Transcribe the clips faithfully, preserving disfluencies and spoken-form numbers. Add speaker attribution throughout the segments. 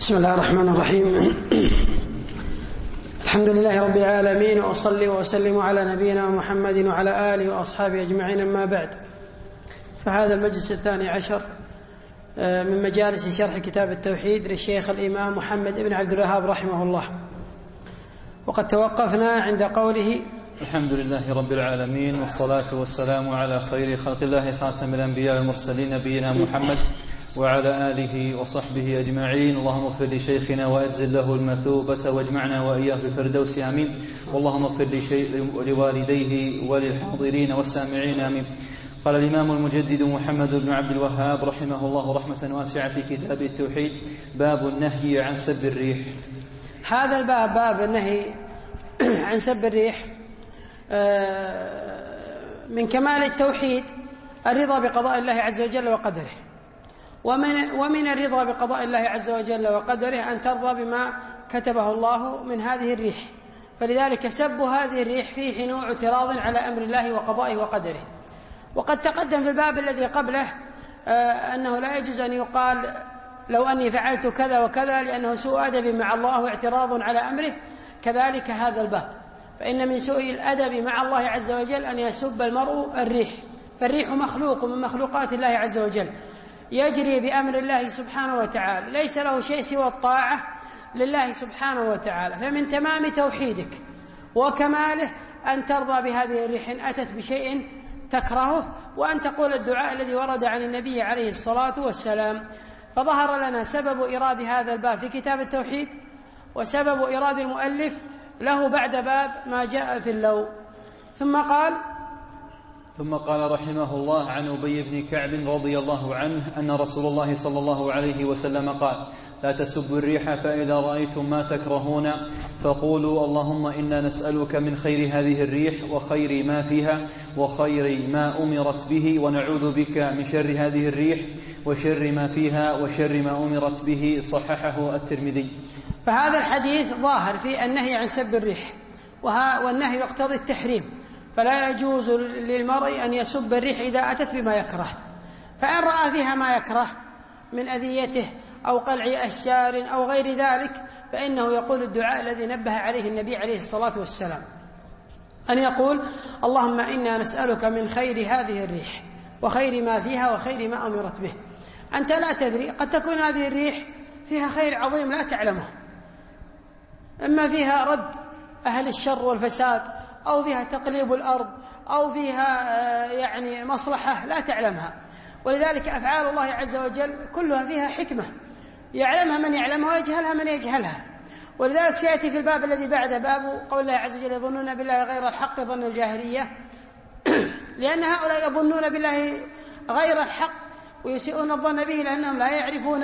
Speaker 1: بسم الله الرحمن الرحيم. الحمد لله رب العالمين، وأصلي وأسلم على نبينا محمد وعلى آله وأصحابه أجمعين، أما بعد، فهذا المجلس الثاني عشر من مجالس شرح كتاب التوحيد للشيخ الإمام محمد بن عبد الوهاب رحمه الله. وقد توقفنا عند قوله:
Speaker 2: الحمد لله رب العالمين، والصلاة والسلام على خير خلق الله خاتم الأنبياء والمرسلين نبينا محمد وعلى آله وصحبه أجمعين. اللهم اغفر لشيخنا وأجزل له المثوبة، واجمعنا وإياه في الفردوس آمين. واللهم اغفر لوالديه وللحاضرين والسامعين آمين. قال الإمام المجدد محمد بن عبد الوهاب رحمه الله رحمة واسعة في كتاب التوحيد: باب النهي عن سب الريح.
Speaker 1: هذا الباب باب النهي عن سب الريح. من كمال التوحيد الرضا بقضاء الله عز وجل وقدره، ومن, ومن الرضا بقضاء الله عز وجل وقدره أن ترضى بما كتبه الله من هذه الريح. فلذلك سب هذه الريح فيه نوع اعتراض على أمر الله وقضائه وقدره. وقد تقدم في الباب الذي قبله أنه لا يجوز أن يقال لو أني فعلت كذا وكذا، لأنه سوء أدب مع الله واعتراض على أمره. كذلك هذا الباب، فإن من سوء الأدب مع الله عز وجل أن يسب المرء الريح. فالريح مخلوق من مخلوقات الله عز وجل، يجري بأمر الله سبحانه وتعالى، ليس له شيء سوى الطاعة لله سبحانه وتعالى. فمن تمام توحيدك وكماله أن ترضى بهذه الريح إن أتت بشيء تكرهه، وأن تقول الدعاء الذي ورد عن النبي عليه الصلاة والسلام. فظهر لنا سبب إيراد هذا الباب في كتاب التوحيد، وسبب إيراد المؤلف له بعد باب ما جاء في اللو. ثم قال
Speaker 2: ثم قال رحمه الله: عن أبي بن كعب رضي الله عنه أن رسول الله صلى الله عليه وسلم قال: لا تسبوا الريح، فإذا رأيتم ما تكرهون فقولوا اللهم إنا نسألك من خير هذه الريح وخير ما فيها وخير ما أمرت به، ونعوذ بك من شر هذه الريح وشر ما فيها وشر ما أمرت به. صححه الترمذي.
Speaker 1: فهذا الحديث ظاهر في النهي عن سب الريح، والنهي يقتضي التحريم، فلا يجوز للمرء أن يسب الريح إذا أتت بما يكره. فإن رأى فيها ما يكره من أذيته أو قلع أشجار أو غير ذلك، فإنه يقول الدعاء الذي نبه عليه النبي عليه الصلاة والسلام، أن يقول اللهم إنا نسألك من خير هذه الريح وخير ما فيها وخير ما أمرت به. أنت لا تدري، قد تكون هذه الريح فيها خير عظيم لا تعلمه، إما فيها رد أهل الشر والفساد، أو فيها تقليب الأرض، أو فيها يعني مصلحة لا تعلمها. ولذلك أفعال الله عز وجل كلها فيها حكمة يعلمها من يعلمها ويجهلها من يجهلها. ولذلك سيأتي في الباب الذي بعد باب قول الله عز وجل: يظنون بالله غير الحق ظن الجاهلية. لأن هؤلاء يظنون بالله غير الحق ويسيئون الظن به، لأنهم لا يعرفون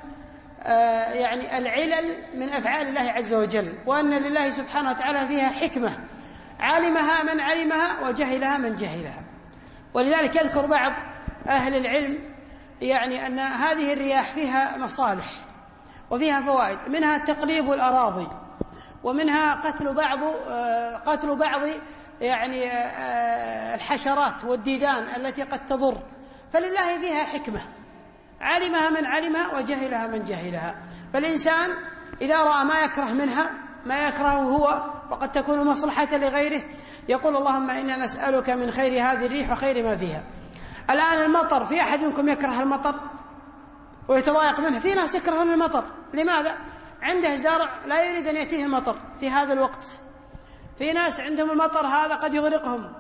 Speaker 1: يعني العلل من أفعال الله عز وجل، وأن لله سبحانه وتعالى فيها حكمة علمها من علمها وجهلها من جهلها. ولذلك يذكر بعض أهل العلم يعني أن هذه الرياح فيها مصالح وفيها فوائد، منها تقليب الأراضي، ومنها قتل بعض قتل بعض يعني الحشرات والديدان التي قد تضر. فلله فيها حكمة علمها من علمها وجهلها من جهلها. فالإنسان إذا رأى ما يكره منها ما يكرهه هو وقد تكون مصلحة لغيره، يقول اللهم إنا نسألك من خير هذه الريح وخير ما فيها. الآن المطر، في أحد منكم يكره المطر ويتضايق منه؟ في ناس يكرهون المطر. لماذا؟ عنده زرع لا يريد أن يأتيه المطر في هذا الوقت. في ناس عندهم المطر هذا قد يغرقهم،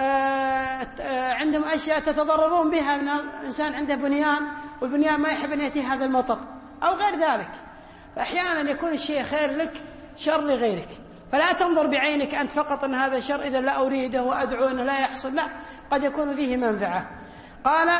Speaker 1: عندهم أشياء تتضررون بها من الإنسان، عنده بنيان والبنيان ما يحب أن يأتيه هذا المطر أو غير ذلك. فأحيانا يكون الشيء خير لك شر لغيرك، فلا تنظر بعينك أنت فقط أن هذا شر إذا لا أريده وأدعو أنه لا يحصل، لا، قد يكون فيه منفعة. قال: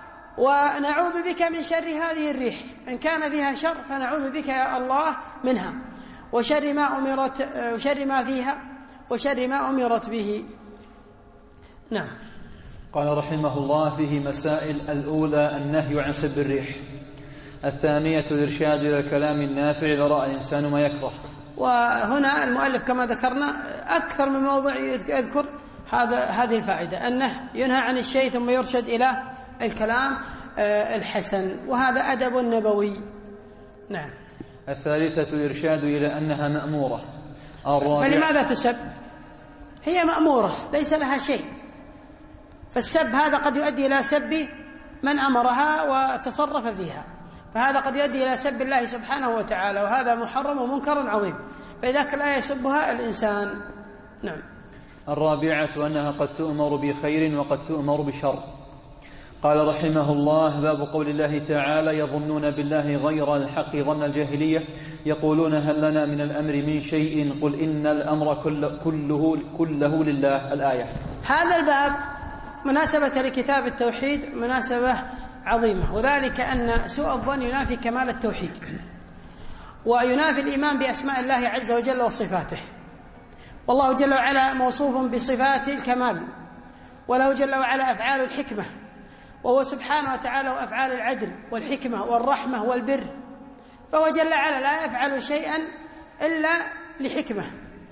Speaker 1: ونعوذ بك من شر هذه الريح، إن كان فيها شر فنعوذ بك يا الله منها، وشر ما أمرت وشر ما فيها وشر ما أمرت به. نعم.
Speaker 2: قال رحمه الله: فيه مسائل. الأولى النهي عن سب الريح. الثانية الإرشاد إلى الكلام النافع إذا رأى الإنسان ما يكره.
Speaker 1: وهنا المؤلف كما ذكرنا أكثر من موضع يذكر هذا هذه الفائدة، أنه ينهى عن الشيء ثم يرشد إلى الكلام الحسن، وهذا أدب نبوي. نعم.
Speaker 2: الثالثة إرشاد إلى أنها مأمورة.
Speaker 1: فلماذا تسب؟ هي مأمورة ليس لها شيء، فالسب هذا قد يؤدي إلى سب من أمرها وتصرف فيها، فهذا قد يؤدي إلى سب الله سبحانه وتعالى، وهذا محرم ومنكر عظيم، فإذا لا يسبها الإنسان. نعم.
Speaker 2: الرابعة أنها قد تؤمر بخير وقد تؤمر بشر. قال رحمه الله: باب قول الله تعالى: يظنون بالله غير الحق ظن الجاهلية يقولون هل لنا من الأمر من شيء قل إن الأمر كله, كله لله. الآية.
Speaker 1: هذا الباب مناسبة لكتاب التوحيد مناسبة عظيمة، وذلك أن سوء الظن ينافي كمال التوحيد، وينافي الإيمان بأسماء الله عز وجل وصفاته، والله جل وعلا موصوف بصفات الكمال، وله جل وعلا أفعال الحكمة، وهو سبحانه وتعالى أفعال العدل والحكمة والرحمة والبر، فهو جل وعلا لا يفعل شيئا إلا لحكمة،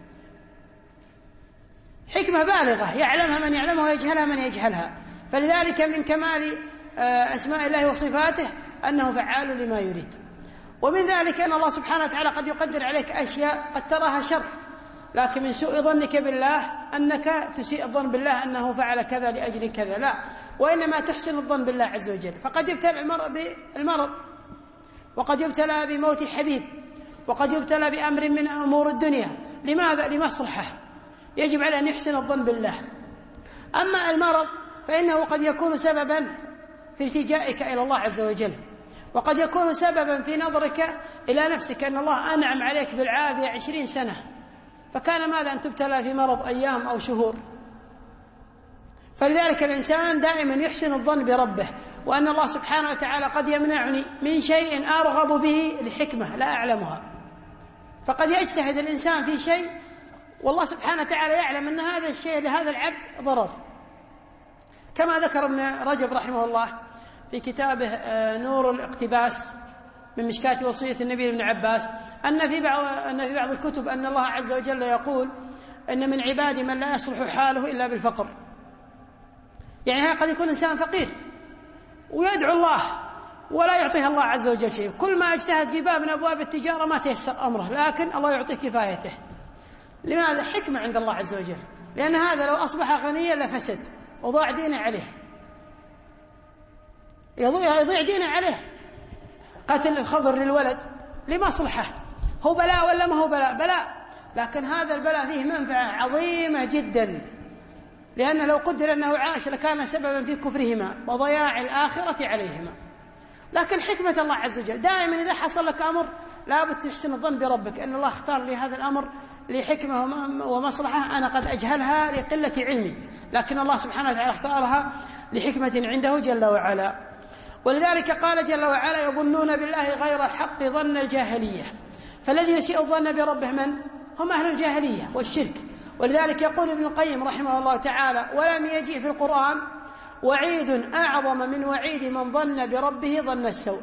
Speaker 1: حكمة بالغة يعلمها من يعلمها ويجهلها من يجهلها. فلذلك من كمال أسماء الله وصفاته أنه فعال لما يريد. ومن ذلك أن الله سبحانه وتعالى قد يقدر عليك أشياء قد تراها شر، لكن من سوء ظنك بالله أنك تسيء الظن بالله أنه فعل كذا لأجل كذا، لا، وإنما تحسن الظن بالله عز وجل. فقد يبتلى المرء بالمرض، وقد يبتلى بموت حبيب، وقد يبتلى بأمر من أمور الدنيا. لماذا؟ لمصلحة، يجب عليه أن يحسن الظن بالله. أما المرض فإنه قد يكون سببا في التجائك إلى الله عز وجل، وقد يكون سببا في نظرك إلى نفسك أن الله أنعم عليك بالعافية عشرين سنة، فكان ماذا أن تبتلى في مرض أيام أو شهور. فلذلك الإنسان دائما يحسن الظن بربه، وأن الله سبحانه وتعالى قد يمنعني من شيء أرغب به لحكمة لا أعلمها، فقد يجتهد الإنسان في شيء والله سبحانه وتعالى يعلم أن هذا الشيء لهذا العبد ضرر، كما ذكر ابن رجب رحمه الله في كتابه نور الاقتباس من مشكاة وصية النبي ابن عباس أن في بعض أن في بعض الكتب أن الله عز وجل يقول أن من عبادي من لا يصلح حاله إلا بالفقر. يعني قد يكون إنسان فقير ويدعو الله ولا يعطيه الله عز وجل شيء، كل ما اجتهد في باب من أبواب التجارة ما تيسر أمره، لكن الله يعطيه كفايته. لماذا؟ حكمة عند الله عز وجل، لأن هذا لو أصبح غنيا لفسد وضاع دينه عليه، يضيع دينه عليه. قتل الخضر للولد لمصلحة، هو بلاء ولا ما هو بلاء؟ بلاء، لكن هذا البلاء فيه منفعة عظيمة جدا، لأنه لو قدر أنه عاش لكان سببا في كفرهما وضياع الآخرة عليهما. لكن حكمة الله عز وجل دائما إذا حصل لك أمر لابد تحسن الظن بربك أن الله اختار لي هذا الأمر لحكمة ومصلحة أنا قد أجهلها لقلة علمي، لكن الله سبحانه وتعالى اختارها لحكمة عنده جل وعلا. ولذلك قال جل وعلا: يظنون بالله غير الحق ظن الجاهلية. فالذي يسيء الظن بربه من؟ هم أهل الجاهلية والشرك. ولذلك يقول ابن القيم رحمه الله تعالى: ولم يجيء في القرآن وعيد أعظم من وعيد من ظن بربه ظن السوء.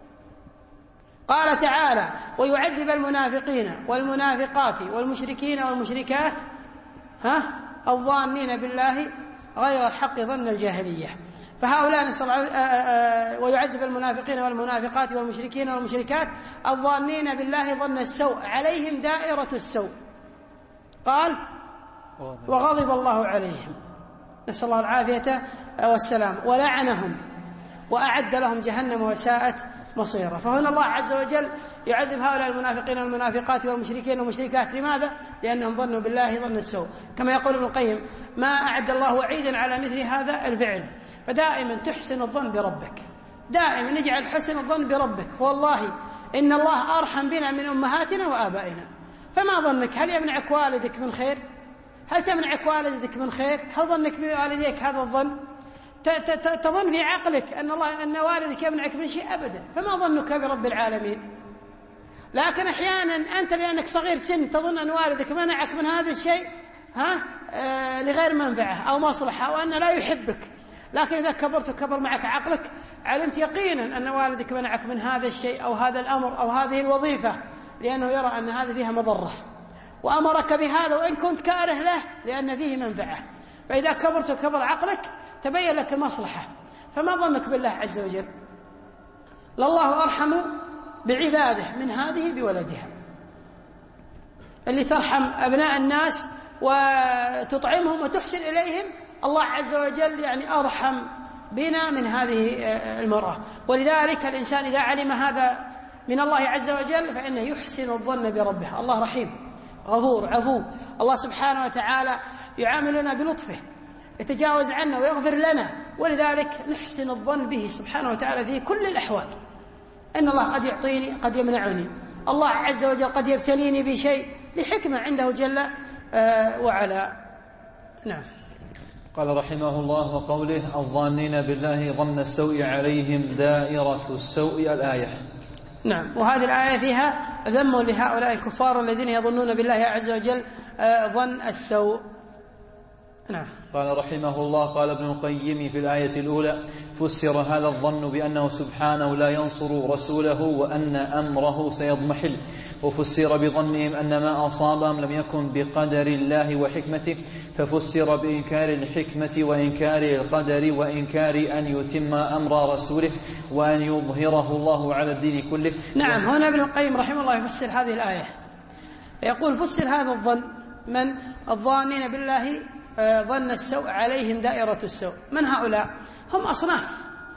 Speaker 1: قال تعالى: ويعذب المنافقين والمنافقات والمشركين والمشركات ها الظانين بالله غير الحق ظن الجاهلية. فهؤلاء ويعذب المنافقين والمنافقات والمشركين والمشركات الظانين بالله ظن السوء عليهم دائرة السوء. قال: وغضب الله عليهم، نسأل الله العافية والسلام، ولعنهم وأعد لهم جهنم وساءت مصيرا. فهنا الله عز وجل يعذب هؤلاء المنافقين والمنافقات والمشركين والمشركات. لماذا؟ لأنهم ظنوا بالله ظن السوء. كما يقول ابن القيم: ما أعد الله وعيدا على مثل هذا الفعل. فدائما تحسن الظن بربك، دائما نجعل حسن الظن بربك. والله إن الله أرحم بنا من أمهاتنا وآبائنا. فما ظنك؟ هل يمنعك والدك من خير؟ هل تمنعك والدك من خير؟ هل ظنك بوالديك هذا الظن؟ تظن في عقلك أن الله أن والدك يمنعك من شيء؟ أبدا. فما ظنك برب العالمين؟ لكن أحيانا أنت لأنك صغير سن تظن أن والدك منعك من هذا الشيء ها آه لغير منفعة أو مصلحة وأن لا يحبك، لكن إذا كبرت وكبر معك عقلك علمت يقينا أن والدك منعك من هذا الشيء أو هذا الأمر أو هذه الوظيفة لأنه يرى أن هذا فيها مضرة، وأمرك بهذا وإن كنت كاره له لأن فيه منفعة. فإذا كبرت وكبر عقلك تبين لك المصلحة. فما ظنك بالله عز وجل؟ لله أرحم بعباده من هذه بولدها، اللي ترحم أبناء الناس وتطعمهم وتحسن إليهم، الله عز وجل يعني أرحم بنا من هذه المرأة. ولذلك الإنسان إذا علم هذا من الله عز وجل فإنه يحسن الظن بربه. الله رحيم غفور عفو، الله سبحانه وتعالى يعاملنا بلطفه، يتجاوز عنا ويغفر لنا، ولذلك نحسن الظن به سبحانه وتعالى في كل الأحوال. إن الله قد يعطيني قد يمنعني، الله عز وجل قد يبتليني بشيء لحكمة عنده جل وعلا. نعم.
Speaker 2: قال رحمه الله: وقوله الظانين بالله ظن السوء عليهم دائرة السوء، الآية.
Speaker 1: نعم. وهذه الآية فيها ذم لهؤلاء الكفار الذين يظنون بالله عز وجل ظن السوء. نعم.
Speaker 2: قال رحمه الله: قال ابن القيم في الآية الأولى: فسر هذا الظن بأنه سبحانه لا ينصر رسوله وأن أمره سيضمحل، وفسر بظنهم أن ما أصابهم لم يكن بقدر الله وحكمته، ففسر بإنكار الحكمة وإنكار القدر وإنكار أن يتم أمر رسوله وأن يظهره الله على الدين كله.
Speaker 1: نعم. هنا ابن القيم رحمه الله يفسر هذه الآية، يقول: فسر هذا الظن من الظانين بالله ظن السوء عليهم دائرة السوء. من هؤلاء؟ هم أصناف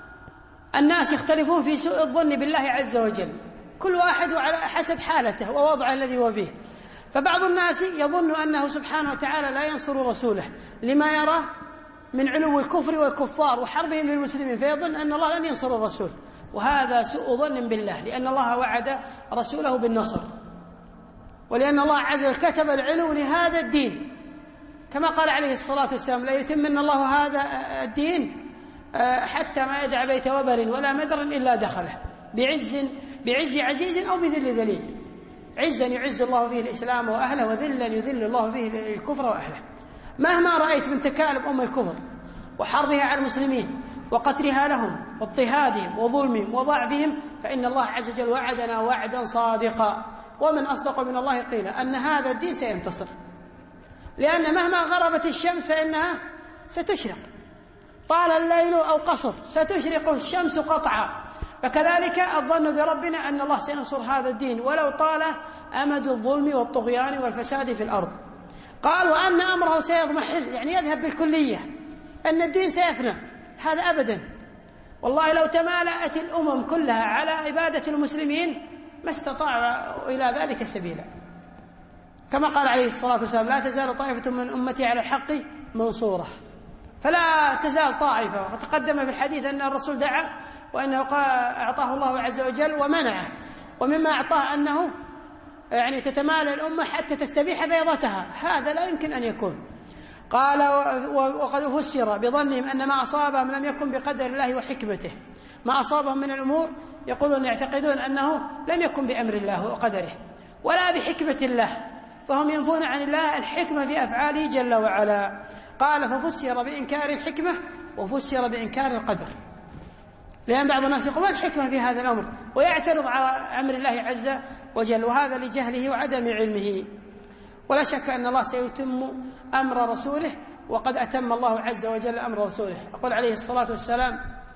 Speaker 1: الناس يختلفون في سوء الظن بالله عز وجل، كل واحد على حسب حالته ووضعه الذي هو فيه. فبعض الناس يظن أنه سبحانه وتعالى لا ينصر رسوله لما يرى من علو الكفر والكفار وحربهم للمسلمين، فيظن أن الله لن ينصر الرسول، وهذا سوء ظن بالله، لأن الله وعد رسوله بالنصر، ولأن الله عز وجل كتب العلو لهذا الدين، كما قال عليه الصلاة والسلام: لا يتمن الله هذا الدين حتى ما يدع بيت وبر ولا مدر إلا دخله، بعز بعز عزيز أو بذل ذليل. عزا يعز الله به الإسلام وأهله، وذلا يذل الله به الكفر وأهله. مهما رأيت من تكالب أم الكفر وحربها على المسلمين وقتلها لهم واضطهادهم وظلمهم وضعفهم، فإن الله عز وجل وعدنا وعدا صادقا، ومن أصدق من الله قيلا، أن هذا الدين سينتصر، لأن مهما غربت الشمس فإنها ستشرق، طال الليل أو قصر ستشرق الشمس قطعا. فكذلك الظن بربنا أن الله سينصر هذا الدين ولو طال أمد الظلم والطغيان والفساد في الأرض. قال: وأن أمره سيضمحل، يعني يذهب بالكلية، أن الدين سيفنى. هذا أبدا، والله لو تمالأت الأمم كلها على عبادة المسلمين ما استطاعوا إلى ذلك سبيلا، كما قال عليه الصلاة والسلام: لا تزال طائفة من أمتي على الحق منصورة. فلا تزال طائفة. وتقدم في الحديث أن الرسول دعا وأنه أعطاه الله عز وجل ومنعه، ومما أعطاه أنه يعني تتمالى الأمة حتى تستبيح بيضتها، هذا لا يمكن أن يكون. قال: وقد فسر بظنهم أن ما أصابهم لم يكن بقدر الله وحكمته. ما أصابهم من الأمور يقولون يعتقدون أنه لم يكن بأمر الله وقدره ولا بحكمة الله، فهم ينفون عن الله الحكمة في أفعاله جل وعلا. قال: ففسر بإنكار الحكمة وفسر بإنكار القدر، لأن بعض الناس يقول: ما الحكمة في هذا الأمر، ويعترض على أمر الله عز وجل، وهذا لجهله وعدم علمه. ولا شك أن الله سيتم أمر رسوله، وقد أتم الله عز وجل أمر رسوله. يقول عليه الصلاة والسلام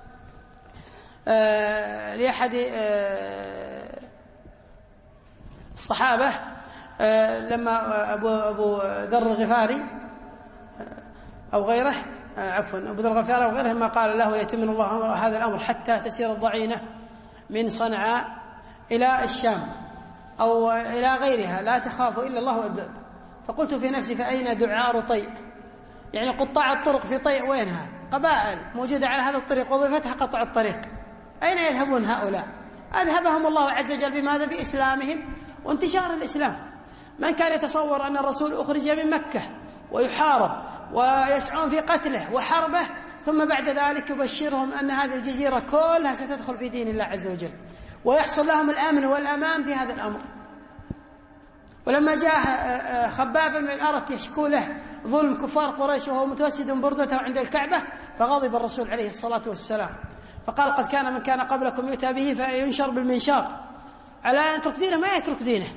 Speaker 1: آه لأحد آه الصحابة آه لما أبو, أبو ذر الغفاري أو غيره آه عفوا أبو ذر الغفاري أو غيره ما قال له: ليتمن الله هذا الأمر حتى تسير الضعينة من صنعاء إلى الشام أو إلى غيرها لا تخاف إلا الله والذئب. فقلت في نفسي: فأين دعار طيء؟ يعني قطاع الطرق في طيء وينها؟ قبائل موجودة على هذا الطريق وظيفتها قطع الطريق، أين يذهبون هؤلاء؟ أذهبهم الله عز وجل بماذا؟ بإسلامهم وانتشار الإسلام. من كان يتصور أن الرسول أخرج من مكة ويحارب ويسعون في قتله وحربه، ثم بعد ذلك يبشرهم أن هذه الجزيرة كلها ستدخل في دين الله عز وجل ويحصل لهم الأمن والأمان في هذا الأمر. ولما جاء خباب بن الأرت يشكو له ظلم كفار قريش وهو متوسد بردته عند الكعبة، فغضب الرسول عليه الصلاة والسلام فقال: قد كان من كان قبلكم يؤتى به فينشر بالمنشار، على أن يترك دينه ما يترك دينه.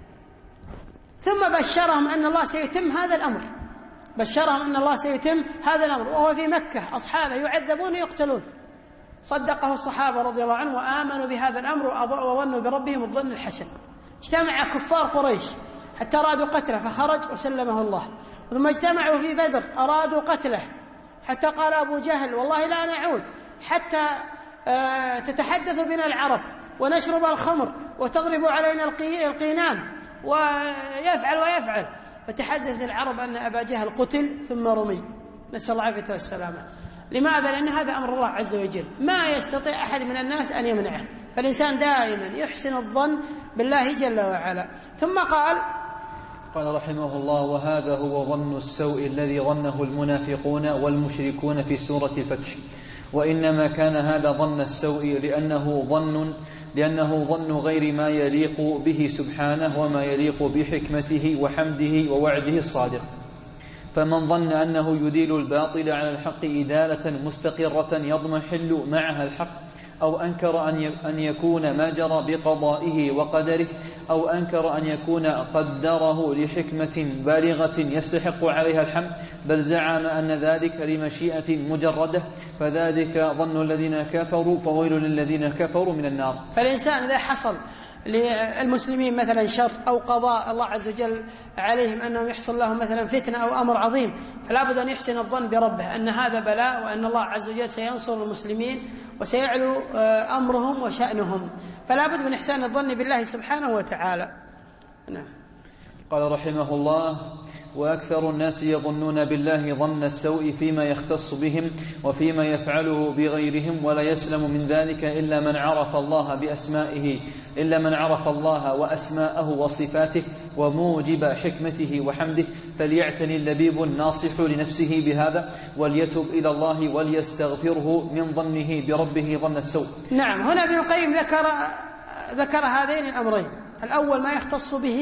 Speaker 1: ثم بشرهم أن الله سيتم هذا الأمر، بشرهم أن الله سيتم هذا الأمر وهو في مكة أصحابه يعذبون ويقتلون، صدقه الصحابة رضي الله عنهم وآمنوا بهذا الأمر وظنوا بربهم الظن الحسن. اجتمع كفار قريش حتى أرادوا قتله فخرج وسلمه الله، ثم اجتمعوا في بدر أرادوا قتله حتى قال أبو جهل والله لا نعود حتى تتحدث بنا العرب ونشرب الخمر وتضرب علينا القينان ويفعل ويفعل، فتحدث العرب أن أبا جهل قتل ثم رمي، نسأل الله العافية والسلامة. لماذا؟ لأن هذا أمر الله عز وجل ما يستطيع أحد من الناس أن يمنعه، فالإنسان دائما يحسن الظن بالله جل وعلا. ثم قال
Speaker 2: قال رحمه الله: وهذا هو ظن السوء الذي ظنه المنافقون والمشركون في سورة الفتح، وإنما كان هذا ظن السوء لأنه ظن لأنه ظن غير ما يليق به سبحانه وما يليق بحكمته وحمده ووعده الصادق. فمن ظن أنه يديل الباطل على الحق إدالة مستقرة يضمحل معها الحق، أو أنكر أن يكون ما جرى بقضائه وقدره، أو أنكر أن يكون قدره لحكمة بالغة يستحق عليها الحمد، بل زعم أن ذلك لمشيئة مجردة، فذلك ظن الذين كفروا، فويل للذين كفروا من النار.
Speaker 1: فالإنسان إذا حصل للمسلمين مثلا شر أو قضاء الله عز وجل عليهم أنهم يحصل لهم مثلا فتنة أو أمر عظيم، فلا بد أن يحسن الظن بربه أن هذا بلاء وأن الله عز وجل سينصر المسلمين وسيعلو أمرهم وشأنهم، فلا بد من إحسان الظن بالله سبحانه وتعالى. نعم.
Speaker 2: قال رحمه الله: وأكثر الناس يظنون بالله ظن السوء فيما يختص بهم وفيما يفعله بغيرهم، ولا يسلم من ذلك إلا من عرف الله بأسمائه إلا من عرف الله وأسماءه وصفاته وموجب حكمته وحمده، فليعتني اللبيب الناصح لنفسه بهذا وليتب إلى الله وليستغفره من ظنه بربه ظن السوء.
Speaker 1: نعم. هنا ابن القيم ذكر ذكر هذين الأمرين: الأول ما يختص به،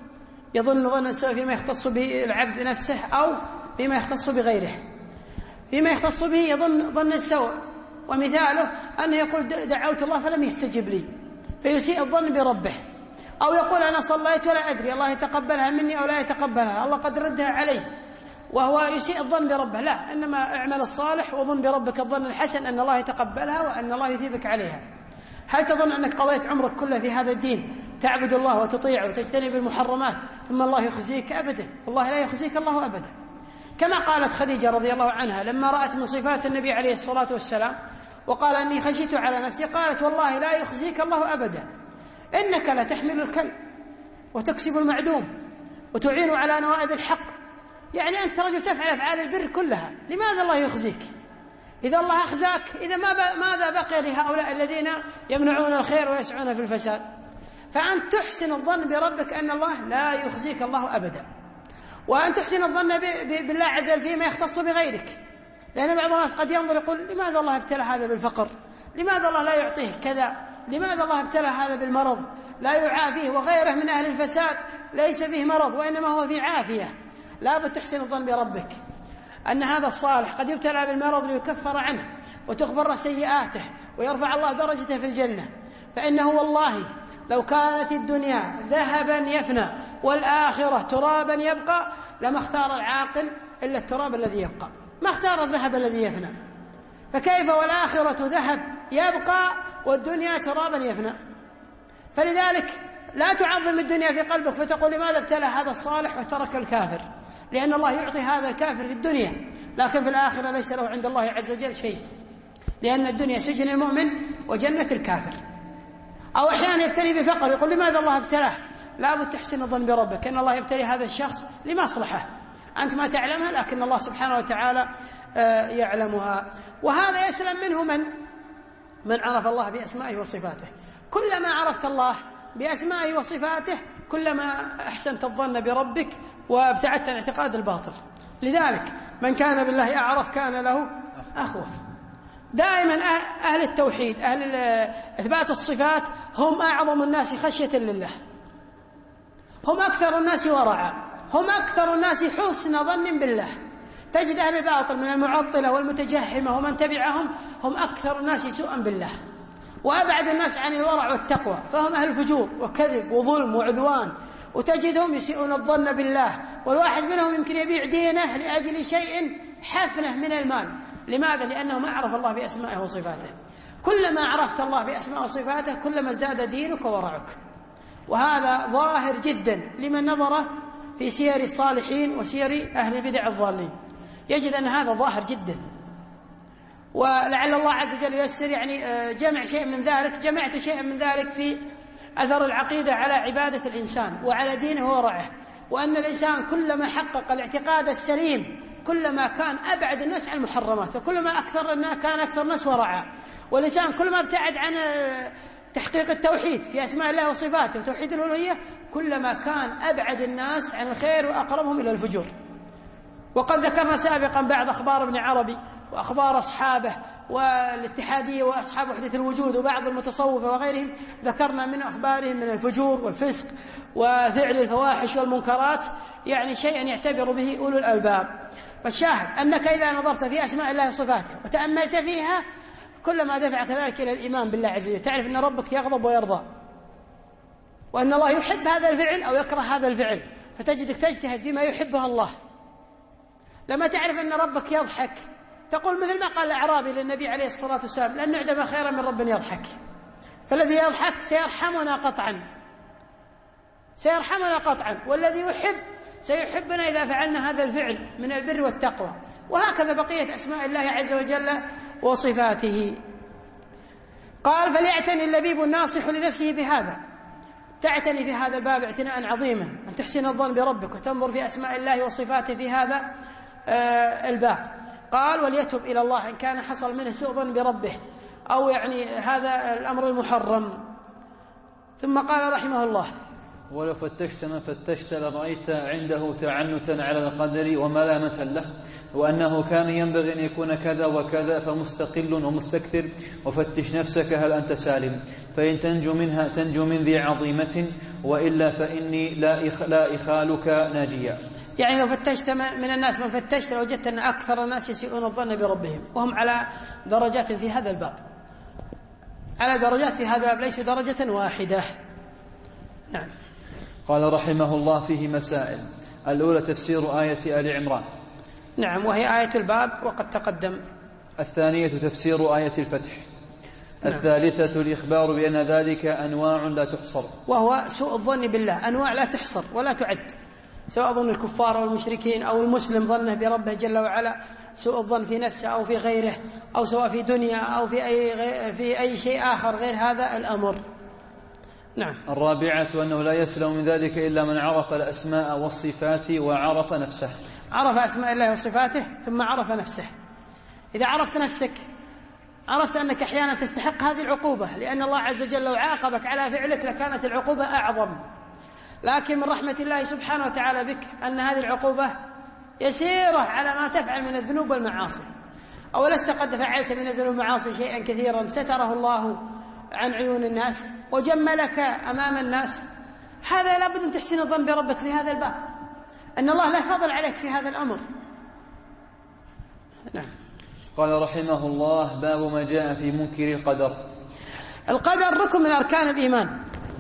Speaker 1: يظن ظن السوء فيما يختص به العبد نفسه أو فيما يختص بغيره. فيما يختص به يظن ظن السوء، ومثاله أنه يقول دعوت الله فلم يستجب لي فيسيء الظن بربه، أو يقول أنا صليت ولا أدري الله يتقبلها مني أو لا يتقبلها، الله قد ردها علي، وهو يسيء الظن بربه. لا، إنما اعمل الصالح وظن بربك الظن الحسن أن الله يتقبلها وأن الله يثيبك عليها. هل تظن أنك قضيت عمرك كله في هذا الدين تعبد الله وتطيعه وتجتنب المحرمات ثم الله يخزيك؟ أبدا، والله لا يخزيك الله أبدا. كما قالت خديجة رضي الله عنها لما رأت من صفات النبي عليه الصلاة والسلام وقال أني خشيت على نفسي، قالت والله لا يخزيك الله أبدا، إنك لا تحمل الكلب وتكسب المعدوم وتعين على نوائب الحق، يعني أنت رجل تفعل أفعال البر كلها، لماذا الله يخزيك؟ إذا الله أخزاك إذا ما ماذا بقي لهؤلاء الذين يمنعون الخير ويسعون في الفساد؟ فأن تحسن الظن بربك أن الله لا يخزيك الله أبدا، وأن تحسن الظن بالله عز وجل فيما يختص بغيرك، لأن بعض الناس قد ينظر يقول لماذا الله ابتلى هذا بالفقر، لماذا الله لا يعطيه كذا، لماذا الله ابتلى هذا بالمرض لا يعافيه، وغيره من أهل الفساد ليس فيه مرض وإنما هو فيه عافية. لا بد تحسن الظن بربك أن هذا الصالح قد يبتلى بالمرض ليكفر عنه وتغفر سيئاته ويرفع الله درجته في الجنة، فإنه والله لو كانت الدنيا ذهبا يفنى والآخرة ترابا يبقى لما اختار العاقل إلا التراب الذي يبقى، ما اختار الذهب الذي يفنى، فكيف والآخرة ذهب يبقى والدنيا ترابا يفنى؟ فلذلك لا تعظم الدنيا في قلبك فتقول لماذا ابتلى هذا الصالح وترك الكافر، لأن الله يعطي هذا الكافر في الدنيا لكن في الآخرة ليس له عند الله عز وجل شيء، لأن الدنيا سجن المؤمن وجنة الكافر. أو أحيانا يبتلي بفقر يقول لماذا الله ابتلاه؟ لا بد تحسن الظن بربك أن الله يبتلي هذا الشخص لمصلحة أنت ما تعلمها لكن الله سبحانه وتعالى يعلمها. وهذا يسلم منه من من عرف الله بأسمائه وصفاته. كلما عرفت الله بأسمائه وصفاته كلما أحسنت الظن بربك وابتعدت عن اعتقاد الباطل. لذلك من كان بالله أعرف كان له أخوف. دائما أهل التوحيد أهل إثبات الصفات هم أعظم الناس خشية لله، هم أكثر الناس ورعا، هم أكثر الناس حسن ظن بالله. تجد أهل الباطل من المعطلة والمتجهمة ومن تبعهم هم أكثر الناس سوءا بالله وأبعد الناس عن الورع والتقوى، فهم أهل فجور وكذب وظلم وعدوان، وتجدهم يسيئون الظن بالله، والواحد منهم يمكن يبيع دينه لأجل شيء حفنة من المال. لماذا؟ لأنه ما عرف الله بأسمائه وصفاته. كلما عرفت الله بأسماء وصفاته كلما ازداد دينك وورعك. وهذا ظاهر جدا لمن نظر في سير الصالحين وسير أهل البدع الضالين، يجد أن هذا ظاهر جدا. ولعل الله عز وجل ييسر يعني جمع شيء من ذلك، جمعت شيء من ذلك في أثر العقيدة على عبادة الإنسان وعلى دينه وورعه، وأن الإنسان كلما حقق الاعتقاد السليم كلما كان أبعد الناس عن المحرمات، وكلما أكثر الناس كان أكثر الناس ورعا. والإنسان كلما ابتعد عن تحقيق التوحيد في أسماء الله وصفاته وتوحيد الألوهية كلما كان أبعد الناس عن الخير وأقربهم إلى الفجور. وقد ذكرنا سابقا بعض أخبار ابن عربي وأخبار أصحابه والاتحادية وأصحاب وحدة الوجود وبعض المتصوفة وغيرهم، ذكرنا من أخبارهم من الفجور والفسق وفعل الفواحش والمنكرات، يعني شيئا يعتبر به أولو الألباب. فالشاهد أنك إذا نظرت في أسماء الله وصفاته وتأملت فيها كلما دفعك ذلك إلى الإيمان بالله عز وجل، تعرف أن ربك يغضب ويرضى، وأن الله يحب هذا الفعل أو يكره هذا الفعل، فتجدك تجتهد فيما يحبه الله. لما تعرف أن ربك يضحك تقول مثل ما قال الأعرابي للنبي عليه الصلاة والسلام: لن نعدم خيرا من رب يضحك. فالذي يضحك سيرحمنا قطعا، سيرحمنا قطعا، والذي يحب سيحبنا إذا فعلنا هذا الفعل من البر والتقوى. وهكذا بقية أسماء الله عز وجل وصفاته. قال: فليعتني اللبيب الناصح لنفسه بهذا، تعتني في هذا الباب اعتناء عظيما، أن تحسن الظن بربك وتنظر في أسماء الله وصفاته في هذا آه الباب. قال: وليتب إلى الله إن كان حصل منه سوء ظن بربه أو يعني هذا الأمر المحرم. ثم قال رحمه الله:
Speaker 2: ولو فتشت من فتشت لرأيت عنده تعنتا على القدر وملامة له، وأنه كان ينبغي أن يكون كذا وكذا، فمستقل ومستكثر. وفتش نفسك هل أنت سالم، فإن تنجو منها تنجو من ذي عظيمة، وإلا فإني لا, إخ لا إخالك ناجيا.
Speaker 1: يعني لو فتشت من الناس من فتشت لوجدت أن أكثر الناس يسيئون الظن بربهم، وهم على درجات في هذا الباب، على درجات في هذا الباب، ليس درجة واحدة. نعم.
Speaker 2: قال رحمه الله: فيه مسائل. الأولى تفسير آية آل عمران.
Speaker 1: نعم، وهي آية الباب وقد تقدم.
Speaker 2: الثانية تفسير آية الفتح. نعم. الثالثة الإخبار بأن ذلك أنواع لا تحصر،
Speaker 1: وهو سوء الظن بالله، أنواع لا تحصر ولا تعد، سواء ظن الكفار أو المشركين أو المسلم ظنه بربه جل وعلا سوء الظن في نفسه أو في غيره، أو سواء في دنيا أو في أي, في أي شيء آخر غير هذا الأمر. نعم.
Speaker 2: الرابعة أنه لا يسلم من ذلك إلا من عرف الأسماء والصفات وعرف نفسه.
Speaker 1: عرف أسماء الله وصفاته ثم عرف نفسه. إذا عرفت نفسك عرفت أنك أحيانا تستحق هذه العقوبة، لأن الله عز وجل لو عاقبك على فعلك لكانت العقوبة أعظم، لكن من رحمة الله سبحانه وتعالى بك أن هذه العقوبة يسيرة على ما تفعل من الذنوب والمعاصي. أولست قد فعلت من الذنوب والمعاصي شيئا كثيرا ستره الله عن عيون الناس وجملك أمام الناس؟ هذا لابد أن تحسن الظن بربك في هذا الباب، أن الله له فضل عليك في هذا الأمر. نعم.
Speaker 2: قال رحمه الله: باب ما جاء في منكر القدر.
Speaker 1: القدر ركن من أركان الإيمان،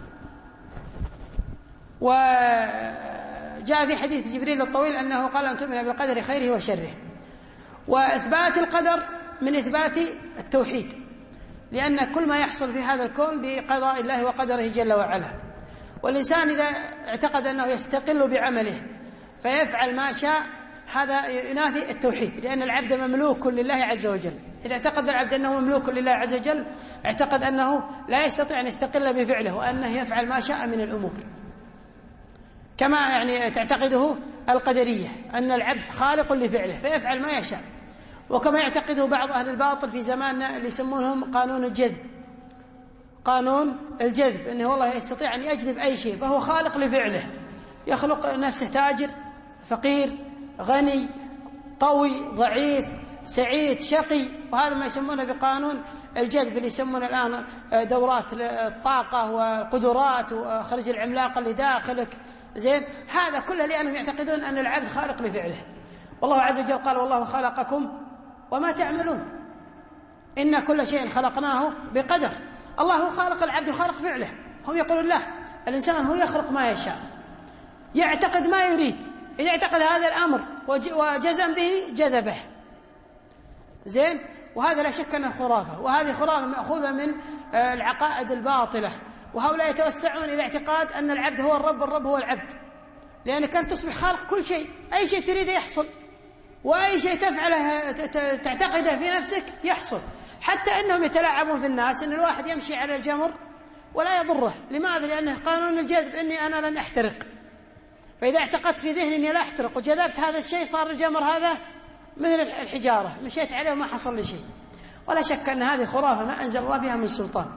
Speaker 1: وجاء في حديث جبريل الطويل أنه قال أن تؤمن بالقدر خيره وشره. وإثبات القدر من إثبات التوحيد، لأن كل ما يحصل في هذا الكون بقضاء الله وقدره جل وعلا. والإنسان إذا اعتقد أنه يستقل بعمله فيفعل ما شاء هذا ينافي التوحيد، لأن العبد مملوك لله عز وجل. إذا اعتقد العبد أنه مملوك لله عز وجل اعتقد أنه لا يستطيع أن يستقل بفعله وأنه يفعل ما شاء من الأمور، كما يعني تعتقده القدرية أن العبد خالق لفعله فيفعل ما يشاء، وكما يعتقده بعض أهل الباطل في زماننا اللي يسمونهم قانون الجذب. قانون الجذب أنه والله يستطيع أن يجذب أي شيء فهو خالق لفعله، يخلق نفسه تاجر فقير غني طوي ضعيف سعيد شقي، وهذا ما يسمونه بقانون الجذب اللي يسمونه الآن دورات الطاقة وقدرات وخرج العملاق اللي داخلك. زين، هذا كله لأنهم يعتقدون أن العبد خالق لفعله. والله عز وجل قال: والله خلقكم وما تعملون، إن كل شيء خلقناه بقدر. الله هو خالق العبد وخالق فعله. هم يقولون لا، الإنسان هو يخلق ما يشاء، يعتقد ما يريد، إذا اعتقد هذا الأمر وجزم به جذبه. زين، وهذا لا شك أنه خرافة، وهذه خرافة مأخوذة من العقائد الباطلة. وهؤلاء يتوسعون إلى اعتقاد أن العبد هو الرب والرب هو العبد، لأنك أنت تصبح خالق كل شيء، أي شيء تريده يحصل، وأي شيء تفعله تعتقده في نفسك يحصل. حتى أنهم يتلاعبون في الناس أن الواحد يمشي على الجمر ولا يضره. لماذا؟ لأنه قانون الجذب، أني أنا لن أحترق، فإذا اعتقدت في ذهني أني لا أحترق وجذبت هذا الشيء صار الجمر هذا مثل الحجارة، مشيت عليه وما حصل لي شيء. ولا شك أن هذه خرافة ما أنزل الله بها من سلطان.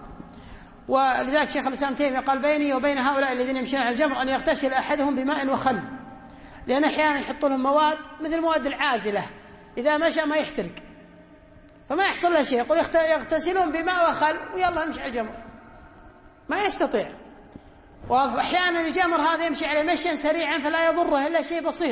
Speaker 1: ولذلك شيخ الإسلام تيمية قال بيني وبين هؤلاء الذين يمشون على الجمر أن يغتسل أحدهم بماء وخل، لأن أحيانا يحطون لهم مواد مثل مواد العازلة، إذا مشى ما يحترق فما يحصل له شيء، يقول يغتسلون بماء وخل ويلا يمشي على الجمر، ما يستطيع. وأحيانا الجمر هذا يمشي عليه مشيا سريعا فلا يضره إلا شيء بسيط،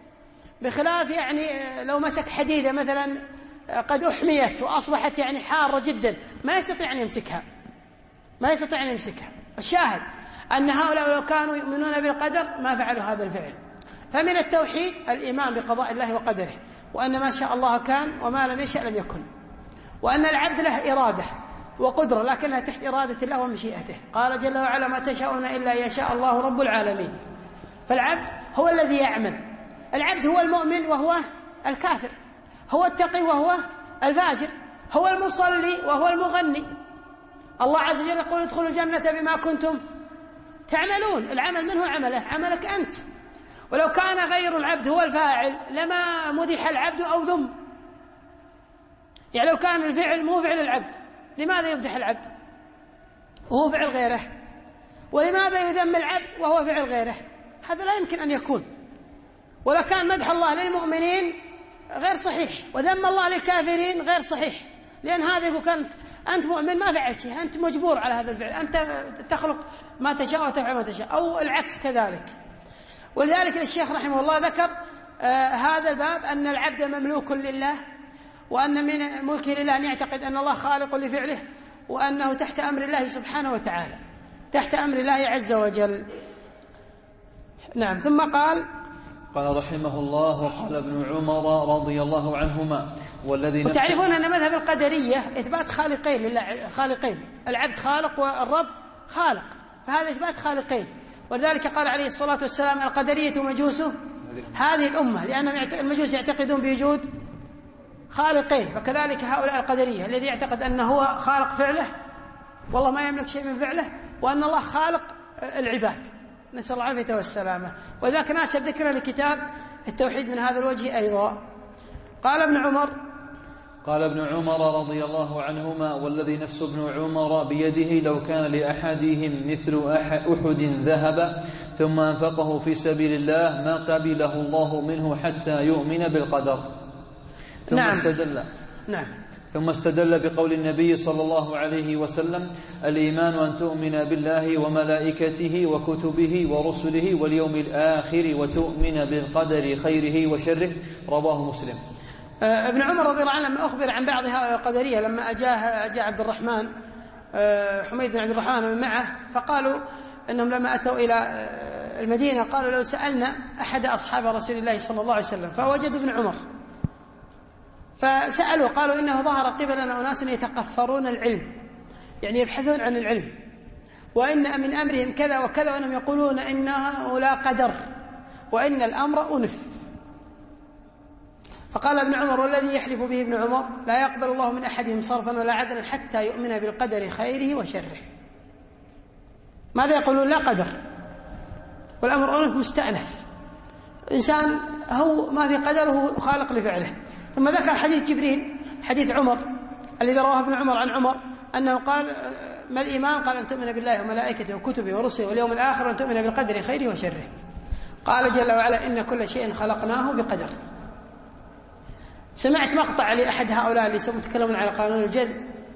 Speaker 1: بخلاف يعني لو مسك حديدة مثلا قد أحميت وأصبحت يعني حارة جدا ما يستطيع أن يمسكها، ما يستطيع أن يمسكها. الشاهد أن هؤلاء لو كانوا يؤمنون بالقدر ما فعلوا هذا الفعل. فمن التوحيد الإيمان بقضاء الله وقدره، وأن ما شاء الله كان وما لم يشأ لم يكن، وأن العبد له إرادة وقدرة لكنها تحت إرادة الله ومشيئته. قال جل وعلا ما تشاءون إلا يشاء الله رب العالمين. فالعبد هو الذي يعمل، العبد هو المؤمن وهو الكافر، هو التقي وهو الفاجر، هو المصلي وهو المغني. الله عز وجل يقول ادخلوا الجنة بما كنتم تعملون. العمل من هو عمله؟ عملك أنت. ولو كان غير العبد هو الفاعل لما مدح العبد أو ذم. يعني لو كان الفعل مو فعل العبد لماذا يمدح العبد وهو فعل غيره؟ ولماذا يذم العبد وهو فعل غيره؟ هذا لا يمكن أن يكون. ولا كان مدح الله للمؤمنين غير صحيح وذم الله للكافرين غير صحيح، لأن هذا يقول كنت أنت مؤمن ما فعلت شيء، أنت مجبور على هذا الفعل، أنت تخلق ما تشاء وتفعل ما تشاء، أو العكس كذلك. ولذلك الشيخ رحمه الله ذكر آه هذا الباب أن العبد مملوك لله، وأن من ملكه لله أن يعتقد أن الله خالق لفعله، وأنه تحت أمر الله سبحانه وتعالى، تحت أمر الله عز وجل. نعم. ثم قال
Speaker 2: قال رحمه الله وقال ابن عمر رضي الله عنهما والذي
Speaker 1: وتعرفون أن مذهب القدرية إثبات خالقين لله، خالقين، العبد خالق والرب خالق، فهذا إثبات خالقين. ولذلك قال عليه الصلاة والسلام القدرية مجوس هذه الأمة، لأن المجوس يعتقدون بوجود خالقين، فكذلك هؤلاء القدرية الذي يعتقد أنه هو خالق فعله والله ما يملك شيء من فعله، وأن الله خالق العباد، نسأل الله العافية والسلامة. وذاك ناسب ذكر لكتاب التوحيد من هذا الوجه أيضا. قال ابن عمر
Speaker 2: قال ابن عمر رضي الله عنهما والذي نفس ابن عمر بيده لو كان لأحدهم مثل أحد ذهب ثم أنفقه في سبيل الله ما قبله الله منه حتى يؤمن بالقدر. ثم
Speaker 1: نعم.
Speaker 2: استدل
Speaker 1: نعم.
Speaker 2: ثم استدل بقول النبي صلى الله عليه وسلم الإيمان أن تؤمن بالله وملائكته وكتبه ورسله واليوم الآخر وتؤمن بالقدر خيره وشره. رواه مسلم.
Speaker 1: ابن عمر رضي الله عنه لما أخبر عن بعض هؤلاء القدرية لما أجاه أجا عبد الرحمن حميد بن عبد الرحمن من معه، فقالوا أنهم لما أتوا إلى المدينة قالوا لو سألنا أحد أصحاب رسول الله صلى الله عليه وسلم، فوجدوا ابن عمر فسألوا قالوا إنه ظهر قبلنا أناس يتقفرون العلم، يعني يبحثون عن العلم، وإن من أمرهم كذا وكذا، وأنهم يقولون إنه لا قدر وإن الأمر أنف. فقال ابن عمر والذي يحلف به ابن عمر لا يقبل الله من أحدهم صرفا ولا عدلا حتى يؤمن بالقدر خيره وشره. ماذا يقولون؟ لا قدر والأمر أنف مستأنف، الإنسان هو ما في قدره خالق لفعله. ثم ذكر حديث جبريل حديث عمر الذي رواه ابن عمر عن عمر أنه قال ما الإيمان؟ قال أن تؤمن بالله وملائكته وكتبه ورسله واليوم الآخر وأن تؤمن بالقدر خيره وشره. قال جل وعلا إن كل شيء خلقناه بقدر. سمعت مقطع لأحد هؤلاء اللي يتكلمون على قانون الجذب،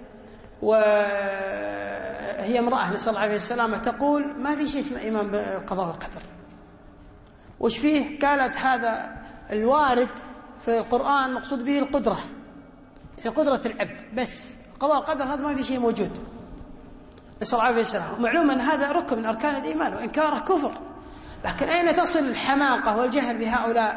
Speaker 1: وهي امرأة نسأل الله عليه السلامة تقول ما في شيء اسمه إيمان بالقضاء والقدر. وش فيه؟ قالت هذا الوارد في القرآن مقصود به القدرة، يعني قدرة العبد، بس قضاء القدر هذا ما في شيء موجود نسأل الله عليه السلامة. ومعلوم أن هذا ركن من أركان الإيمان وإنكاره كفر، لكن أين تصل الحماقة والجهل بهؤلاء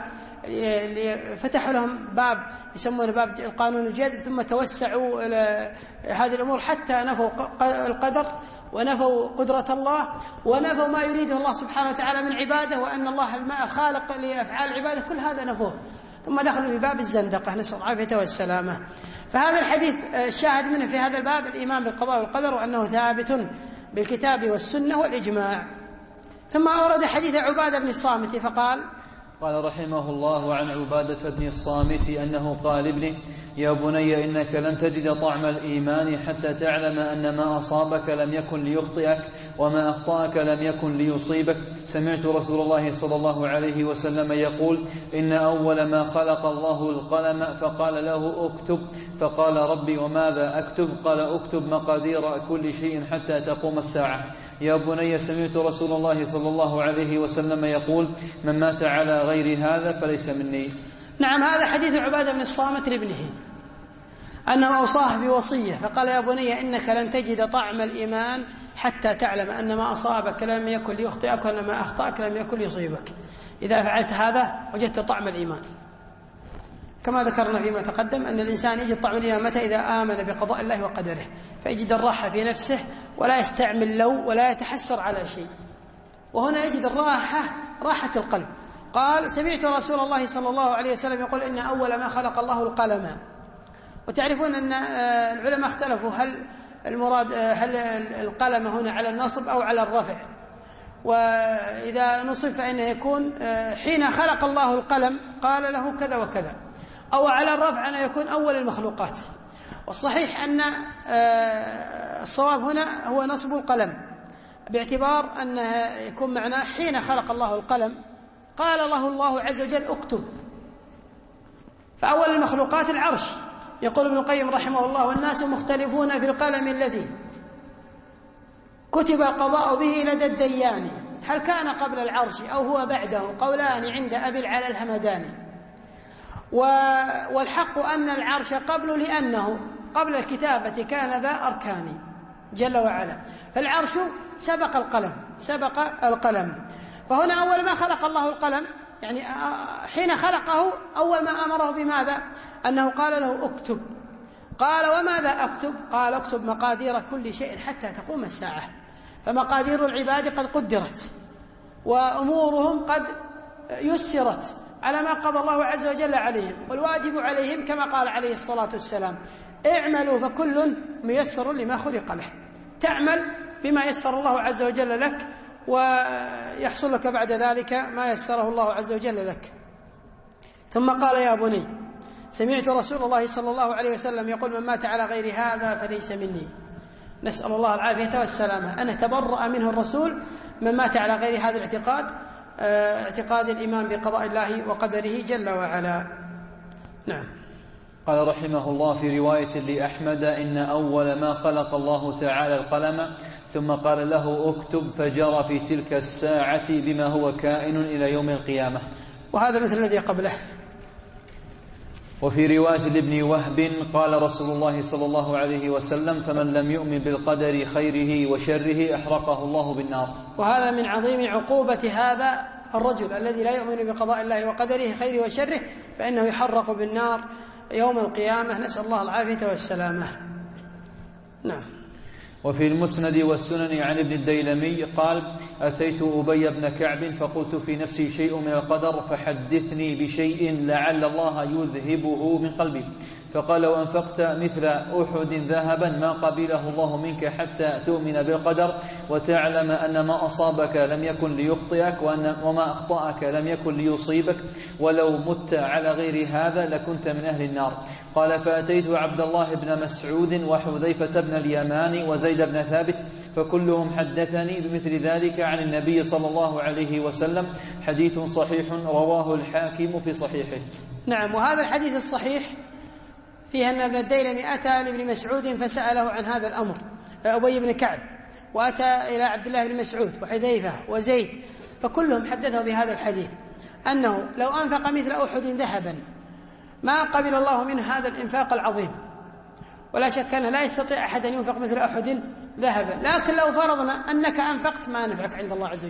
Speaker 1: فتحوا لهم باب يسمونه باب القانون الجديد، ثم توسعوا إلى هذه الأمور حتى نفوا القدر ونفوا قدرة الله ونفوا ما يريده الله سبحانه وتعالى من عباده، وأن الله الخالق لأفعال عباده، كل هذا نفوه، ثم دخلوا في باب الزندقة، نسأل العافية والسلامة. فهذا الحديث الشاهد منه في هذا الباب الإيمان بالقضاء والقدر، وأنه ثابت بالكتاب والسنة والإجماع. ثم أورد حديث عبادة بن الصامت فقال:
Speaker 2: قال رحمه الله عن عبادة بن الصامت أنه قال لابنه: يا بني إنك لن تجد طعم الإيمان حتى تعلم أن ما أصابك لم يكن ليخطئك وما أخطأك لم يكن ليصيبك. سمعت رسول الله صلى الله عليه وسلم يقول: إن أول ما خلق الله القلم فقال له اكتب، فقال: ربي وماذا أكتب؟ قال: اكتب مقادير كل شيء حتى تقوم الساعة. يا بني سمعت رسول الله صلى الله عليه وسلم يقول: من مات على غير هذا فليس مني.
Speaker 1: نعم، هذا حديث عبادة بن الصامت لابنه أنه أوصاه بوصية، فقال: يا بني إنك لن تجد طعم الإيمان حتى تعلم أن ما أصابك لم يكن ليخطئك وأن ما أخطأك لم يكن ليصيبك. إذا فعلت هذا وجدت طعم الإيمان، كما ذكرنا فيما تقدم أن الإنسان يجد طعم الإيمان متى؟ إذا آمن بقضاء الله وقدره، فيجد الراحة في نفسه ولا يستعمل لو ولا يتحسر على شيء، وهنا يجد الراحة، راحة القلب. قال: سمعت رسول الله صلى الله عليه وسلم يقول: إن أول ما خلق الله القلم. وتعرفون أن العلماء اختلفوا هل المراد هل القلم هنا على النصب أو على الرفع، وإذا نصب فإنه يكون حين خلق الله القلم قال له كذا وكذا، أو على الرفع أنه يكون أول المخلوقات. والصحيح أن الصواب هنا هو نصب القلم، باعتبار أنه يكون معناه حين خلق الله القلم قال له الله عز وجل اكتب. فأول المخلوقات العرش. يقول ابن القيم رحمه الله: والناس مختلفون في القلم الذي كتب القضاء به لدى الديان، هل كان قبل العرش أو هو بعده؟ قولان عند أبي العلا الهمداني. والحق أن العرش قبل، لأنه قبل الكتابة كان ذا أركان جل وعلا، فالعرش سبق القلم، سبق القلم. فهنا أول ما خلق الله القلم، يعني حين خلقه أول ما أمره بماذا؟ أنه قال له اكتب. قال: وماذا أكتب؟ قال: اكتب مقادير كل شيء حتى تقوم الساعة. فمقادير العباد قد قدرت، وأمورهم قد يسرت على ما قضى الله عز وجل عليهم، والواجب عليهم كما قال عليه الصلاة والسلام: اعملوا فكل ميسر لما خلق له. تعمل بما يسر الله عز وجل لك، ويحصل لك بعد ذلك ما يسره الله عز وجل لك. ثم قال: يا بني سمعت رسول الله صلى الله عليه وسلم يقول: من مات على غير هذا فليس مني. نسأل الله العافية والسلامة أن تبرأ منه الرسول من مات على غير هذا الاعتقاد، اعتقاد الإيمان بقضاء الله وقدره جل وعلا. نعم.
Speaker 2: قال رحمه الله في رواية لأحمد: إن أول ما خلق الله تعالى القلم ثم قال له اكتب، فجرى في تلك الساعة بما هو كائن إلى يوم القيامة.
Speaker 1: وهذا مثل الذي قبله.
Speaker 2: وفي رواية لابن وهب قال رسول الله صلى الله عليه وسلم: فمن لم يؤمن بالقدر خيره وشره أحرقه الله بالنار.
Speaker 1: وهذا من عظيم عقوبة هذا الرجل الذي لا يؤمن بقضاء الله وقدره خيره وشره، فإنه يحرق بالنار يوم القيامة، نسأل الله العافية والسلامة. نعم.
Speaker 2: وفي المسند والسنن عن ابن الديلمي قال: أتيت أبي بن كعب فقلت في نفسي شيء من القدر فحدثني بشيء لعل الله يذهبه من قلبي. فقال: لو أنفقت مثل أحد ذهبا ما قبله الله منك حتى تؤمن بالقدر وتعلم أن ما أصابك لم يكن ليخطئك وأن وما أخطأك لم يكن ليصيبك، ولو مت على غير هذا لكنت من أهل النار. قال: فأتيت عبد الله بن مسعود وحذيفة بن اليمان وزيد بن ثابت فكلهم حدثني بمثل ذلك عن النبي صلى الله عليه وسلم. حديث صحيح رواه الحاكم في صحيحه.
Speaker 1: نعم. وهذا الحديث الصحيح فيه أن ابن الديلمي أتى لابن مسعود فسأله عن هذا الأمر، أبي بن كعب، وأتى إلى عبد الله بن مسعود وحذيفة وزيد، فكلهم حدثوا بهذا الحديث أنه لو أنفق مثل أحد ذهبا ما قبل الله منه هذا الإنفاق العظيم. ولا شك أنه لا يستطيع أحد أن ينفق مثل أحد ذهبا، لكن لو فرضنا أنك أنفقت ما نفعك عند الله عز وجل،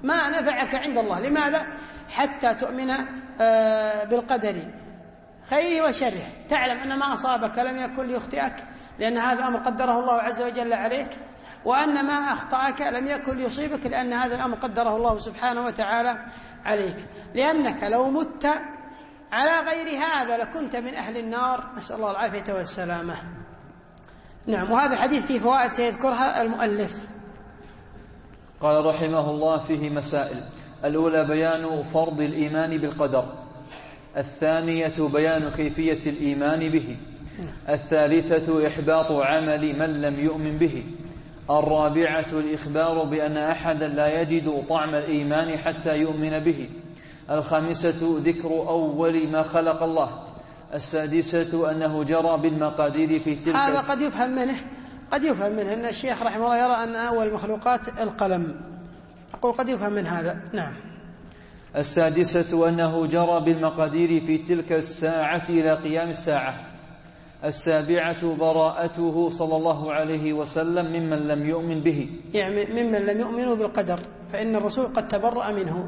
Speaker 1: ما نفعك عند الله. لماذا؟ حتى تؤمن بالقدر خيره وشره، تعلم أن ما أصابك لم يكن ليخطئك لأن هذا أمر قدره الله عز وجل عليك، وأن ما أخطأك لم يكن ليصيبك لأن هذا الأمر قدره الله سبحانه وتعالى عليك، لأنك لو مت على غير هذا لكنت من أهل النار، نسأل الله العافية والسلامة. نعم. وهذا الحديث فيه فوائد سيذكرها المؤلف.
Speaker 2: قال رحمه الله: فيه مسائل: الأولى بيان فرض الإيمان بالقدر، الثانية بيان كيفية الإيمان به، الثالثة إحباط عمل من لم يؤمن به، الرابعة الإخبار بأن أحدا لا يجد طعم الإيمان حتى يؤمن به، الخامسة ذكر أول ما خلق الله، السادسة أنه جرى بالمقادير في تلك.
Speaker 1: هذا قد يفهم منه قد يفهم منه أن الشيخ رحمه الله يرى أن أول المخلوقات القلم، أقول قد يفهم من هذا. نعم.
Speaker 2: السادسة أنه جرى بالمقادير في تلك الساعة إلى قيام الساعة، السابعة براءته صلى الله عليه وسلم ممن لم يؤمن به،
Speaker 1: يعني ممن لم يؤمنوا بالقدر، فإن الرسول قد تبرأ منه.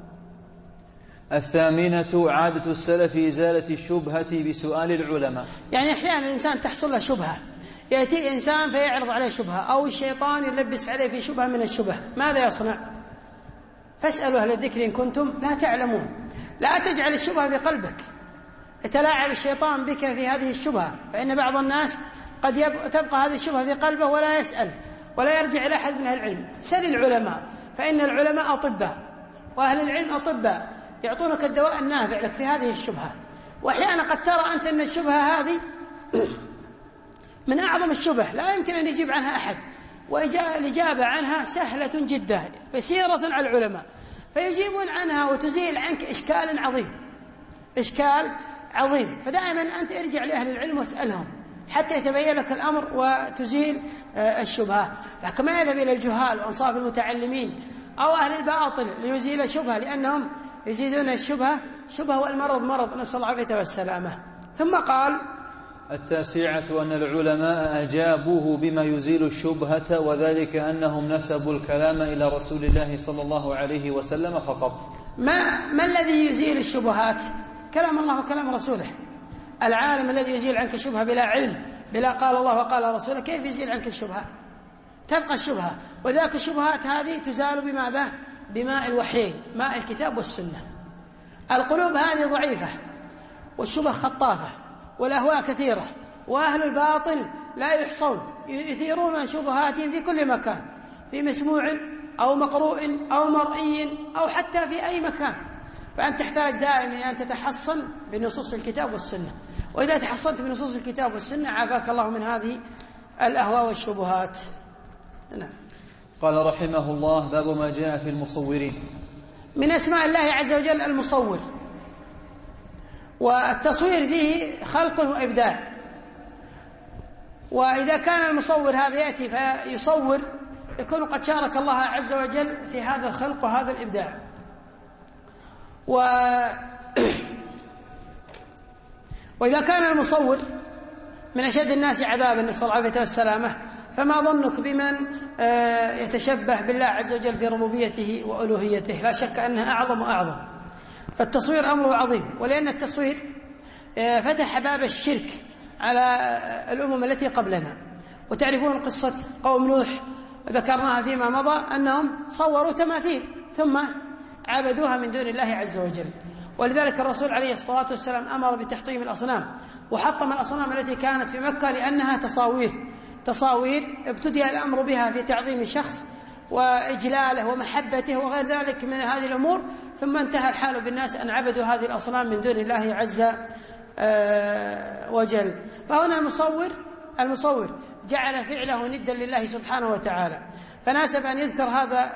Speaker 2: الثامنة عادة السلف إزالة الشبهة بسؤال العلماء،
Speaker 1: يعني أحيانا الإنسان تحصل له شبهة، يأتي إنسان فيعرض عليه شبهة أو الشيطان يلبس عليه في شبهة من الشبه، ماذا يصنع؟ فاسألوا أهل الذكر إن كنتم لا تعلمون. لا تجعل الشبهة في قلبك، يتلاعب الشيطان بك في هذه الشبهة، فإن بعض الناس قد تبقى هذه الشبهة في قلبه ولا يسأل ولا يرجع إلى أحد من أهل العلم. سل العلماء، فإن العلماء أطباء وأهل العلم أطباء، يعطونك الدواء النافع لك في هذه الشبهة. وأحيانا قد ترى أنت أن الشبهة هذه من أعظم الشبه لا يمكن أن يجيب عنها أحد، والإجابة عنها سهلة جدا يسيرة على العلماء، فيجيبون عنها وتزيل عنك إشكال عظيم إشكال عظيم. فدائما أنت ارجع لأهل العلم واسألهم حتى يتبين لك الأمر وتزيل الشبهة. لكن ما يذهب إلى الجهال وأنصاف المتعلمين أو أهل الباطل ليزيل الشبهة، لأنهم يزيدون الشبهة شبهة، والمرض مرض، نسأل الله العافية والسلامة. ثم قال:
Speaker 2: التاسعة أن العلماء أجابوه بما يزيل الشبهة، وذلك أنهم نسبوا الكلام إلى رسول الله صلى الله عليه وسلم فقط.
Speaker 1: ما, ما الذي يزيل الشبهات؟ كلام الله وكلام رسوله. العالم الذي يزيل عنك الشبهة بلا علم، بلا قال الله وقال رسوله، كيف يزيل عنك الشبهة؟ تبقى الشبهة. وذاك الشبهات هذه تزال بماذا؟ بماء الوحيين، ماء الكتاب والسنة. القلوب هذه ضعيفة والشبه خطافة والأهواء كثيرة، وأهل الباطل لا يحصون، يثيرون شبهاتهم في كل مكان، في مسموع أو مقروء أو مرئي أو حتى في أي مكان. فأنت تحتاج دائما أن تتحصن بنصوص الكتاب والسنة، وإذا تحصنت بنصوص الكتاب والسنة عافاك الله من هذه الأهواء والشبهات. نعم.
Speaker 2: قال رحمه الله: باب ما جاء في المصورين.
Speaker 1: من أسماء الله عز وجل المصور، والتصوير فيه خلق وإبداع. وإذا كان المصور هذا يأتي فيصور يكون قد شارك الله عز وجل في هذا الخلق وهذا الإبداع. و... وإذا كان المصور من أشد الناس عذابا، نسأل الله العافية والسلامة، فما ظنك بمن يتشبه بالله عز وجل في ربوبيته وألوهيته؟ لا شك أنها أعظم وأعظم. فالتصوير أمره عظيم، ولأن التصوير فتح باب الشرك على الأمم التي قبلنا. وتعرفون قصة قوم نوح ذكرناها فيما مضى، أنهم صوروا تماثيل ثم عبدوها من دون الله عز وجل. ولذلك الرسول عليه الصلاة والسلام أمر بتحطيم الأصنام، وحطم الأصنام التي كانت في مكة لأنها تصاوير تصاوير ابتدأ الأمر بها في تعظيم الشخص وإجلاله ومحبته وغير ذلك من هذه الأمور، ثم انتهى الحال بالناس أن عبدوا هذه الأصنام من دون الله عز وجل. فهنا المصور المصور جعل فعله ندا لله سبحانه وتعالى، فناسب أن يذكر هذا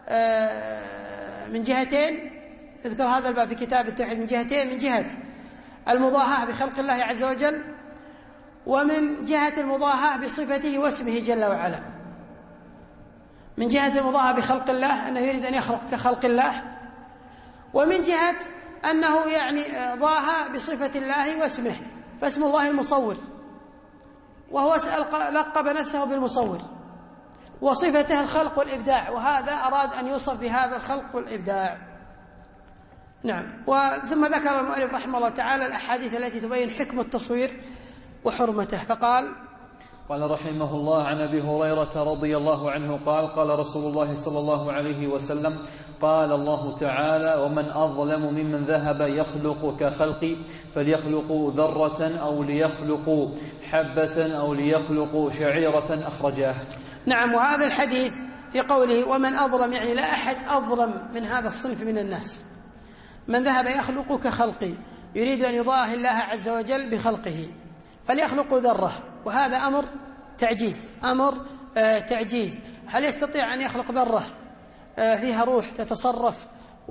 Speaker 1: من جهتين، يذكر هذا الباب في كتاب التوحيد من جهتين: من جهة المضاهاة بخلق الله عز وجل، ومن جهة المضاهاة بصفته واسمه جل وعلا. من جهة المضاهاة بخلق الله أنه يريد أن يخلق كخلق الله، ومن جهة أنه يعني ضاهى بصفة الله واسمه، فاسم الله المصور، وهو لقب نفسه بالمصور. وصفته الخلق والإبداع، وهذا أراد أن يوصف بهذا الخلق والإبداع. نعم. وثم ذكر المؤلف رحمه الله تعالى الأحاديث التي تبين حكم التصوير وحرمته، فقال:
Speaker 2: قال رحمه الله: عن أبي هريرة رضي الله عنه قال: قال رسول الله صلى الله عليه وسلم: قال الله تعالى: ومن أظلم ممن ذهب يخلق كخلقي فليخلقوا ذرة أو ليخلقوا حبة أو ليخلقوا شعيرة، أخرجاه.
Speaker 1: نعم. وهذا الحديث في قوله ومن أظلم يعني لا أحد أظلم من هذا الصنف من الناس. من ذهب يخلق كخلقي يريد أن يضاهي الله عز وجل بخلقه، فليخلق ذرة، وهذا أمر تعجيز، أمر آه تعجيز. هل يستطيع أن يخلق ذرة آه فيها روح تتصرف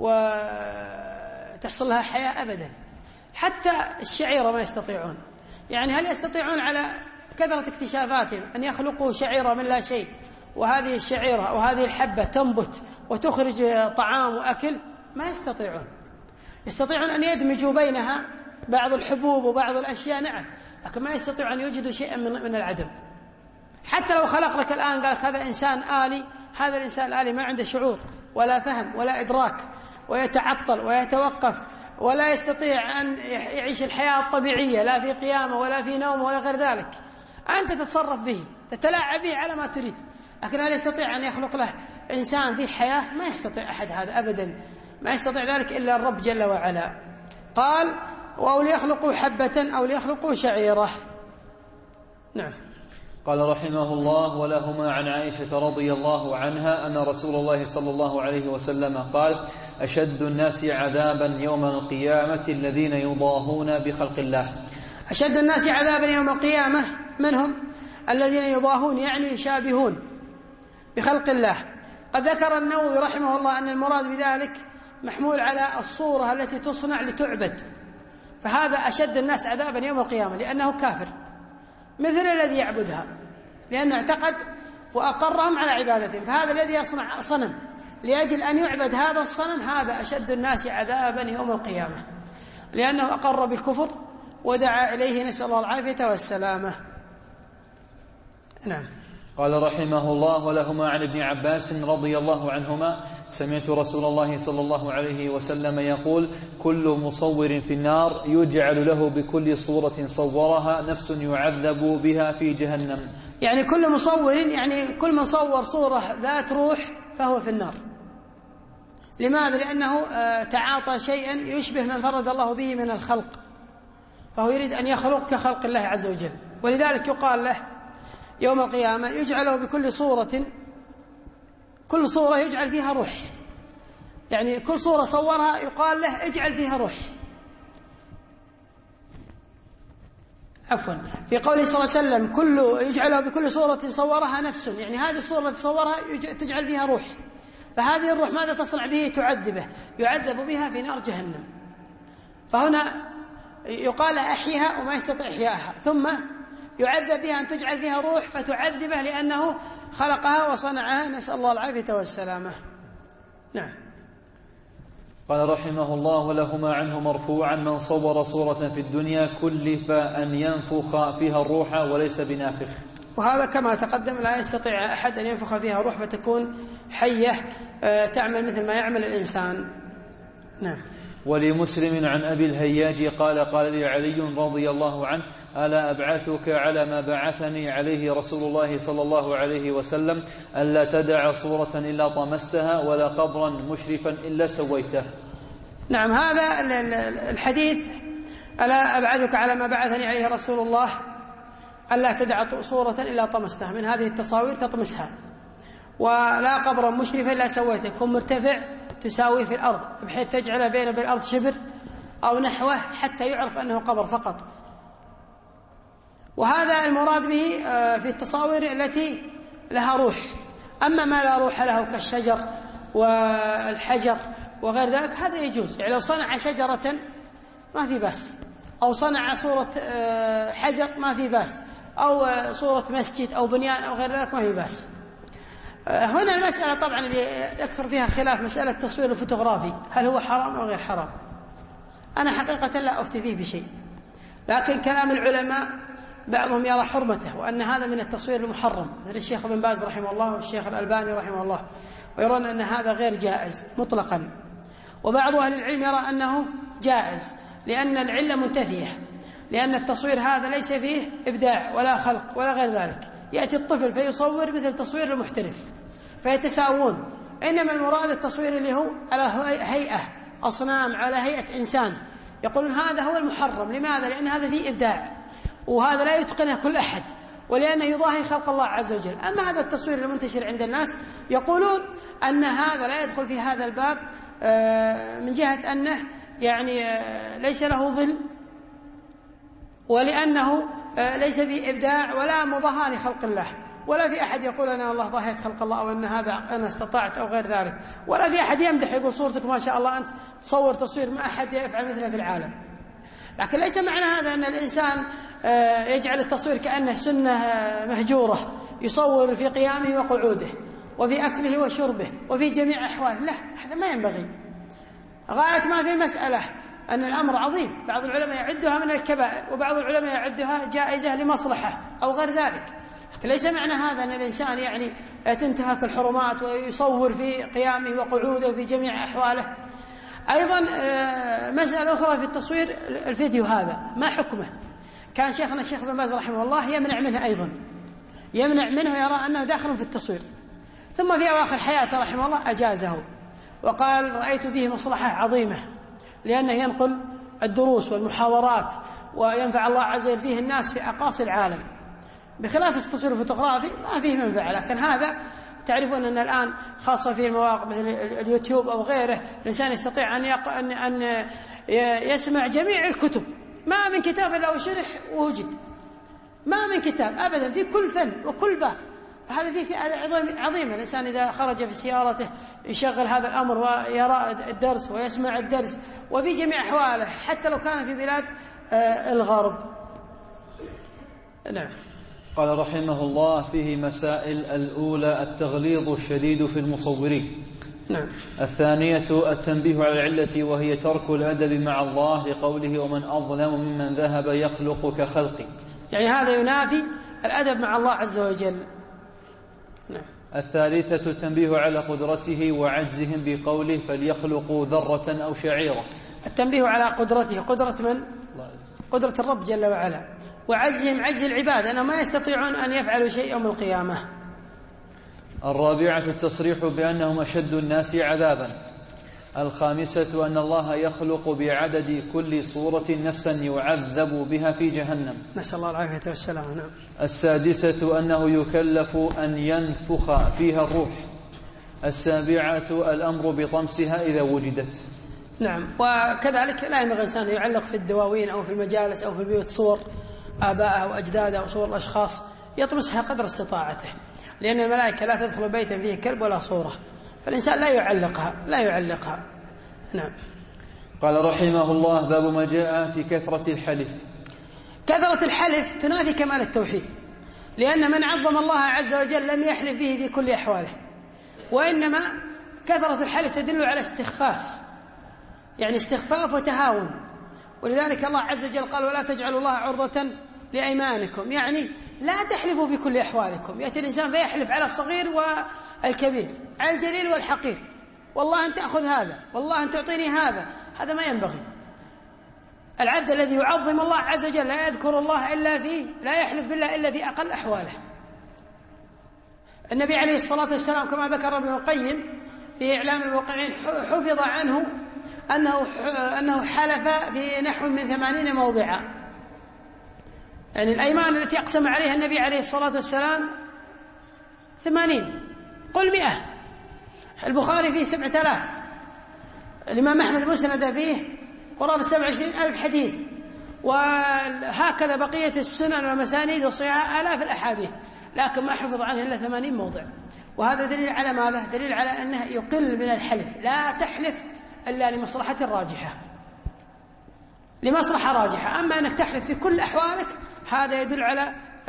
Speaker 1: وتحصل لها حياة؟ أبدا. حتى الشعيرة ما يستطيعون. يعني هل يستطيعون على كثرة اكتشافاتهم أن يخلقوا شعيرة من لا شيء، وهذه الشعيرة وهذه الحبة تنبت وتخرج طعام وأكل؟ ما يستطيعون. يستطيعون أن يدمجوا بينها بعض الحبوب وبعض الأشياء، نعم، لكن ما يستطيعون أن يوجدوا شيئا من, من العدم. حتى لو خلق لك الآن قال هذا إنسان آلي، هذا الإنسان الآلي ما عنده شعور ولا فهم ولا إدراك، ويتعطل ويتوقف ولا يستطيع أن يعيش الحياة الطبيعية، لا في قيامة ولا في نوم ولا غير ذلك. أنت تتصرف به، تتلاعب به على ما تريد، لكن هل يستطيع أن يخلق له إنسان في حياة؟ ما يستطيع أحد هذا أبدا، ما يستطيع ذلك إلا الرب جل وعلا. قال: أو ليخلقوا حبة أو ليخلقوا شعيرة. نعم.
Speaker 2: قال رحمه الله: ولهما عن عائشة رضي الله عنها أن رسول الله صلى الله عليه وسلم قال: أشد الناس عذابا يوم القيامة الذين يضاهون بخلق الله.
Speaker 1: أشد الناس عذابا يوم القيامة من هم؟ الذين يضاهون، يعني يشابهون بخلق الله. قد ذكر النووي رحمه الله أن المراد بذلك محمول على الصورة التي تصنع لتعبد، فهذا أشد الناس عذابا يوم القيامة لأنه كافر مثل الذي يعبدها، لأنه اعتقد وأقرهم على عبادتهم. فهذا الذي يصنع صنم لأجل أن يعبد هذا الصنم، هذا أشد الناس عذابا يوم القيامة، لأنه أقر بالكفر ودعا إليه، نسأل الله العافية والسلامة. نعم.
Speaker 2: قال رحمه الله: ولهما عن ابن عباس رضي الله عنهما سمعت رسول الله صلى الله عليه وسلم يقول: كل مصور في النار يجعل له بكل صورة صورها نفس يعذب بها في جهنم.
Speaker 1: يعني كل مصور، يعني كل من صور صورة ذات روح فهو في النار. لماذا؟ لأنه تعاطى شيئا يشبه من فرد الله به من الخلق، فهو يريد أن يخلق كخلق الله عز وجل، ولذلك يقال له يوم القيامة يجعله بكل صورة، كل صورة يجعل فيها روح، يعني كل صورة صورها يقال له اجعل فيها روح. عفوا، في قوله صلى الله عليه وسلم كل يجعله بكل صورة صورها نفس، يعني هذه الصورة التي صورها تجعل فيها روح، فهذه الروح ماذا تصنع به؟ تعذبه، يعذب بها في نار جهنم. فهنا يقال أحيها وما يستطيع إحياءها، ثم يعذب بها أن تجعل فيها روح فتعذبه لأنه خلقها وصنعها، نسأل الله العافية والسلامة. نعم.
Speaker 2: قال رحمه الله: ولهما عنه مرفوعا: من صور صورة في الدنيا كلف أن ينفخ فيها الروح وليس بنافخ.
Speaker 1: وهذا كما تقدم لا يستطيع أحد أن ينفخ فيها روح فتكون حية تعمل مثل ما يعمل الإنسان. نعم.
Speaker 2: ولمسلم عن أبي الهياج قال: قال لي علي رضي الله عنه: ألا أبعثك على ما بعثني عليه رسول الله صلى الله عليه وسلم: ألا تدع صورة إلا طمستها ولا قبرا مشرفا إلا سويته.
Speaker 1: نعم. هذا الحديث ألا أبعثك على ما بعثني عليه رسول الله ألا تدع صورة إلا طمستها، من هذه التصاوير تطمسها، ولا قبرا مشرفا إلا سويته، يكون مرتفع تساوي في الأرض بحيث تجعل بين بالأرض شبر أو نحوه حتى يعرف أنه قبر فقط. وهذا المراد به في التصاوير التي لها روح. أما ما لا روح له كالشجر والحجر وغير ذلك هذا يجوز، يعني لو صنع شجرة ما في بأس، أو صنع صورة حجر ما في بأس، أو صورة مسجد أو بنيان أو غير ذلك ما في بأس. هنا المسألة طبعا اللي يكثر فيها الخلاف مسألة التصوير الفوتوغرافي، هل هو حرام أو غير حرام؟ أنا حقيقة لا أفتي فيه بشيء، لكن كلام العلماء بعضهم يرى حرمته وأن هذا من التصوير المحرم، مثل الشيخ ابن باز رحمه الله والشيخ الألباني رحمه الله، ويرون أن هذا غير جائز مطلقا. وبعض أهل العلم يرى أنه جائز لأن العلة منتفية، لأن التصوير هذا ليس فيه إبداع ولا خلق ولا غير ذلك. يأتي الطفل فيصور مثل تصوير المحترف فيتساوون، إنما المراد التصوير اللي هو على هيئة أصنام، على هيئة إنسان، يقولون هذا هو المحرم. لماذا؟ لأن هذا فيه إبداع، وهذا لا يتقنه كل أحد، ولأنه يضاهي خلق الله عز وجل. أما هذا التصوير المنتشر عند الناس يقولون أن هذا لا يدخل في هذا الباب من جهة أنه يعني ليس له ظل، ولأنه ليس فيه إبداع ولا مضاهاة لخلق الله، ولا في أحد يقول أنا الله ضاهيت خلق الله أو أن هذا أنا استطعت أو غير ذلك، ولا في أحد يمدح يقول صورتك ما شاء الله أنت تصور تصوير ما أحد يفعل مثله في العالم. لكن ليس معنى هذا أن الإنسان يجعل التصوير كأنه سنة مهجورة، يصور في قيامه وقعوده وفي أكله وشربه وفي جميع أحواله، لا، هذا ما ينبغي. غاية ما في المسألة أن الأمر عظيم، بعض العلماء يعدها من الكبائر وبعض العلماء يعدها جائزة لمصلحة أو غير ذلك. ليس معنى هذا أن الإنسان يعني تنتهك الحرمات ويصور في قيامه وقعوده وفي جميع أحواله. أيضا مسألة أخرى في التصوير الفيديو، هذا ما حكمه؟ كان شيخنا الشيخ ابن باز رحمه الله يمنع منه، أيضا يمنع منه ويرى أنه داخل في التصوير، ثم في أواخر حياته رحمه الله أجازه وقال رأيت فيه مصلحة عظيمة، لأنه ينقل الدروس والمحاضرات وينفع الله عز وجل فيه الناس في أقاصي العالم، بخلاف التصوير الفوتوغرافي ما فيه منفعة. لكن هذا تعرفون أن الآن خاصة في المواقع مثل اليوتيوب أو غيره الإنسان يستطيع أن, يق... أن... أن يسمع جميع الكتب، ما من كتاب إلا وشرح ووجد، ما من كتاب أبدا في كل فن وكل باب. فهذا فيه فئة عظيمة. الإنسان إذا خرج في سيارته يشغل هذا الأمر ويرى الدرس ويسمع الدرس وفي جميع أحواله، حتى لو كان في بلاد الغرب. نعم.
Speaker 2: قال رحمه الله: فيه مسائل. الأولى التغليظ الشديد في المصورين.
Speaker 1: نعم.
Speaker 2: الثانية التنبيه على العلة وهي ترك الأدب مع الله لقوله: ومن أظلم ممن ذهب يخلق كخلقي، يعني
Speaker 1: هذا ينافي الأدب مع الله عز وجل. نعم.
Speaker 2: الثالثة التنبيه على قدرته وعجزهم بقوله: فليخلقوا ذرة أو شعيرة.
Speaker 1: التنبيه على قدرته، قدرة من؟ قدرة الرب جل وعلا، وعجزهم عجز العباد أنهم ما يستطيعون أن يفعلوا شيء يوم القيامة.
Speaker 2: الرابعة التصريح بأنهم أشد الناس عذابا. الخامسة أن الله يخلق بعدد كل صورة نفسا يعذب بها في جهنم،
Speaker 1: نسأل الله العافية والسلام. نعم.
Speaker 2: السادسة أنه يكلف أن ينفخ فيها الروح. السابعة الأمر بطمسها إذا وجدت.
Speaker 1: نعم. وكذلك لا ينبغي الإنسان يعلق في الدواوين أو في المجالس أو في البيوت صور آبائه وأجداده أو صور الأشخاص، يطمسها قدر استطاعته، لأن الملائكة لا تدخل بيتا فيه كلب ولا صورة، فالإنسان لا يعلقها لا يعلقها. نعم.
Speaker 2: قال رحمه الله: باب ما جاء في كثرة الحلف.
Speaker 1: كثرة الحلف تنافي كمال التوحيد، لأن من عظم الله عز وجل لم يحلف به في كل أحواله، وإنما كثرة الحلف تدل على استخفاف، يعني استخفاف وتهاون. ولذلك الله عز وجل قال: ولا تجعلوا الله عرضة لأيمانكم، يعني لا تحلفوا في كل أحوالكم. يأتي الإنسان فيحلف على الصغير والكبير، على الجليل والحقير، والله أن تأخذ هذا، والله أن تعطيني هذا، هذا ما ينبغي. العبد الذي يعظم الله عز وجل لا يذكر الله إلا فيه، لا يحلف بالله إلا في أقل أحواله. النبي عليه الصلاة والسلام كما ذكر ابن القيم في إعلام الموقعين حفظ عنه أنه أنه حلف في نحو من ثمانين موضعا، يعني الأيمان التي أقسم عليها النبي عليه الصلاة والسلام ثمانين، قل مئة. البخاري فيه سبعة آلاف، الإمام أحمد مسند فيه قرابة سبعة وعشرين ألف حديث، وهكذا بقية السنن والمسانيد والصحيحة آلاف الأحاديث، لكن ما حفظ عنه إلا ثمانين موضع. وهذا دليل على ماذا؟ دليل على أنه يقل من الحلف، لا تحلف إلا لمصلحة راجحة، لمصلحة راجحة. أما أنك تحلف في كل أحوالك هذا يدل على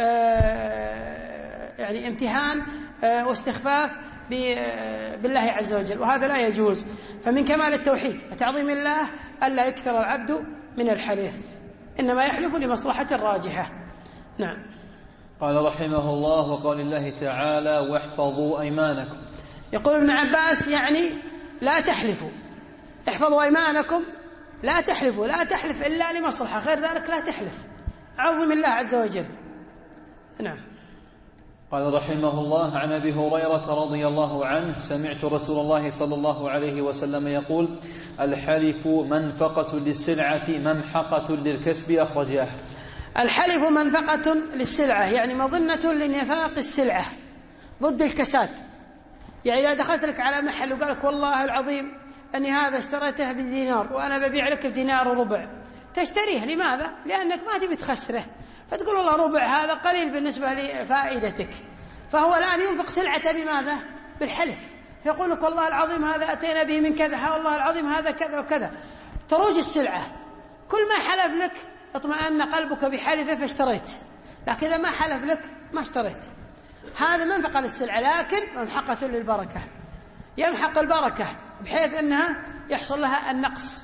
Speaker 1: يعني امتهان واستخفاف بالله عز وجل، وهذا لا يجوز. فمن كمال التوحيد وتعظيم الله ألا يكثر العبد من الحلف، إنما يحلف لمصلحة راجحة. نعم.
Speaker 2: قال رحمه الله: وقال الله تعالى: واحفظوا أيمانكم.
Speaker 1: يقول ابن عباس يعني لا تحلفوا، احفظوا أيمانكم، لا تحلفوا، لا تحلف إلا لمصلحة، غير ذلك لا تحلف، عظم الله عز وجل. نعم.
Speaker 2: قال رحمه الله: عن أبي هريرة رضي الله عنه: سمعت رسول الله صلى الله عليه وسلم يقول: الحلف منفقة للسلعة ممحقة للكسب. أخرجاه.
Speaker 1: الحلف منفقة للسلعة يعني مظنة لنفاق السلعة، ضد الكساد. يعني إذا دخلت لك على محل وقال لك والله العظيم أني هذا اشتريته بدينار وأنا ببيع لك بدينار وربع، تشتريه. لماذا؟ لأنك ما تبي تخسره، فتقول والله ربع هذا قليل بالنسبة لفائدتك، فهو الآن ينفق سلعته بماذا؟ بالحلف. فيقول لك والله العظيم هذا أتينا به من كذا، والله العظيم هذا كذا وكذا، تروج السلعة. كل ما حلف لك اطمأن قلبك بحلفه فاشتريت، لكن إذا ما حلف لك ما اشتريت. هذا منفقة للسلعة، لكن ممحقة للبركة، يمحق البركة بحيث أنها يحصل لها النقص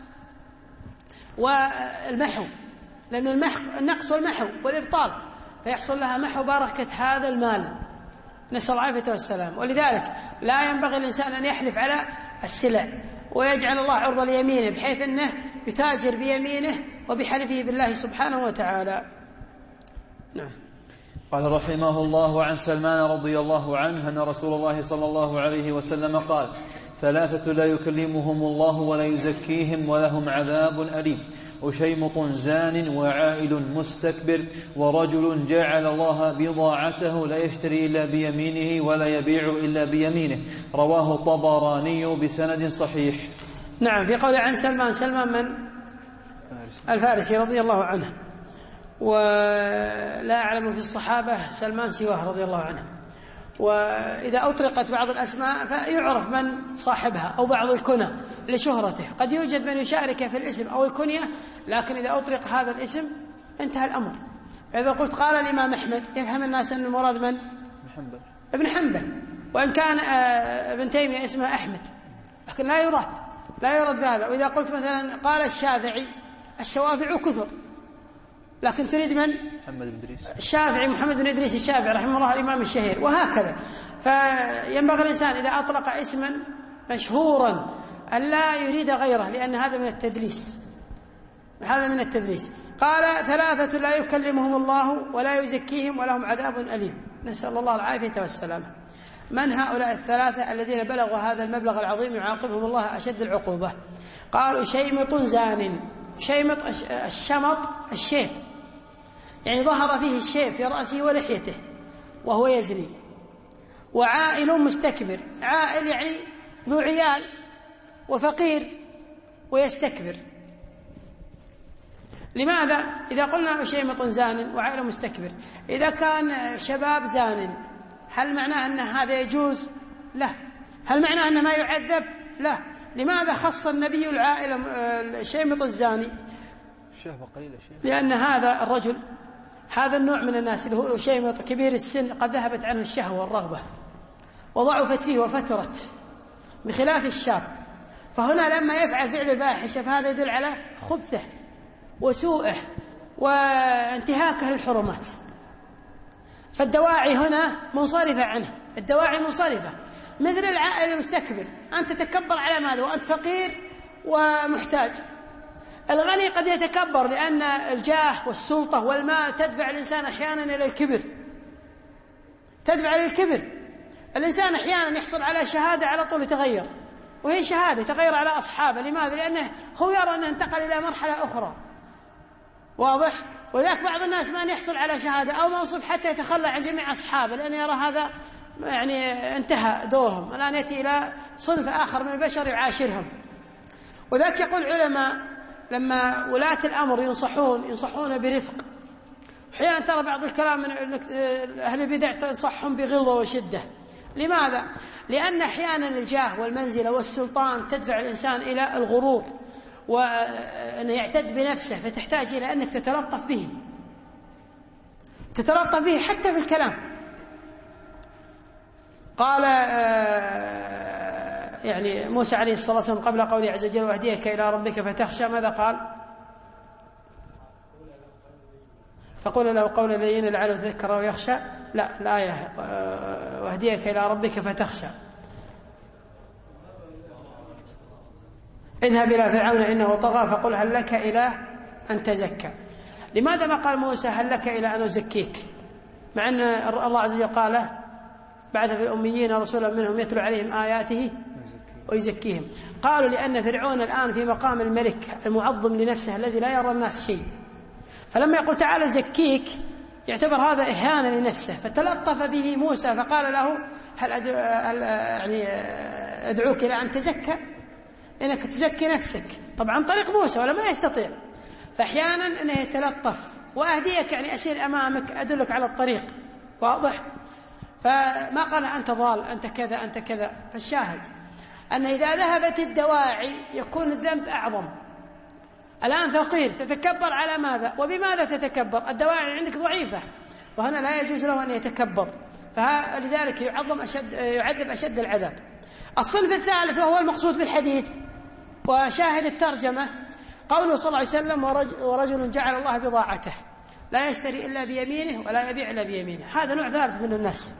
Speaker 1: والمحو، لأن المحو النقص والمحو والإبطال، فيحصل لها محو بركة هذا المال، نسأل الله العافية والسلام. ولذلك لا ينبغي الإنسان أن يحلف على السلع ويجعل الله عرضة ليمينه، بحيث أنه يتاجر بيمينه وبحلفه بالله سبحانه وتعالى. نعم.
Speaker 2: قال رحمه الله: عن سلمان رضي الله عنه أن رسول الله صلى الله عليه وسلم قال: ثلاثة لا يكلمهم الله ولا يزكيهم ولهم عذاب أليم: أشيمط زان وعائل مستكبر ورجل جعل الله بضاعته لا يشتري إلا بيمينه ولا يبيع إلا بيمينه. رواه الطبراني بسند صحيح.
Speaker 1: نعم. في قول عن سلمان، سلمان من؟ الفارسي رضي الله عنه، ولا أعلم في الصحابة سلمان سواه رضي الله عنه. وإذا أطلقت بعض الأسماء فيعرف من صاحبها أو بعض الكنى لشهرته، قد يوجد من يشارك في الاسم أو الكنية، لكن إذا أطلق هذا الاسم انتهى الأمر. إذا قلت قال الإمام أحمد يفهم الناس أن المراد من؟
Speaker 2: حنبل.
Speaker 1: ابن حنبل، وإن كان ابن تيمية اسمه أحمد، لكن لا يراد لا يراد بهذا. وإذا قلت مثلا قال الشافعي، الشوافع كثر، لكن تريد من؟
Speaker 2: محمد بن إدريس
Speaker 1: الشافعي، محمد بن إدريس الشافعي رحمه الله الإمام الشهير، وهكذا. فينبغي الإنسان إذا أطلق اسما مشهورا أن لا يريد غيره، لأن هذا من التدليس، هذا من التدليس. قال: ثلاثة لا يكلمهم الله ولا يزكيهم ولهم عذاب أليم. نسأل الله العافية والسلامة. من هؤلاء الثلاثة الذين بلغوا هذا المبلغ العظيم يعاقبهم الله أشد العقوبة؟ قالوا: شيمط زان. شيمط الشمط الشيب، يعني ظهر فيه الشيب في رأسه ولحيته وهو يزني. وعائل مستكبر، عائل يعني ذو عيال وفقير ويستكبر. لماذا؟ إذا قلنا شيمط زان وعائل مستكبر، إذا كان شباب زان هل معناه أن هذا يجوز؟ لا. هل معناه أنه ما يعذب؟ لا. لماذا خص النبي العائل شيمط الزاني؟ لأن هذا الرجل، هذا النوع من الناس اللي هو شيمط كبير السن قد ذهبت عنه الشهوة والرغبة وضعفت فيه وفترت، بخلاف الشاب. فهنا لما يفعل فعل الفاحشة فهذا يدل على خبثه وسوءه وانتهاكه للحرمات. فالدواعي هنا منصرفة عنه، الدواعي منصرفة. مثل العائل المستكبر، أنت تتكبر على ماذا وأنت فقير ومحتاج. الغني قد يتكبر لأن الجاه والسلطة والمال تدفع الإنسان أحيانا إلى الكبر، تدفع إلى الكبر. الإنسان أحيانا يحصل على شهادة على طول يتغير، وهي شهادة تغير على أصحابه. لماذا؟ لأنه هو يرى أنه انتقل إلى مرحلة أخرى، واضح؟ وذاك بعض الناس ما أن يحصل على شهادة أو منصب حتى يتخلى عن جميع أصحابه، لأنه يرى هذا يعني انتهى دورهم، الآن يأتي إلى صنف آخر من البشر يعاشرهم. وذاك يقول علماء لما ولاة الأمر ينصحون ينصحون برفق. أحيانا ترى بعض الكلام من أهل البدع تنصحهم بغلظة وشدة. لماذا؟ لأن أحيانا الجاه والمنزلة والسلطان تدفع الإنسان إلى الغرور وأن يعتد بنفسه، فتحتاج إلى أنك تتلطف به، تتلطف به حتى في الكلام. قال يعني موسى عليه الصلاة والسلام قبل قوله عز وجل: واهديك إلى ربك فتخشى، ماذا قال؟ فقول له قولا لينا لعله يتذكر أو يخشى. لا، الآية واهديك إلى ربك فتخشى. اذهب إلى فرعون إنه طغى فقل هل لك إلى أن تزكى. لماذا ما قال موسى هل لك إلى أن أزكيك، مع أن الله عز وجل قال بعث في الأميين رسولا منهم يتلو عليهم آياته ويزكيهم؟ قالوا لأن فرعون الآن في مقام الملك المعظم لنفسه الذي لا يرى الناس شيء، فلما يقول تعالى زكيك يعتبر هذا إهانة لنفسه، فتلطف به موسى فقال له هل, أدعو هل يعني أدعوك إلى أن تزكى، إنك تزكي نفسك، طبعا طريق موسى ولا ما يستطيع. فأحيانا أنه يتلطف وأهديك يعني أسير أمامك أدلك على الطريق، واضح؟ فما قال أنت ضال أنت كذا أنت كذا. فالشاهد أن إذا ذهبت الدواعي يكون الذنب أعظم. الآن فقير تتكبر على ماذا وبماذا تتكبر؟ الدواعي عندك ضعيفة، وهنا لا يجوز له أن يتكبر، فلذلك يعظم أشد يعذب أشد العذاب. الصنف الثالث وهو المقصود بالحديث وشاهد الترجمة قوله صلى الله عليه وسلم ورجل جعل الله بضاعته لا يشتري إلا بيمينه ولا يبيع إلا بيمينه. هذا نوع ثالث من الناس.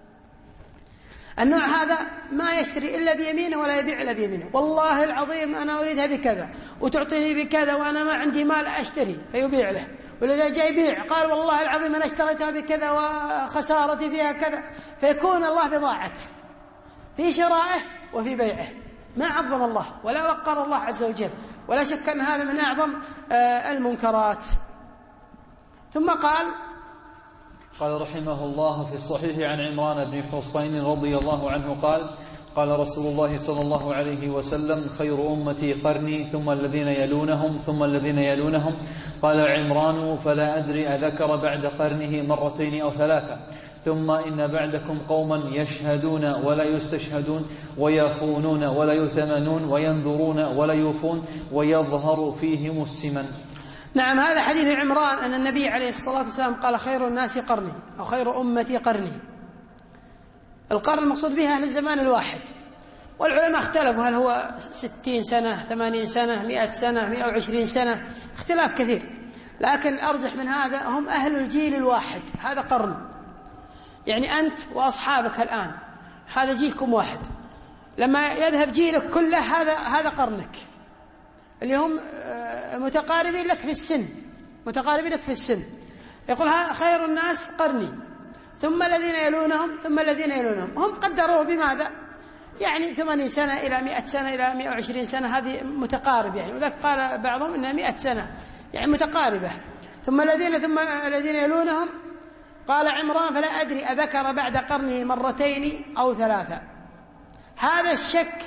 Speaker 1: النوع هذا ما يشتري إلا بيمينه ولا يبيع إلا بيمينه. والله العظيم أنا أريدها بكذا وتعطيني بكذا وأنا ما عندي مال أشتري، فيبيع له. ولذا جاء يبيع قال والله العظيم أنا اشتريتها بكذا وخسارتي فيها كذا، فيكون الله بضاعته في شرائه وفي بيعه. ما عظم الله ولا وقر الله عز وجل، ولا شك أن هذا من أعظم المنكرات. ثم قال
Speaker 2: قال رحمه الله في الصحيح عن عمران بن حصين رضي الله عنه قال قال رسول الله صلى الله عليه وسلم خير أمتي قرني ثم الذين يلونهم ثم الذين يلونهم. قال عمران فلا أدري أذكر بعد قرنه مرتين أو ثلاثة. ثم إن بعدكم قوما يشهدون ولا يستشهدون ويخونون ولا يؤتمنون وينذرون ولا يوفون ويظهر فيهم السمن.
Speaker 1: نعم، هذا حديث عمران أن النبي عليه الصلاة والسلام قال خير الناس قرني أو خير أمتي قرني. القرن المقصود بها أهل الزمان الواحد، والعلماء اختلفوا هل هو ستين سنة ثمانين سنة مئة سنة مئة وعشرين سنة، اختلاف كثير، لكن الأرجح من هذا هم أهل الجيل الواحد. هذا قرن، يعني أنت وأصحابك الآن هذا جيلكم واحد، لما يذهب جيلك كله هذا هذا قرنك اللي هم متقاربين لك في السن متقاربين لك في السن. يقول خير الناس قرني ثم الذين يلونهم ثم الذين يلونهم. هم قدروه بماذا؟ يعني ثمانين سنة إلى مئة سنة إلى مئة وعشرين سنة، هذه متقارب يعني، وذلك قال بعضهم إنها مئة سنة يعني متقاربة. ثم الذين ثم الذين يلونهم. قال عمران فلا أدري أذكر بعد قرنه مرتين أو ثلاثة. هذا الشك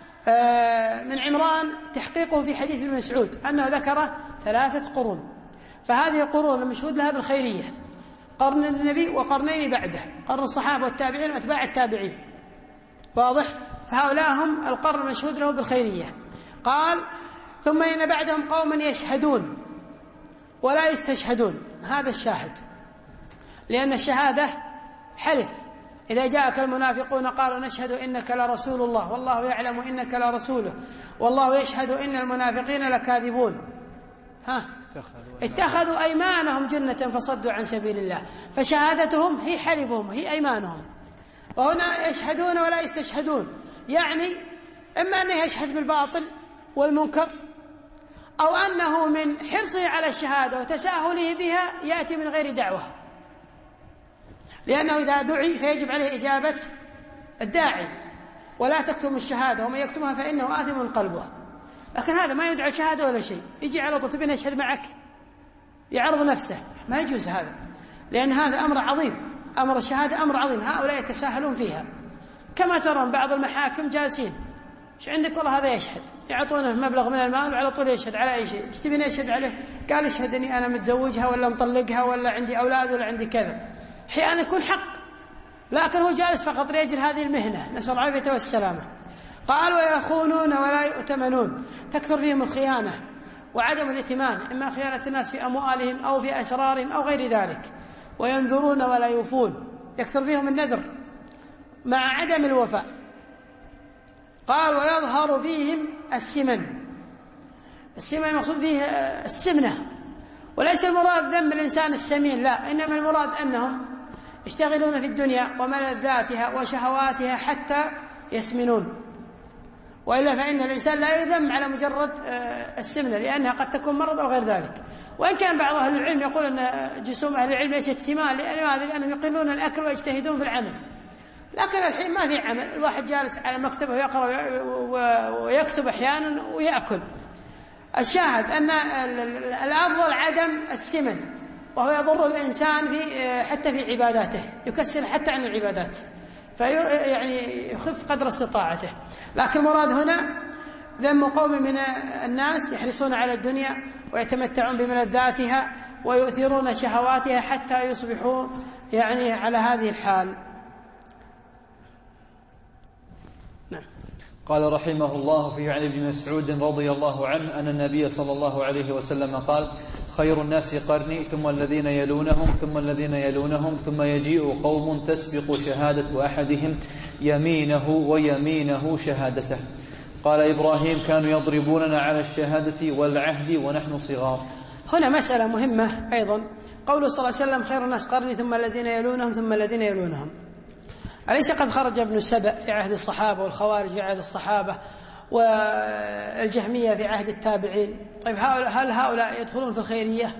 Speaker 1: من عمران تحقيقه في حديث ابن مسعود أنه ذكر ثلاثة قرون، فهذه قرون المشهود لها بالخيرية، قرن النبي وقرنين بعده، قرن الصحابة والتابعين وأتباع التابعين، واضح؟ فهؤلاء هم القرن المشهود له بالخيرية. قال ثم إن بعدهم قوما يشهدون ولا يستشهدون. هذا الشاهد، لأن الشهادة حلف. إذا جاءك المنافقون قالوا نشهد إنك لرسول الله والله يعلم إنك لرسوله والله يشهد إن المنافقين لكاذبون. ها اتخذوا أيمانهم جنة فصدوا عن سبيل الله. فشهادتهم هي حلفهم هي أيمانهم. وهنا يشهدون ولا يستشهدون، يعني إما أنه يشهد بالباطل والمنكر، أو أنه من حرصه على الشهادة وتساهله بها يأتي من غير دعوة، لأنه إذا دعي فيجب عليه إجابة الداعي، ولا تكتم الشهادة ومن يكتمها فإنه آثم قلبه. لكن هذا ما يدعى شهادة ولا شيء، يجي على طول تبين يشهد معك يعرض نفسه، ما يجوز هذا، لأن هذا أمر عظيم، أمر الشهادة أمر عظيم، هؤلاء يتساهلون فيها. كما ترون بعض المحاكم جالسين ايش عندك؟ والله هذا يشهد، يعطونه مبلغ من المال وعلى طول يشهد على أي شيء. ايش تبين يشهد عليه؟ قال اشهد اني انا متزوجها ولا مطلقها ولا عندي أولاد ولا عندي كذا. أحيانا يكون حق، لكن هو جالس فقط لأجل هذه المهنة، نسأل العافية والسلامة. قال ويخونون ولا يؤتمنون، تكثر فيهم الخيانة وعدم الائتمان، إما خيانة الناس في أموالهم أو في أسرارهم أو غير ذلك. وينذرون ولا يوفون، يكثر فيهم النذر مع عدم الوفاء. قال ويظهر فيهم السمن. السمن المقصود فيه السمنة، وليس المراد ذم الإنسان السمين، لا، إنما المراد أنهم يشتغلون في الدنيا وملذاتها وشهواتها حتى يسمنون، وإلا فإن الإنسان لا يذم على مجرد السمنة، لأنها قد تكون مرض أو غير ذلك. وإن كان بعض أهل العلم يقول أن جسوم أهل العلم ليست سمان، لأنه لأنهم يقلون الأكل ويجتهدون في العمل، لكن الحين ما في عمل، الواحد جالس على مكتبه ويقرأ ويكتب أحيانا ويأكل. الشاهد أن الأفضل عدم السمن، وهو يضر الإنسان في حتى في عباداته، يكسر حتى عن العبادات، فيعني يخف قدر استطاعته. لكن المراد هنا ذم قوم من الناس يحرصون على الدنيا ويتمتعون بملذاتها ويؤثرون شهواتها حتى يصبحوا يعني على هذه الحال. نعم.
Speaker 2: قال رحمه الله فيه عن ابن مسعود رضي الله عنه أن النبي صلى الله عليه وسلم قال: خير الناس قرني ثم الذين يلونهم ثم الذين يلونهم ثم يجيء قوم تسبق شهادة أحدهم يمينه ويمينه شهادته. قال إبراهيم: كانوا يضربوننا على الشهادة والعهد ونحن صغار.
Speaker 1: هنا مسألة مهمة أيضا، قوله صلى الله عليه وسلم: خير الناس قرني ثم الذين يلونهم ثم الذين يلونهم. أليس قد خرج ابن سبأ في عهد الصحابة والخوارج في عهد الصحابة والجهمية في عهد التابعين؟ طيب هل هؤلاء يدخلون في الخيرية؟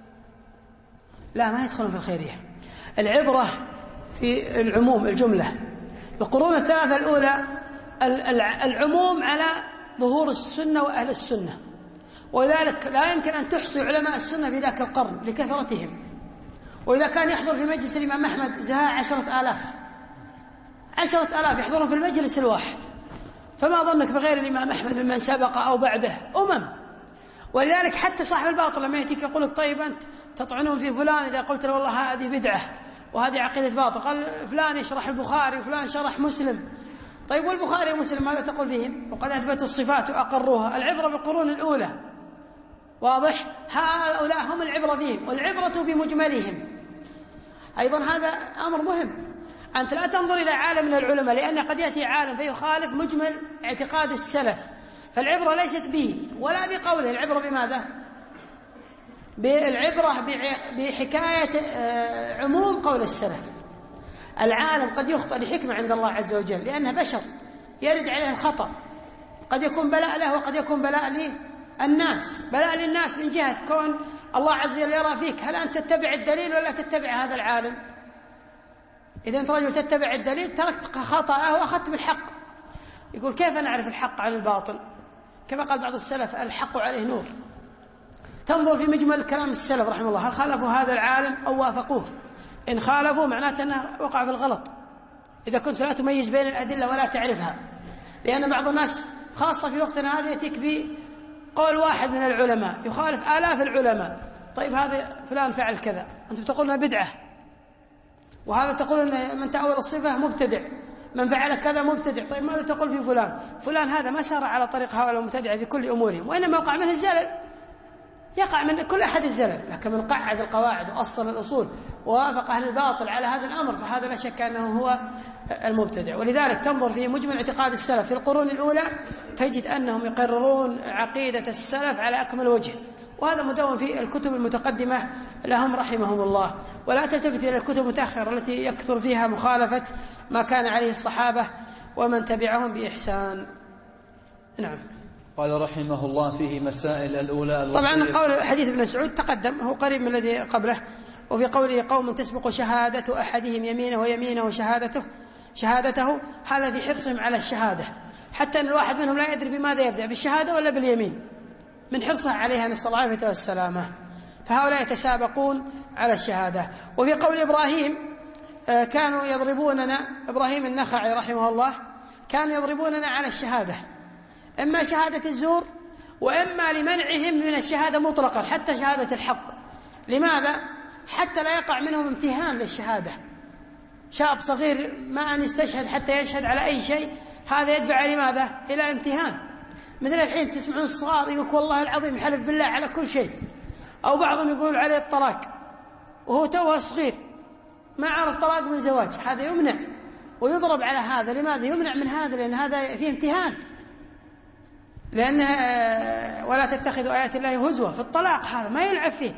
Speaker 1: لا، ما يدخلون في الخيرية. العبرة في العموم، الجملة. القرون الثلاثة الأولى العموم على ظهور السنة وأهل السنة، وذلك لا يمكن أن تحصي علماء السنة في ذاك القرن لكثرتهم. وإذا كان يحضر في مجلس الإمام أحمد زهاء عشرة آلاف عشرة آلاف يحضرون في المجلس الواحد، فما ظنك بغير الإمام أحمد ممن سبق أو بعده أمم. ولذلك حتى صاحب الباطل لما يأتيك يقول لك: طيب أنت تطعنون في فلان، إذا قلت له والله هذه بدعة وهذه عقيدة باطل، قال فلان يشرح البخاري وفلان شرح مسلم. طيب والبخاري ومسلم ماذا تقول فيهم؟ وقد أثبتوا الصفات وأقروها. العبرة بالقرون الأولى، واضح؟ هؤلاء هم العبرة فيهم، والعبرة بمجملهم. أيضا هذا أمر مهم، أنت لا تنظر إلى عالم من العلماء، لأن قد يأتي عالم فيخالف مجمل اعتقاد السلف، فالعبرة ليست به ولا بقوله، العبرة بماذا؟ بالعبرة بحكاية عموم قول السلف. العالم قد يخطئ لحكمة عند الله عز وجل، لأنه بشر يرد عليه الخطأ، قد يكون بلاء له وقد يكون بلاء للناس. بلاء للناس من جهة كون الله عز وجل يرى فيك هل أنت تتبع الدليل ولا تتبع هذا العالم. إذا أنت رجل تتبع الدليل تركت خطأه وأخذت بالحق. يقول: كيف نعرف الحق عن الباطل؟ كما قال بعض السلف: الحق عليه نور. تنظر في مجمل كلام السلف رحمه الله، هل خالفوا هذا العالم أو وافقوه؟ إن خالفوا معناته أنه وقع في الغلط، إذا كنت لا تميز بين الأدلة ولا تعرفها. لأن بعض الناس خاصة في وقتنا هذا يأتيك بقول واحد من العلماء يخالف آلاف العلماء. طيب هذا فلان فعل كذا، أنت تقول انها بدعة، وهذا تقول ان من تأول الصفة مبتدع، من فعل كذا مبتدع. طيب ماذا تقول في فلان؟ فلان هذا ما سار على طريق هؤلاء المبتدعة في كل أمورهم، وإنما يقع منه الزلل، يقع من كل أحد الزلل. لكن من قعد القواعد وأصل الأصول ووافق أهل الباطل على هذا الأمر، فهذا لا شك أنه هو المبتدع. ولذلك تنظر في مجمل اعتقاد السلف في القرون الأولى تجد أنهم يقررون عقيدة السلف على أكمل وجه، وهذا مدون في الكتب المتقدمة لهم رحمهم الله. ولا تلتفت إلى الكتب المتأخرة التي يكثر فيها مخالفة ما كان عليه الصحابة ومن تبعهم بإحسان. نعم.
Speaker 2: قال رحمه الله فيه مسائل الأولى.
Speaker 1: طبعا قول حديث ابن مسعود تقدم، هو قريب من الذي قبله. وفي قوله: قوم تسبق شهادة أحدهم يمينه ويمينه شهادته شهادته هذا في حرصهم على الشهادة، حتى أن الواحد منهم لا يدري بماذا يبدأ، بالشهادة ولا باليمين، من حرصه عليها نسأل الله العافية والسلامة. فهؤلاء يتسابقون على الشهادة. وفي قول إبراهيم: كانوا يضربوننا، إبراهيم النخعي رحمه الله، كانوا يضربوننا على الشهادة، إما شهادة الزور وإما لمنعهم من الشهادة مطلقا حتى شهادة الحق. لماذا؟ حتى لا يقع منهم امتهان للشهادة. شاب صغير ما أن يستشهد حتى يشهد على أي شيء، هذا يدفع لماذا؟ إلى امتهان. مثل الحين تسمعون الصغار يقول: والله العظيم حلف بالله على كل شيء، أو بعضهم يقول عليه الطلاق وهو توه صغير ما عرف طلاق من زواج، هذا يمنع ويضرب على هذا. لماذا يمنع من هذا؟ لأن هذا فيه امتهان، لأن ولا تتخذوا آيات الله هزوا في الطلاق، هذا ما يلعب فيه.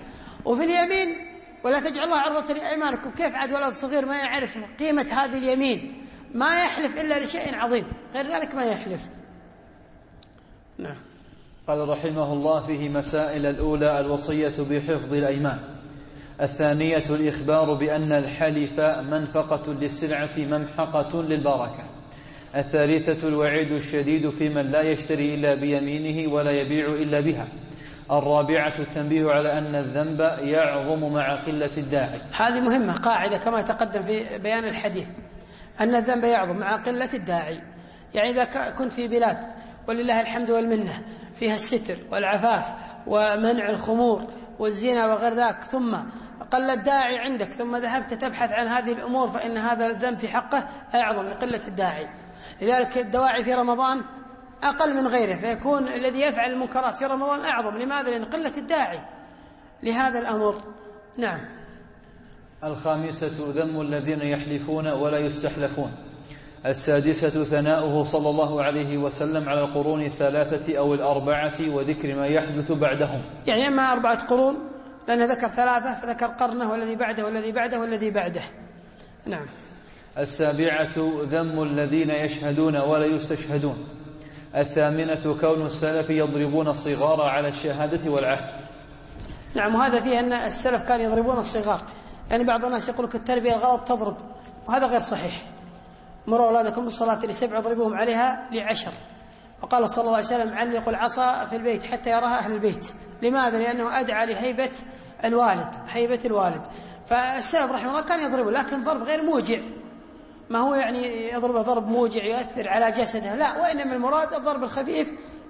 Speaker 1: وفي اليمين ولا تجعل الله عرضة لأيمانكم، كيف عاد ولد صغير ما يعرف قيمة هذه اليمين ما يحلف إلا لشيء عظيم، غير ذلك ما يحلف. نعم.
Speaker 2: قال رحمه الله فيه مسائل: الأولى الوصية بحفظ الأيمان، الثانية الإخبار بأن الحلف منفقة للسلعة ممحقة للبركة، الثالثة الوعيد الشديد في من لا يشتري إلا بيمينه ولا يبيع إلا بها، الرابعة التنبيه على أن الذنب يعظم مع قلة الداعي.
Speaker 1: هذه مهمة، قاعدة كما تقدم في بيان الحديث، أن الذنب يعظم مع قلة الداعي. يعني إذا كنت في بلاد ولله الحمد والمنة فيها الستر والعفاف ومنع الخمور والزنا وغير ذاك، ثم قل الداعي عندك، ثم ذهبت تبحث عن هذه الأمور، فإن هذا الذنب في حقه أعظم لقلة الداعي. لذلك الدواعي في رمضان أقل من غيره، فيكون الذي يفعل المنكرات في رمضان أعظم. لماذا؟ لأن قلة الداعي لهذا الأمر. نعم.
Speaker 2: الخامسة ذم الذين يحلفون ولا يستحلفون. السادسة ثناؤه صلى الله عليه وسلم على القرون الثلاثة أو الأربعة وذكر ما يحدث بعدهم.
Speaker 1: يعني أما أربعة قرون لأنه ذكر ثلاثة، فذكر قرنه والذي بعده والذي بعده والذي بعده. نعم.
Speaker 2: السابعة ذم الذين يشهدون ولا يستشهدون. الثامنة كون السلف يضربون الصغار على الشهادة والعهد.
Speaker 1: نعم. وهذا فيه أن السلف كانوا يضربون الصغار، يعني بعض الناس يقول لك التربية الغلط تضرب، وهذا غير صحيح. مروا أولادكم بالصلاة لسبع واضربوهم عليها لعشر. وقال صلى الله عليه وسلم: علقوا العصا في البيت حتى يراها أهل البيت. لماذا؟ لأنه أدعى لهيبة الوالد، هيبة الوالد. فالسلف رحمه الله كان يضربه، لكن ضرب غير موجع، ما هو يعني يضربه ضرب موجع يؤثر على جسده، لا، وإنما المراد الضرب الخفيف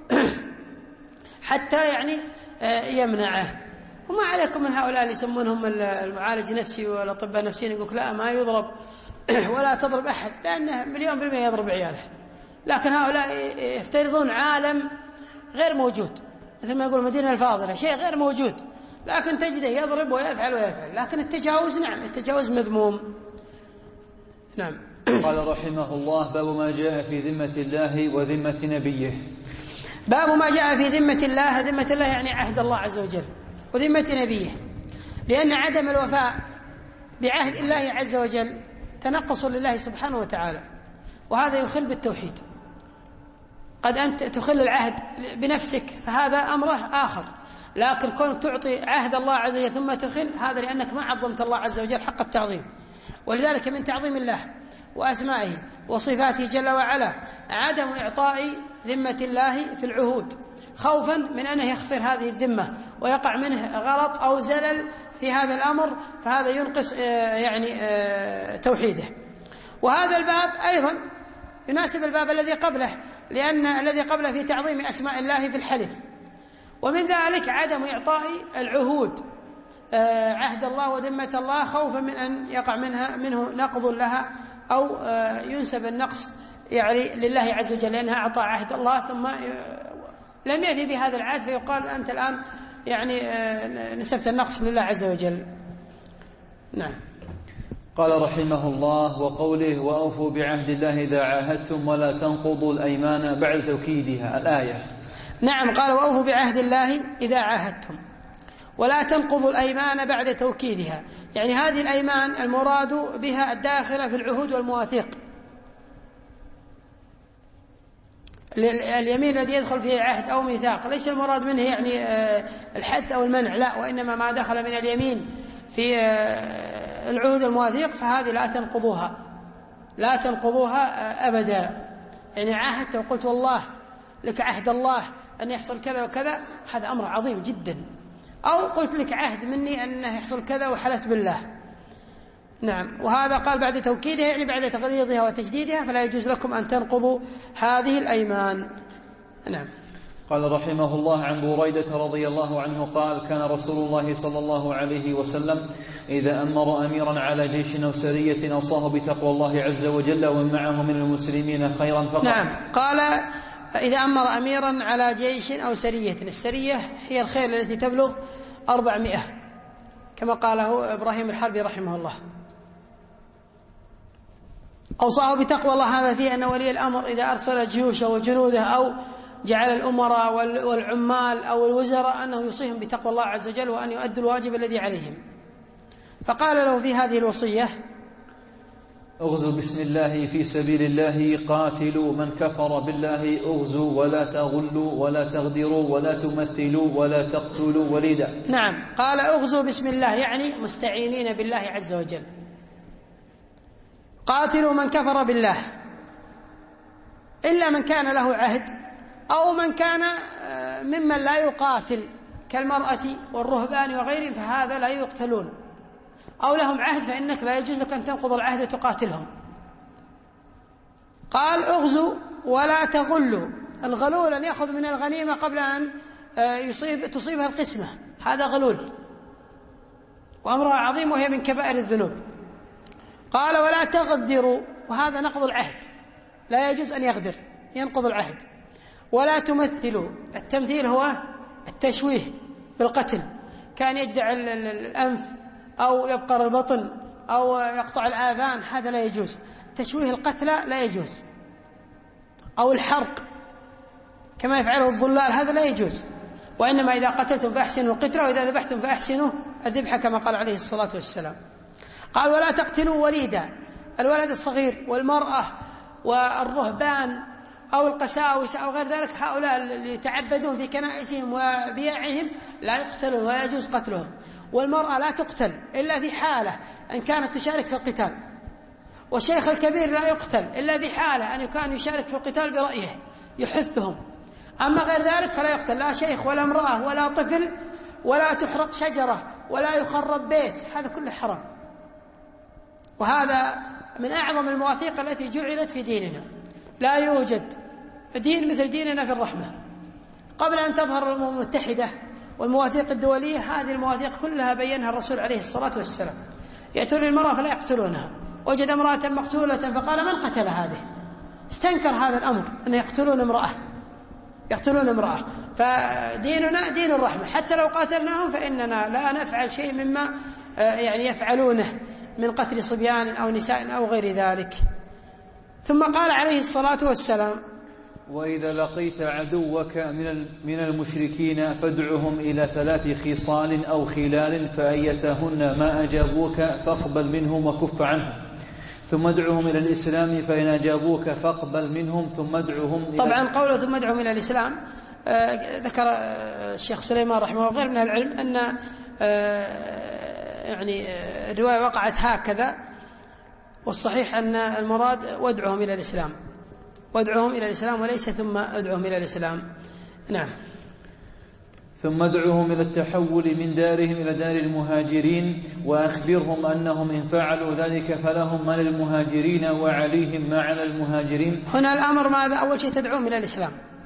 Speaker 1: حتى يعني يمنعه. وما عليكم من هؤلاء اللي يسمونهم المعالج نفسي والأطباء النفسيين، يقولك لا ما يضرب ولا تضرب أحد، لأنه مليون بالمئة يضرب عياله. لكن هؤلاء يفترضون عالم غير موجود، مثل ما يقول المدينة الفاضلة، شيء غير موجود، لكن تجده يضرب ويفعل ويفعل. لكن التجاوز، نعم، التجاوز مذموم. نعم.
Speaker 2: قال رحمه الله: باب ما جاء في ذمة الله وذمة نبيه.
Speaker 1: باب ما جاء في ذمة الله. ذمة الله يعني عهد الله عز وجل، وذمة نبيه، لأن عدم الوفاء بعهد الله عز وجل تنقص لله سبحانه وتعالى، وهذا يخل بالتوحيد. قد أنت تخل العهد بنفسك فهذا أمره آخر، لكن كونك تعطي عهد الله عز وجل ثم تخل، هذا لأنك ما عظمت الله عز وجل حق التعظيم. ولذلك من تعظيم الله وأسمائه وصفاته جل وعلا عدم إعطاء ذمة الله في العهود، خوفا من أنه يخفر هذه الذمة ويقع منه غلط أو زلل في هذا الأمر، فهذا ينقص يعني توحيده. وهذا الباب أيضا يناسب الباب الذي قبله، لأن الذي قبله في تعظيم أسماء الله في الحلف. ومن ذلك عدم إعطاء العهود عهد الله وذمة الله خوفا من أن يقع منها منه نقض لها أو ينسب النقص يعني لله عز وجل، لأنها أعطى عهد الله ثم لم يأتي بهذا العهد، فيقال أنت الآن يعني نسبت النقص لله عز وجل. نعم.
Speaker 2: قال رحمه الله: وقوله: وأوفوا بعهد الله إذا عاهدتم ولا تنقضوا الأيمان بعد توكيدها، الآية.
Speaker 1: نعم. قال: وأوفوا بعهد الله إذا عاهدتم ولا تنقضوا الأيمان بعد توكيدها، يعني هذه الأيمان المراد بها الداخلة في العهود والمواثيق. اليمين الذي يدخل فيه عهد أو ميثاق ليس المراد منه يعني الحث أو المنع، لا، وإنما ما دخل من اليمين في العهود المواثيق فهذه لا تنقضوها، لا تنقضوها أبدا. يعني عاهدت وقلت والله لك عهد الله أن يحصل كذا وكذا، هذا أمر عظيم جدا. أو قلت لك عهد مني أنه يحصل كذا وحلفت بالله. نعم. وهذا قال بعد توكيدها يعني بعد تغليظها وتجديدها، فلا يجوز لكم أن تنقضوا هذه الأيمان. نعم.
Speaker 2: قال رحمه الله: عن بريدة رضي الله عنه قال: كان رسول الله صلى الله عليه وسلم إذا أمر أميرا على جيش أو سرية أوصاه بتقوى الله عز وجل ومن معه من المسلمين خيرا فقال.
Speaker 1: نعم. قال: إذا أمر أميرا على جيش أو سرية، السرية هي الخيل التي تبلغ أربعمائة كما قاله إبراهيم الحربي رحمه الله. أوصاه بتقوى الله، هذا فيه أن ولي الأمر إذا أرسل جيوشه وجنوده أو جعل الأمراء والعمال أو الوزراء أنه يوصيهم بتقوى الله عز وجل وأن يؤدوا الواجب الذي عليهم. فقال له في هذه الوصية:
Speaker 2: اغزوا بسم الله في سبيل الله، قاتلوا من كفر بالله، اغزوا ولا تغلوا ولا تغدروا ولا تمثلوا ولا تقتلوا وليدا.
Speaker 1: نعم، قال اغزوا بسم الله، يعني مستعينين بالله عز وجل. قاتلوا من كفر بالله، إلا من كان له عهد أو من كان ممن لا يقاتل كالمرأة والرهبان وغيرهم، فهذا لا يقتلون، أو لهم عهد فإنك لا يجوز لك أن تنقض العهد وتقاتلهم. قال اغزوا ولا تغلوا. الغلول أن يأخذ من الغنيمة قبل أن يصيب تصيبها القسمة، هذا غلول وأمرها عظيم وهي من كبائر الذنوب. قال ولا تغدروا، وهذا نقض العهد، لا يجوز أن يغدر، ينقض العهد. ولا تمثلوا، التمثيل هو التشويه بالقتل، كان يجدع الأنف أو يبقر البطن أو يقطع الآذان، هذا لا يجوز. تشويه القتلى لا يجوز، أو الحرق كما يفعله الظلال، هذا لا يجوز. وإنما إذا قتلتم فأحسنوا القتلى، وإذا ذبحتم فأحسنوا الذبح كما قال عليه الصلاة والسلام. قال ولا تقتلوا وليدا، الولد الصغير والمرأة والرهبان أو القساوسة أو غير ذلك، هؤلاء اللي يتعبدون في كنائسهم وبياعهم لا يقتلون ولا يجوز قتلهم. والمرأة لا تقتل إلا في حالة أن كانت تشارك في القتال. والشيخ الكبير لا يقتل إلا في حالة أن كان يشارك في القتال برأيه يحثهم. أما غير ذلك فلا يقتل لا شيخ ولا امرأة ولا طفل، ولا تحرق شجرة ولا يخرب بيت، هذا كله حرام. وهذا من أعظم المواثيق التي جعلت في ديننا. لا يوجد دين مثل ديننا في الرحمة. قبل أن تظهر الأمم المتحدة والمواثيق الدولية، هذه المواثيق كلها بينها الرسول عليه الصلاة والسلام. يأتون المرأة فلا يقتلونها، وجد امرأة مقتولة فقال من قتل هذه؟ استنكر هذا الأمر أن يقتلون امرأة يقتلون امرأة. فديننا دين الرحمة، حتى لو قاتلناهم فإننا لا نفعل شيء مما يعني يفعلونه من قتل صبيان أو نساء أو غير ذلك. ثم قال عليه الصلاة والسلام
Speaker 2: وإذا لقيت عدوك من المشركين فادعهم إلى ثلاث خصال أو خلال، فأيتهن ما أجابوك فاقبل منهم وكف عنهم، ثم ادعهم إلى الإسلام فإن أجابوك فاقبل منهم ثم ادعهم إلى
Speaker 1: طبعا قوله ثم ادعهم إلى الإسلام آه ذكر آه الشيخ سليمان رحمه الله وغير من العلم أن آه يعني آه الرواية وقعت هكذا، والصحيح أن المراد وادعهم إلى الإسلام، وادعهم إلى الإسلام وليس ثم ادعهم إلى الإسلام. نعم.
Speaker 2: ثم ادعهم إلى التحول من دارهم إلى دار المهاجرين، وأخبرهم أنهم إن فعلوا ذلك فلهم ما للمهاجرين وعليهم ما على المهاجرين.
Speaker 1: هنا الأمر ماذا؟ أول شيء تدعوهم إلى الإسلام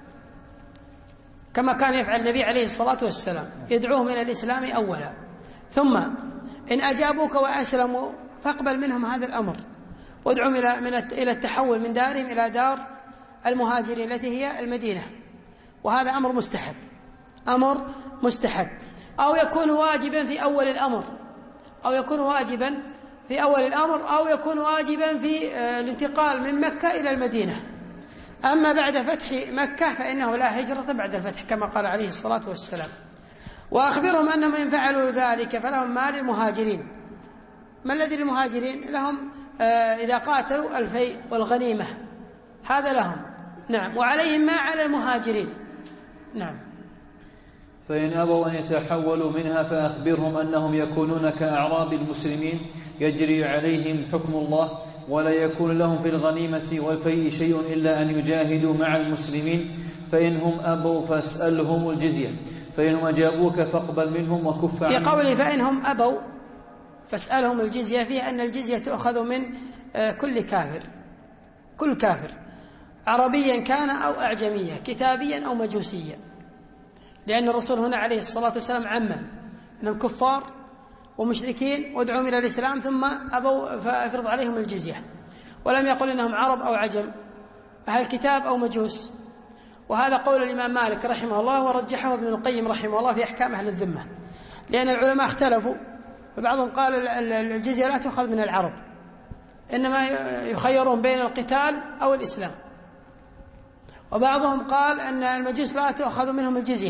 Speaker 1: كما كان يفعل النبي عليه الصلاة والسلام، يدعوهم إلى الإسلام أولا، ثم إن أجابوك وأسلموا فاقبل منهم هذا الأمر، وادعهم إلى من إلى التحول من دارهم إلى دار المهاجرين التي هي المدينة. وهذا أمر مستحب، أمر مستحب أو يكون واجبا في أول الأمر، أو يكون واجبا في أول الأمر أو يكون واجبا في الانتقال من مكة إلى المدينة. أما بعد فتح مكة فإنه لا هجرة بعد الفتح كما قال عليه الصلاة والسلام. وأخبرهم أنهم إن فعلوا ذلك فلهم ما للمهاجرين. ما الذي للمهاجرين؟ لهم إذا قاتلوا الفيء والغنيمة، هذا لهم. نعم. وعليهم ما على المهاجرين. نعم.
Speaker 2: فإن أبوا أن يتحولوا منها فأخبرهم أنهم يكونون كأعراب المسلمين يجري عليهم حكم الله، ولا يكون لهم في الغنيمة والفيء شيء إلا أن يجاهدوا مع المسلمين، فإنهم أبوا فاسألهم الجزية، فإنهم أجابوك فاقبل منهم وكف عنهم.
Speaker 1: في قوله فإنهم أبوا فاسألهم الجزية فيه أن الجزية تؤخذ من كل كافر، كل كافر عربيا كان أو أعجميا، كتابيا أو مجوسيا، لأن الرسول هنا عليه الصلاة والسلام عمم أنهم كفار ومشركين وادعوهم إلى الإسلام ثم أبوا فأفرض عليهم الجزية، ولم يقل إنهم عرب أو عجم، أهل كتاب أو مجوس. وهذا قول الإمام مالك رحمه الله، ورجحه ابن القيم رحمه الله في أحكام أهل الذمة، لأن العلماء اختلفوا، فبعضهم قال الجزية لا تؤخذ من العرب، إنما يخيرون بين القتال أو الإسلام. وبعضهم قال أن المجوس لا تؤخذ منهم الجزية.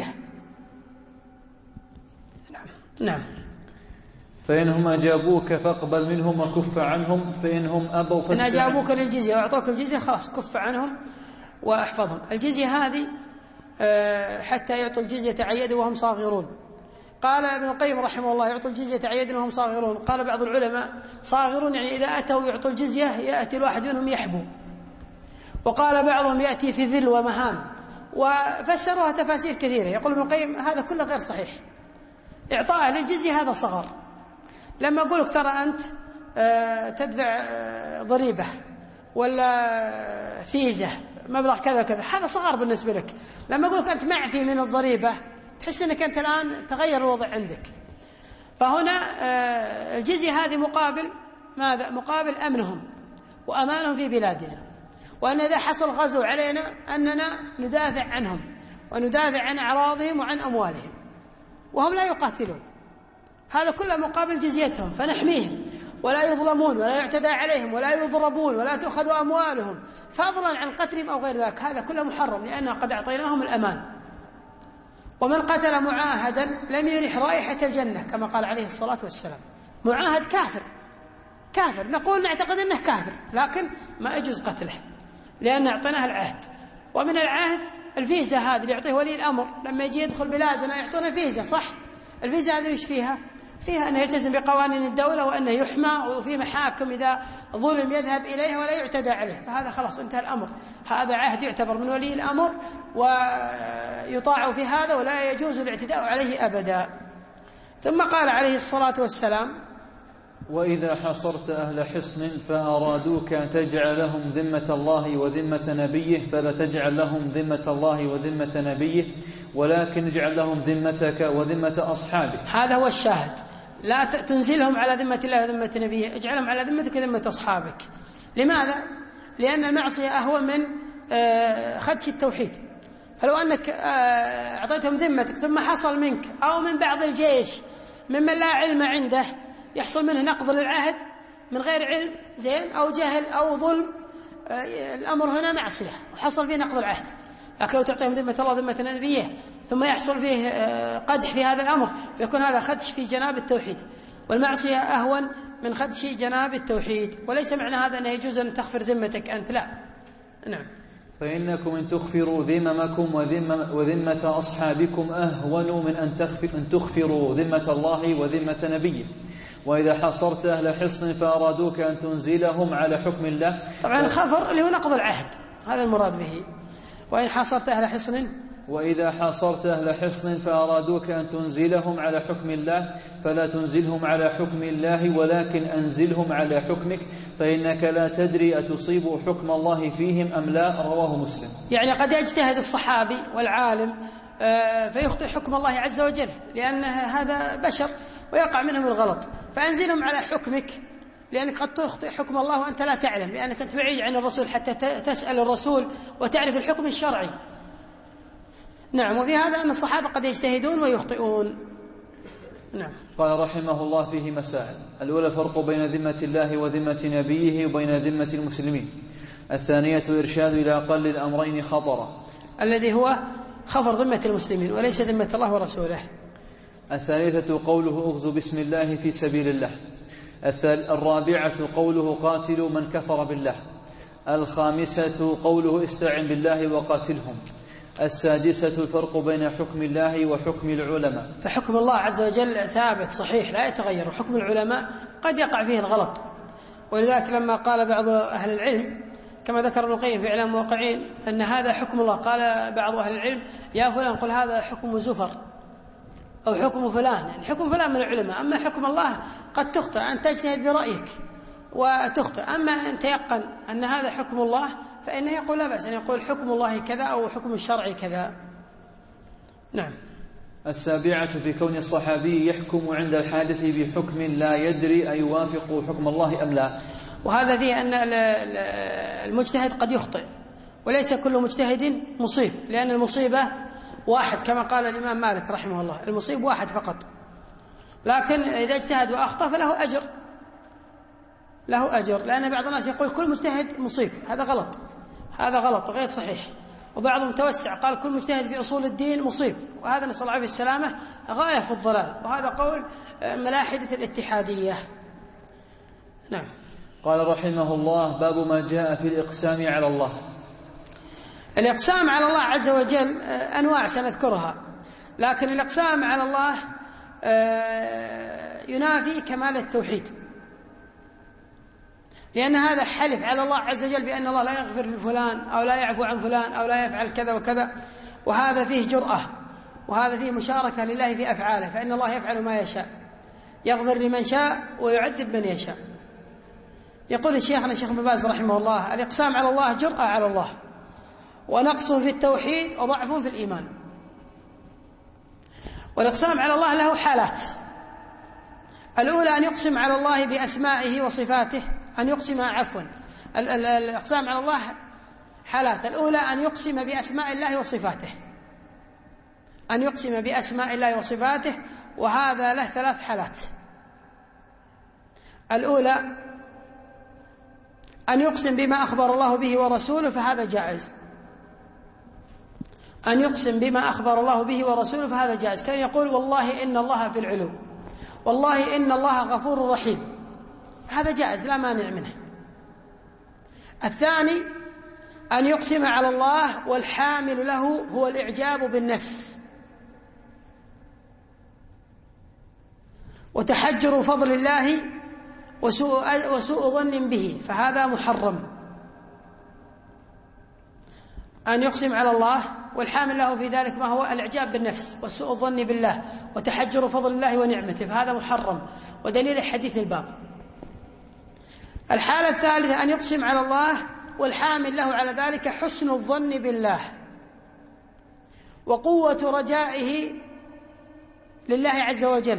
Speaker 1: نعم نعم.
Speaker 2: فإنهم أجابوك فاقبل منهم وكف عنهم، فإنهم أبوا
Speaker 1: فاستعن. إن أجابوك للجزية وأعطوك الجزية خلاص كف عنهم وأحفظهم. الجزية هذه حتى يعطوا الجزية عن يد وهم صاغرون. قال ابن القيم رحمه الله يعطوا الجزية عن يد وهم صاغرون. قال بعض العلماء صاغرون يعني إذا أتوا يعطوا الجزية يأتي الواحد منهم يحبو، وقال بعضهم يأتي في ذل ومهان، وفسروها تفاسير كثيرة. يقول ابن القيم هذا كله غير صحيح. إعطاء للجزية هذا صغر. لما أقولك ترى أنت تدفع ضريبة ولا فيزة مبلغ كذا كذا، هذا صغر بالنسبة لك. لما أقولك أنت معفي من الضريبة تحس أنك أنت الآن تغير الوضع عندك. فهنا الجزية هذه مقابل ماذا؟ مقابل أمنهم وأمانهم في بلادنا، وأن إذا حصل غزو علينا أننا ندافع عنهم وندافع عن أعراضهم وعن أموالهم، وهم لا يقاتلون. هذا كله مقابل جزيتهم، فنحميهم ولا يظلمون ولا يعتدى عليهم ولا يضربون ولا تؤخذ أموالهم فضلا عن قتلهم أو غير ذلك. هذا كله محرم لأننا قد أعطيناهم الأمان. ومن قتل معاهدا لم يرح رائحة الجنة كما قال عليه الصلاة والسلام. معاهد كافر كافر نقول نعتقد أنه كافر، لكن ما يجوز قتله لأن أعطيناه العهد. ومن العهد الفيزا هذه اللي يعطيه ولي الأمر لما يجي يدخل بلادنا يعطونا فيزا، صح؟ الفيزا هذه وش فيها؟ فيها أنه يلتزم بقوانين الدولة وأنه يحمى، وفي محاكم إذا ظلم يذهب إليها ولا يعتدى عليه، فهذا خلاص انتهى الأمر. هذا عهد يعتبر من ولي الأمر ويطاع في هذا ولا يجوز الاعتداء عليه أبدا. ثم قال عليه الصلاة والسلام:
Speaker 2: وإذا حصرت أهل حصن فأرادوك أن تجعل لهم ذمة الله وذمة نبيه فلا تجعل لهم ذمة الله وذمة نبيه، ولكن اجعل لهم ذمتك وذمة أصحابك.
Speaker 1: هذا هو الشاهد. لا تنزلهم على ذمة الله وذمة نبيه، اجعلهم على ذمتك وذمة أصحابك. لماذا؟ لأن المعصية أهون من خدش التوحيد. فلو أنك أعطيتهم ذمتك ثم حصل منك أو من بعض الجيش ممن لا علم عنده يحصل منه نقض للعهد من غير علم زين أو جهل أو ظلم، الأمر هنا معصية وحصل فيه نقض العهد. لكن لو تعطيهم ذمة الله وذمة نبيه ثم يحصل فيه قدح في هذا الأمر فيكون هذا خدش في جناب التوحيد، والمعصية أهون من خدش جناب التوحيد. وليس معنى هذا أنه يجوز أن تغفر ذمتك أنت، لا. نعم.
Speaker 2: فإنكم إن تغفروا ذممكم وذمة أصحابكم أهون من أن تغفروا ذمة الله وذمة نبيه. وإذا حصرت أهل حصن فأرادوك أن تنزلهم على حكم الله.
Speaker 1: طبعا الخفر اللي هو نقض العهد هذا المراد به. وإن حصرت أهل حصن
Speaker 2: وإذا حاصرت أهل حصن فأرادوك أن تنزلهم على حكم الله فلا تنزلهم على حكم الله ولكن أنزلهم على حكمك، فإنك لا تدري أتصيب حكم الله فيهم أم لا. رواه مسلم.
Speaker 1: يعني قد يجتهد الصحابي والعالم فيخطئ حكم الله عز وجل لأن هذا بشر ويقع منهم الغلط، فأنزلهم على حكمك لأنك قد تخطئ حكم الله وأنت لا تعلم، لأنك أنت بعيد عن الرسول حتى تسأل الرسول وتعرف الحكم الشرعي. نعم. وفي هذا أن الصحابة قد يجتهدون ويخطئون. نعم.
Speaker 2: قال رحمه الله فيه مسائل: الأولى فرق بين ذمة الله وذمة نبيه وبين ذمة المسلمين. الثانية إرشاد إلى أقل الأمرين خطرا،
Speaker 1: الذي هو خفر ذمة المسلمين وليس ذمة الله ورسوله.
Speaker 2: الثالثة قوله أغزوا بسم الله في سبيل الله. الرابعة قوله قاتلوا من كفر بالله. الخامسة قوله استعن بالله وقاتلهم. السادسة الفرق بين حكم الله وحكم العلماء.
Speaker 1: فحكم الله عز وجل ثابت صحيح لا يتغير، وحكم العلماء قد يقع فيه الغلط. ولذلك لما قال بعض أهل العلم كما ذكر ابن القيم في إعلام الموقعين أن هذا حكم الله، قال بعض أهل العلم: يا فلان قل هذا حكم زفر أو حكم فلان، يعني حكم فلان من العلماء. أما حكم الله قد تخطئ، أن تجتهد برأيك وتخطئ. أما أن تيقن أن هذا حكم الله فإنه يقول لا بأس أن يقول حكم الله كذا أو حكم الشرع كذا. نعم.
Speaker 2: السابعة في كون الصحابي يحكم عند الحادث بحكم لا يدري أيوافق حكم الله أم لا.
Speaker 1: وهذا فيه أن المجتهد قد يخطئ وليس كل مجتهد مصيب، لأن المصيبة واحد كما قال الإمام مالك رحمه الله، المصيب واحد فقط. لكن إذا اجتهد وأخطأ فله أجر، له أجر، لأن بعض الناس يقول كل مجتهد مصيب. هذا غلط، هذا غلط غير صحيح. وبعضهم توسع قال كل مجتهد في أصول الدين مصيب، وهذا نسأل الله عليه السلامة غاية في الضلال، وهذا قول ملاحدة الاتحادية. نعم.
Speaker 2: قال رحمه الله: باب ما جاء في الإقسام على الله.
Speaker 1: الإقسام على الله عز وجل أنواع سنذكرها، لكن الإقسام على الله ينافي كمال التوحيد، لأن هذا حلف على الله عز وجل بأن الله لا يغفر لفلان أو لا يعفو عن فلان أو لا يفعل كذا وكذا، وهذا فيه جرأة، وهذا فيه مشاركة لله في أفعاله، فإن الله يفعل ما يشاء، يغفر لمن شاء ويعذب من يشاء. يقول الشيخنا الشيخ ابن باز رحمه الله: الإقسام على الله جرأة على الله، ونقص في التوحيد وضعف في الإيمان. والإقسام على الله له حالات: الأولى أن يقسم على الله بأسمائه وصفاته، أن يقسم عفوا الإقسام على الله حالات: الأولى أن يقسم بأسماء الله وصفاته، أن يقسم بأسماء الله وصفاته، وهذا له ثلاث حالات. الأولى أن يقسم بما أخبر الله به ورسوله، فهذا جائز. أن يقسم بما أخبر الله به ورسوله فهذا جائز، كان يقول: والله إن الله في العلو، والله إن الله غفور رحيم، هذا جائز لا مانع منه. الثاني أن يقسم على الله والحامل له هو الإعجاب بالنفس وتحجر فضل الله وسوء, وسوء ظن به، فهذا محرم. أن يقسم على الله والحامل له في ذلك ما هو الإعجاب بالنفس وسوء الظن بالله وتحجر فضل الله ونعمته، فهذا محرم، ودليل حديث الباب. الحالة الثالثة أن يقسم على الله والحامل له على ذلك حسن الظن بالله وقوة رجائه لله عز وجل،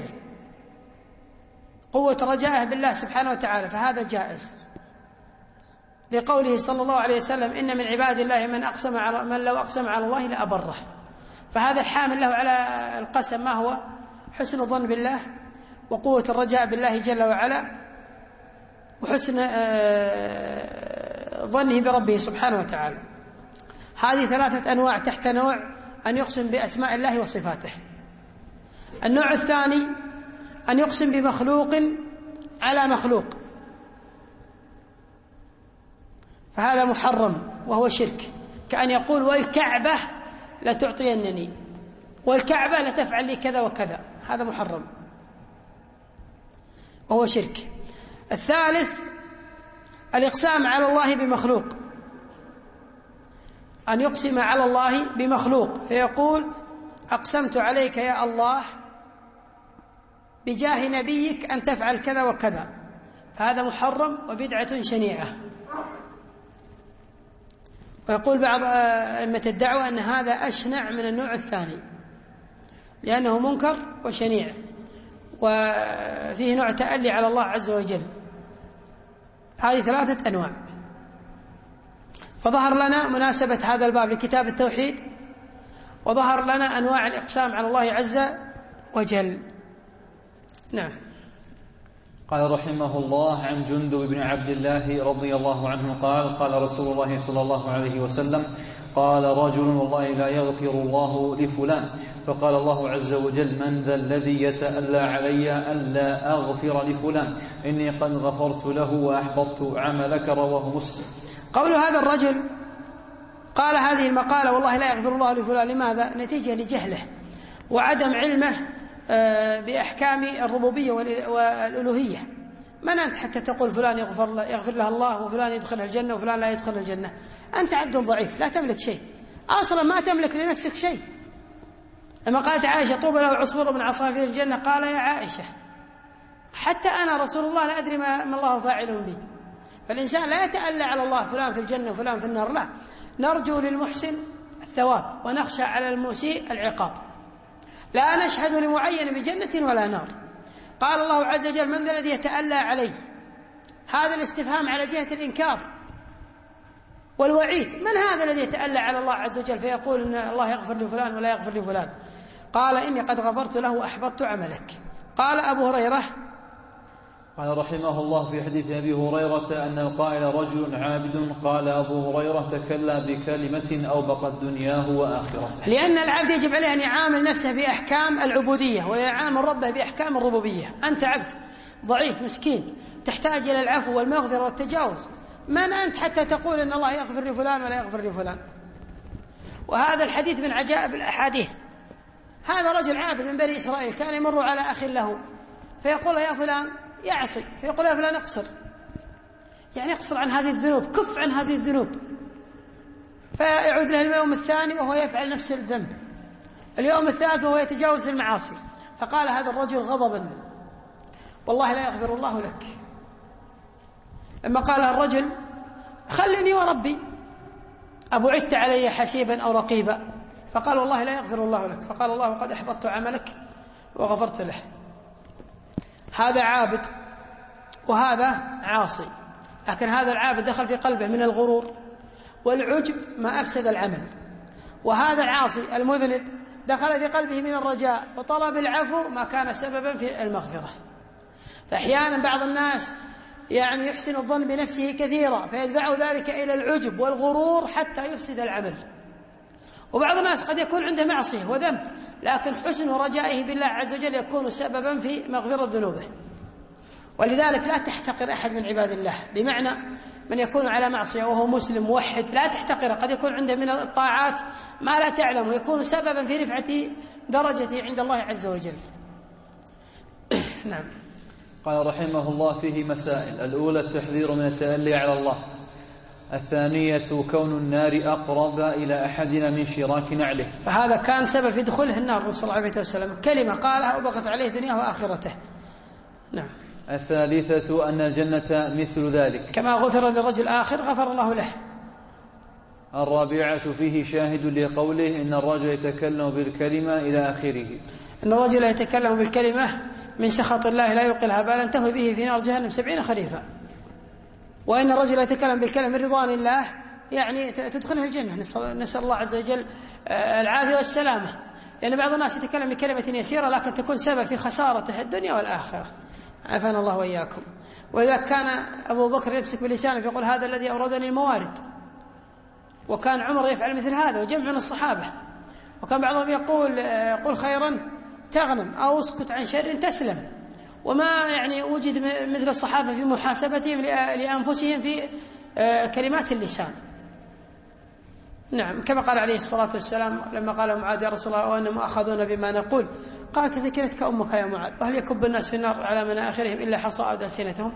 Speaker 1: قوة رجائه بالله سبحانه وتعالى، فهذا جائز، لقوله صلى الله عليه وسلم: إن من عباد الله من أقسم على من لو أقسم على الله لأبره، فهذا الحامل له على القسم ما هو حسن الظن بالله وقوة الرجاء بالله جل وعلا وحسن ظنه بربه سبحانه وتعالى. هذه ثلاثة أنواع تحت نوع أن يقسم بأسماء الله وصفاته. النوع الثاني أن يقسم بمخلوق على مخلوق، فهذا محرم وهو شرك، كأن يقول: والكعبة لتعطينني، والكعبة لتفعل لي كذا وكذا، هذا محرم وهو شرك. الثالث الإقسام على الله بمخلوق، أن يقسم على الله بمخلوق فيقول: أقسمت عليك يا الله بجاه نبيك أن تفعل كذا وكذا، فهذا محرم وبدعة شنيعة. ويقول بعض أئمة الدعوة أن هذا أشنع من النوع الثاني، لأنه منكر وشنيع وفيه نوع تألي على الله عز وجل. هذه ثلاثة أنواع. فظهر لنا مناسبة هذا الباب لكتاب التوحيد، وظهر لنا أنواع الإقسام على الله عز وجل. نعم.
Speaker 2: قال رحمه الله: عن جندب بن عبد الله رضي الله عنه قال: قال رسول الله صلى الله عليه وسلم: قال رجل: والله لا يغفر الله لفلان. فقال الله عز وجل: من ذا الذي يتألى علي ألا أغفر لفلان؟ إني قد غفرت له وأحبطت عملك. رواه مسلم.
Speaker 1: قول هذا الرجل قال هذه المقالة: والله لا يغفر الله لفلان، لماذا؟ نتيجة لجهله وعدم علمه بأحكام الربوبية والألوهية. من أنت حتى تقول فلان يغفر, يغفر له الله وفلان يدخل الجنة وفلان لا يدخل الجنة؟ أنت عبد ضعيف لا تملك شيء، أصلا ما تملك لنفسك شيء. لما قالت عائشة: طوبى له عصفور من عصافير الجنة، قال: يا عائشة حتى أنا رسول الله لا أدري ما الله فاعل بي. فالإنسان لا يتألى على الله فلان في الجنة وفلان في النار، لا، نرجو للمحسن الثواب ونخشى على المسيء العقاب، لا نشهد لمعين بجنة ولا نار. قال الله عز وجل: من ذا الذي يتألى عليه؟ هذا الاستفهام على جهة الإنكار والوعيد. من هذا الذي يتألى على الله عز وجل فيقول إن الله يغفر لفلان ولا يغفر لفلان؟ قال: إني قد غفرت له وأحبطت عملك. قال أبو هريرة:
Speaker 2: قال رحمه الله في حديث أبي هريرة أن القائل رجل عابد، قال أبو هريرة تكلم بكلمة أوبقت دنياه وآخرته.
Speaker 1: لأن العبد يجب عليه أن يعامل نفسه بأحكام العبودية ويعامل ربه بأحكام الربوبية. أنت عبد ضعيف مسكين تحتاج إلى العفو والمغفرة والتجاوز. من أنت حتى تقول إن الله يغفر لفلان ولا يغفر لفلان؟ وهذا الحديث من عجائب الأحاديث. هذا رجل عابد من بني إسرائيل كان يمر على أخ له فيقول يا فلان يعصي، فيقول يا فلان اقصر، يعني اقصر عن هذه الذنوب، كف عن هذه الذنوب. فيعود له اليوم الثاني وهو يفعل نفس الذنب، اليوم الثالث وهو يتجاوز في المعاصي. فقال هذا الرجل غضبا والله لا يغفر الله لك. لما قال الرجل خلني وربي أبعدت علي حسيبا أو رقيبا، فقال والله لا يغفر الله لك. فقال الله قد أحبطت عملك وغفرت له. هذا عابد وهذا عاصي، لكن هذا العابد دخل في قلبه من الغرور والعجب ما أفسد العمل، وهذا العاصي المذنب دخل في قلبه من الرجاء وطلب العفو ما كان سببا في المغفرة. فأحيانا بعض الناس يعني يحسن الظن بنفسه كثيرا فيدفع ذلك إلى العجب والغرور حتى يفسد العمل. وبعض الناس قد يكون عنده معصية وذنب لكن حسن رجائه بالله عز وجل يكون سببا في مغفرة ذنوبه. ولذلك لا تحتقر أحد من عباد الله، بمعنى من يكون على معصية وهو مسلم موحد لا تحتقره، قد يكون عنده من الطاعات ما لا تعلم ويكون سببا في رفعة درجته عند الله عز وجل. نعم.
Speaker 2: قال رحمه الله فيه مسائل. الأولى التحذير من التألي على الله. الثانية كون النار أقرب إلى أحدنا من شراك نعله،
Speaker 1: فهذا كان سبب في دخوله النار صلى الله عليه وسلم، كلمة قالها وبقت عليه دنياه وآخرته. نعم.
Speaker 2: الثالثة أن الجنة مثل ذلك
Speaker 1: كما غفر للرجل آخر غفر الله له.
Speaker 2: الرابعة فيه شاهد لقوله إن الرجل يتكلم بالكلمة إلى آخره.
Speaker 1: إن الرجل يتكلم بالكلمة من سخط الله لا يوقلها بالا تهوي به في نار جهنم سبعين خريفا. وإن الرجل يتكلم بالكلمة من رضوان الله يعني تدخله الجنة، نسأل الله عز وجل العافية والسلامة. لأن بعض الناس يتكلم بكلمة يسيرة لكن تكون سبب في خسارته الدنيا والآخرة، عافانا الله وإياكم. وإذا كان أبو بكر يمسك بلسانه يقول هذا الذي أوردني الموارد، وكان عمر يفعل مثل هذا وجمع من الصحابة، وكان بعضهم يقول قل خيرا تغنم أو اسكت عن شر تسلم. وما يعني وجد مثل الصحابة في محاسبتهم لأنفسهم في كلمات اللسان. نعم. كما قال عليه الصلاة والسلام لما قال معاذ يا رسول الله وأنهم أخذون بما نقول، قال كثكلتك أمك يا معاذ، وهل يكب الناس في النار على مناخرهم إلا حصائد ألسنتهم؟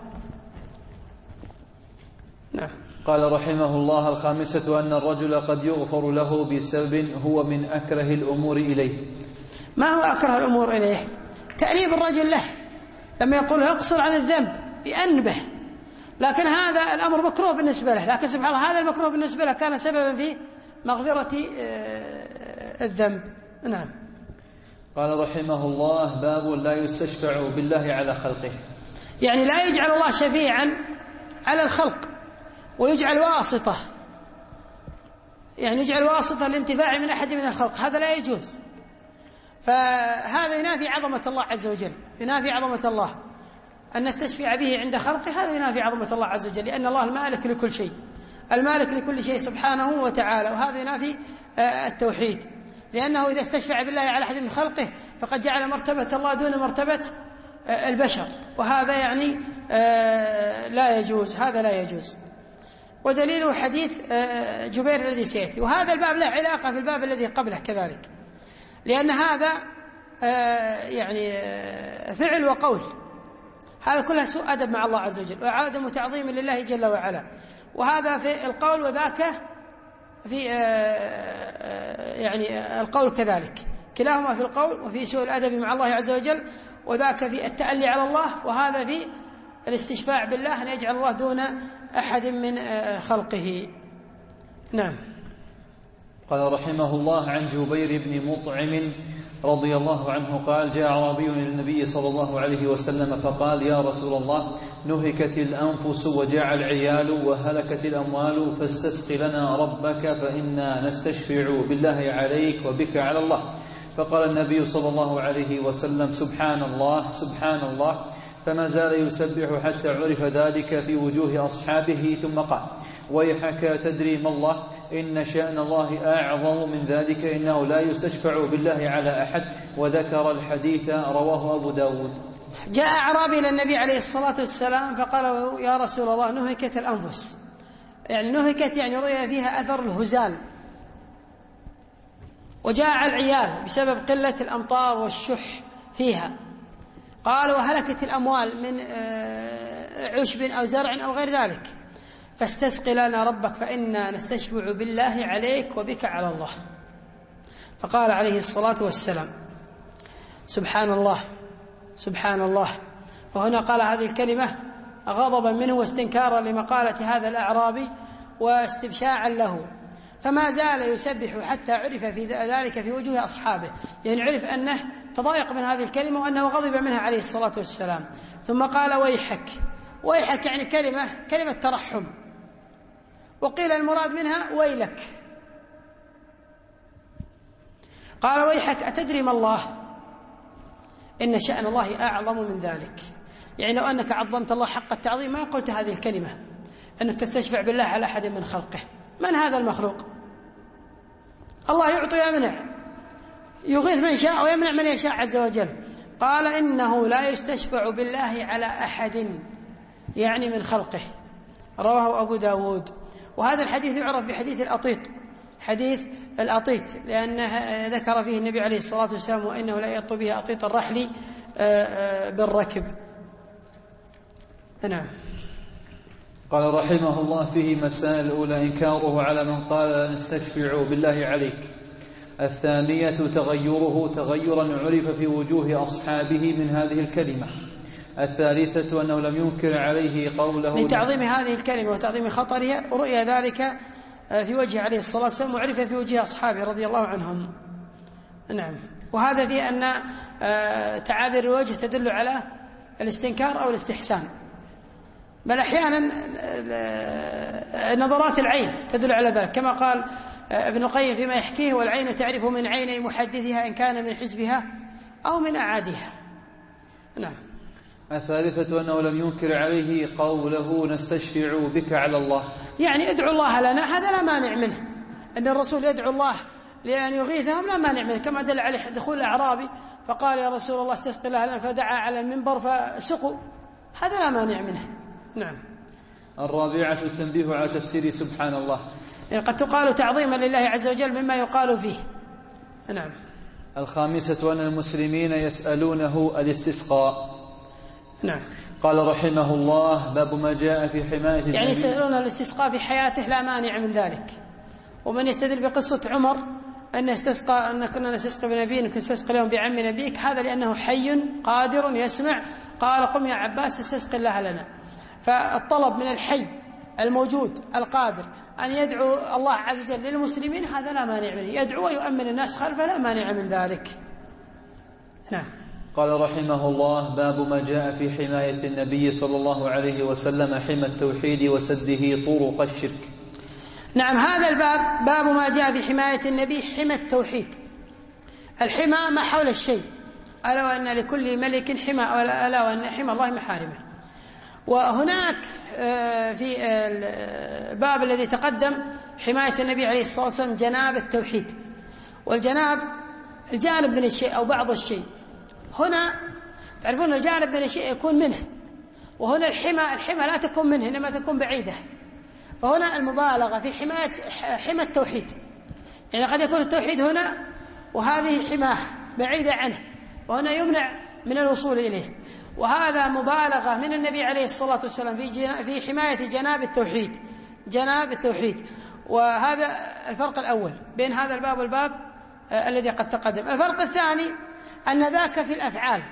Speaker 1: نعم.
Speaker 2: قال رحمه الله الخامسة أن الرجل قد يغفر له بسبب هو من أكره الأمور إليه.
Speaker 1: ما هو أكره الأمور إليه؟ تأليب الرجل له لما يقول اقصر عن الذنب يأنبه، لكن هذا الأمر مكروه بالنسبة له، لكن سبحان الله هذا المكروه بالنسبة له كان سببا في مغفرة الذنب. نعم.
Speaker 2: قال رحمه الله باب لا يستشفع بالله على خلقه،
Speaker 1: يعني لا يجعل الله شفيعا على الخلق ويجعل واسطة، يعني يجعل واسطة لانتفاع من أحد من الخلق، هذا لا يجوز. فهذا ينافي عظمة الله عز وجل، ينافي عظمة الله أن نستشفع به عند خلقه، هذا ينافي عظمة الله عز وجل، لأن الله المالك لكل شيء، المالك لكل شيء سبحانه وتعالى. وهذا ينافي التوحيد، لأنه إذا استشفع بالله على أحد من خلقه فقد جعل مرتبة الله دون مرتبة البشر، وهذا يعني لا يجوز، هذا لا يجوز. ودليله حديث جبير الذي سيأتي. وهذا الباب له علاقة في الباب الذي قبله كذلك، لأن هذا يعني فعل وقول، هذا كله سوء أدب مع الله عز وجل وعدم تعظيم لله جل وعلا، وهذا في القول وذاك في يعني القول كذلك، كلاهما في القول وفي سوء الأدب مع الله عز وجل، وذاك في التألي على الله، وهذا في الاستشفاع بالله أن يجعل الله دون أحد من خلقه. نعم.
Speaker 2: قال رحمه الله عن جبير بن مطعم رضي الله عنه قال جاء أعرابي إلى النبي صلى الله عليه وسلم فقال يا رسول الله نهكت الأنفس وجاع العيال وهلكت الأموال فاستسق لنا ربك فإنا نستشفع بالله عليك وبك على الله. فقال النبي صلى الله عليه وسلم سبحان الله سبحان الله فما زال يسبح حتى عرف ذلك في وجوه أصحابه، ثم قال: ويحك تدري ما الله، إن شأن الله أعظم من ذلك، إنه لا يستشفع بالله على أحد. وذكر الحديث، رواه أبو داود.
Speaker 1: جاء أعرابي إلى النبي عليه الصلاة والسلام فقال: يا رسول الله، نهكت الأنفس. يعني نهكت يعني رؤيا فيها أثر الهزال، وجاء العيال بسبب قلة الأمطار والشح فيها. قال: وهلكت الأموال من عشب أو زرع أو غير ذلك، فاستسق لنا ربك فإنا نستشفع بالله عليك وبك على الله. فقال عليه الصلاة والسلام: سبحان الله سبحان الله. وهنا قال هذه الكلمة غضبا منه واستنكارا لمقالة هذا الأعرابي واستبشاعا له، فما زال يسبح حتى عرف في ذلك في وجوه أصحابه، يعني عرف أنه تضايق من هذه الكلمة وأنه غضب منها عليه الصلاة والسلام. ثم قال: ويحك. ويحك يعني كلمة كلمة ترحم، وقيل المراد منها ويلك. قال: ويحك أتدري ما الله، إن شأن الله أعظم من ذلك. يعني لو أنك عظمت الله حق التعظيم ما قلت هذه الكلمة، أنك تستشفع بالله على أحد من خلقه. من هذا المخلوق؟ الله يعطي ويمنع، يغيث من شاء ويمنع من يشاء عز وجل. قال: إنه لا يستشفع بالله على أحد، يعني من خلقه. رواه أبو داود. وهذا الحديث يعرف بحديث الأطيط، حديث الأطيط، لأنه ذكر فيه النبي عليه الصلاة والسلام: وإنه لا يطو به أطيط الرحل بالركب. نعم.
Speaker 2: قال رحمه الله: فيه مسائل. الأولى إنكاره على من قال نستشفع بالله عليك. الثانية تغيره تغيرا عرف في وجوه أصحابه من هذه الكلمة. الثالثة أنه لم ينكر عليه قوله
Speaker 1: من تعظيم هذه الكلمة وتعظيم خطرها، ورؤيا ذلك في وجه عليه الصلاة والسلام، وعرف في وجه أصحابه رضي الله عنهم. نعم. وهذا في أن تعابير الوجه تدل على الاستنكار أو الاستحسان، بل أحيانا نظرات العين تدل على ذلك، كما قال ابن القيم فيما يحكيه: والعين تعرف من عيني محدثها إن كان من حزبها أو من أعادها. نعم.
Speaker 2: الثالثة أنه لم ينكر عليه قوله نستشفع بك على الله،
Speaker 1: يعني ادعو الله لنا، هذا لا مانع منه. أن الرسول يدعو الله لأن يغيثهم لا مانع منه، كما دل عليه دخول الأعرابي فقال: يا رسول الله استسق الله لنا، فدعا على المنبر فسقوا، هذا لا مانع منه. نعم.
Speaker 2: الرابعة التنبيه على تفسير سبحان الله،
Speaker 1: يعني قد تقال تعظيما لله عز وجل مما يقال فيه. نعم.
Speaker 2: الخامسة أن المسلمين يسألونه الاستسقاء.
Speaker 1: نعم.
Speaker 2: قال رحمه الله: باب ما جاء في حماية،
Speaker 1: يعني يسألون الاستسقاء في حياته لا مانع من ذلك. ومن يستدل بقصة عمر أن استسقى أن كنا نستسقي بنبينا كنا نستسقي لهم بعم نبيك، هذا لأنه حي قادر يسمع. قال: قم يا عباس استسقي الله لنا. فالطلب من الحي الموجود القادر أن يدعو الله عز وجل للمسلمين هذا لا مانع منه، يدعو ويؤمن الناس خلفه لا مانع من ذلك. نعم.
Speaker 2: قال رحمه الله: باب ما جاء في حماية النبي صلى الله عليه وسلم حمى التوحيد وسده طرق الشرك.
Speaker 1: نعم. هذا الباب باب ما جاء في حماية النبي حمى التوحيد. الحمى ما حول الشيء، ألا وأن لكل ملك حمى، ألا وأن حمى الله محارمه. وهناك في الباب الذي تقدم حماية النبي عليه الصلاة والسلام جناب التوحيد، والجناب الجانب من الشيء أو بعض الشيء. هنا تعرفون الجانب من الشيء يكون منه، وهنا الحمى الحمى لا تكون منه إنما تكون بعيدة. فهنا المبالغة في حماية حمى التوحيد، يعني قد يكون التوحيد هنا وهذه حماه بعيدة عنه، وهنا يمنع من الوصول إليه. وهذا مبالغة من النبي عليه الصلاة والسلام في في حماية جناب التوحيد جناب التوحيد. وهذا الفرق الأول بين هذا الباب والباب آه الذي قد تقدم. الفرق الثاني أن ذاك في الأفعال،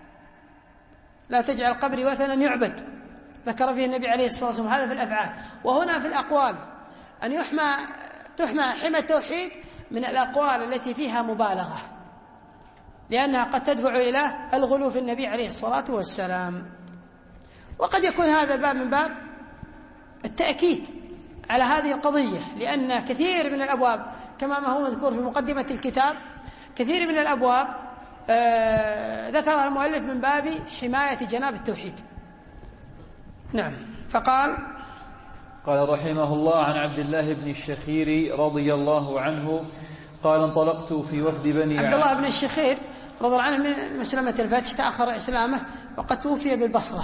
Speaker 1: لا تجعل قبري وثنا يعبد، ذكر فيه النبي عليه الصلاة والسلام، هذا في الأفعال. وهنا في الأقوال أن يحمى تحمى حمى التوحيد من الأقوال التي فيها مبالغة، لأنها قد تدفع إلى الغلو في النبي عليه الصلاة والسلام. وقد يكون هذا الباب من باب التأكيد على هذه القضية، لأن كثير من الأبواب كما ما هو مذكور في مقدمة الكتاب، كثير من الأبواب ذكر المؤلف من باب حماية جناب التوحيد. نعم. فقال
Speaker 2: قال رحمه الله عن عبد الله بن الشخير رضي الله عنه قال انطلقت في وفد بني
Speaker 1: عبد الله بن الشخير رضي الله عنه من مسلمة الفتح، تأخر إسلامه وقد توفي بالبصرة.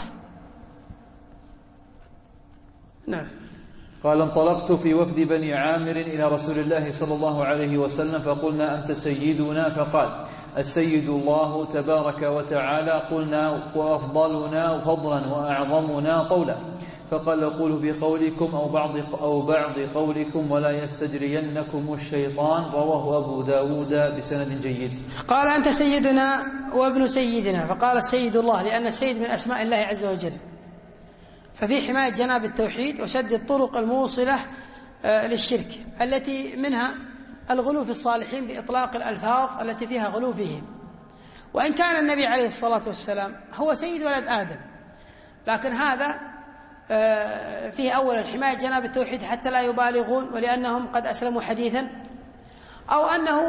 Speaker 1: نعم.
Speaker 2: قال انطلقت في وفد بني عامر إلى رسول الله صلى الله عليه وسلم فقلنا أنت سيدنا؟ فقال السيد الله تبارك وتعالى. قلنا وأفضلنا فضلا وأعظمنا قولا. فقال قولوا بقولكم أو بعض, أو بعض قولكم ولا يستجرينكم الشيطان. رواه أبو داود بسند جيد.
Speaker 1: قال أنت سيدنا وابن سيدنا، فقال السيد الله لأن السيد من أسماء الله عز وجل، ففي حماية جناب التوحيد وسد الطرق الموصلة للشرك التي منها الغلو في الصالحين بإطلاق الألفاظ التي فيها غلو فيهم. وإن كان النبي عليه الصلاة والسلام هو سيد ولد آدم، لكن هذا فيه أولا حماية جناب التوحيد حتى لا يبالغون ولأنهم قد أسلموا حديثا، أو أنه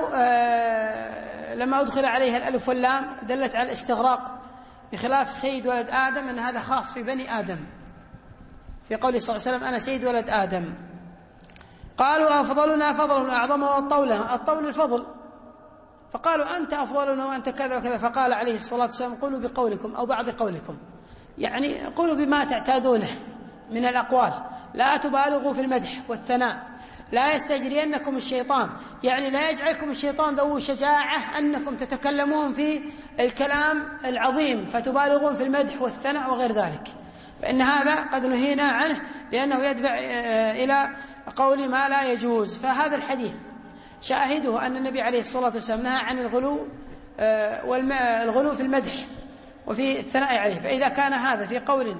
Speaker 1: لما أدخل عليها الألف واللام دلت على الاستغراق، بخلاف سيد ولد آدم أن هذا خاص في بني آدم في قوله صلى الله عليه وسلم أنا سيد ولد آدم. قالوا أفضلنا فضل وأعظمنا الطول. الطول الفضل، فقالوا أنت أفضلنا وأنت كذا وكذا، فقال عليه الصلاة والسلام قولوا بقولكم أو بعض قولكم، يعني قولوا بما تعتادونه من الأقوال، لا تبالغوا في المدح والثناء، لا يستجرينكم الشيطان، يعني لا يجعلكم الشيطان ذو شجاعة أنكم تتكلمون في الكلام العظيم فتبالغون في المدح والثناء وغير ذلك، فإن هذا قد نهينا عنه لأنه يدفع إلى قول ما لا يجوز. فهذا الحديث شاهده أن النبي عليه الصلاة والسلام نهى عن الغلو والغلو في المدح وفي الثناء عليه، فإذا كان هذا في قول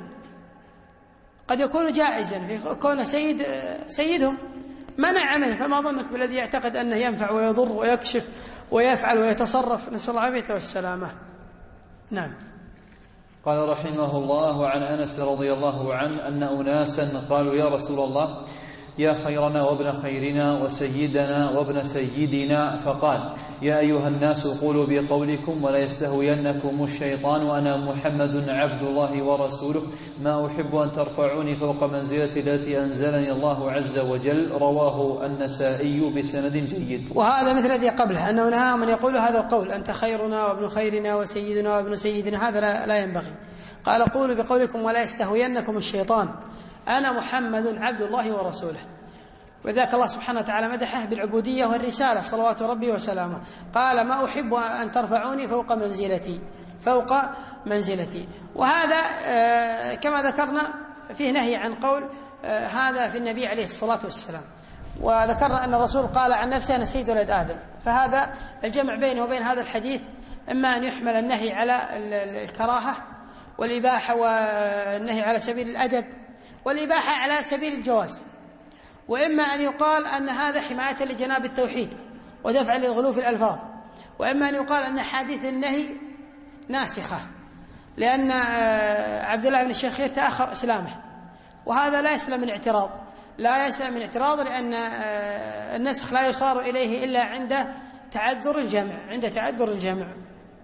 Speaker 1: قد يكون جائزا في كون سيد سيدهم منع منه، فما ظنك بالذي يعتقد أنه ينفع ويضر ويكشف ويفعل ويتصرف، نسأل الله العافية والسلامة. نعم.
Speaker 2: قال رحمه الله عن أنس رضي الله عنه أن أناسا قالوا يا رسول الله يا خيرنا وابن خيرنا وسيدنا وابن سيدنا، فقال يا أيها الناس قولوا بقولكم ولا يستهوينكم الشيطان وأنا محمد عبد الله ورسوله ما أحب أن ترفعوني فوق منزلتي التي أنزلني الله عز وجل. رواه النسائي بسند جيد.
Speaker 1: وهذا مثل الذي قبله أنه نهى من يقول هذا القول أنت خيرنا وابن خيرنا وسيدنا وابن سيدنا، هذا لا ينبغي. قال قولوا بقولكم ولا يستهوينكم الشيطان أنا محمد عبد الله ورسوله، وذاك الله سبحانه وتعالى مدحه بالعبودية والرسالة صلوات ربي وسلامه. قال ما أحب أن ترفعوني فوق منزلتي فوق منزلتي. وهذا كما ذكرنا فيه نهي عن قول هذا في النبي عليه الصلاة والسلام، وذكرنا أن الرسول قال عن نفسه أنا سيد ولد آدم، فهذا الجمع بينه وبين هذا الحديث إما أن يحمل النهي على الكراهة والإباحة والنهي على سبيل الأدب والإباحة على سبيل الجواز، وإما أن يقال أن هذا حماية لجناب التوحيد ودفع للغلو في الألفاظ، وإما أن يقال أن حديث النهي ناسخة لأن عبد الله بن الشخير تأخر إسلامه، وهذا لا يسلم من اعتراض لا يسلم من اعتراض لأن النسخ لا يصار إليه إلا عند تعذر الجمع عند تعذر الجمع.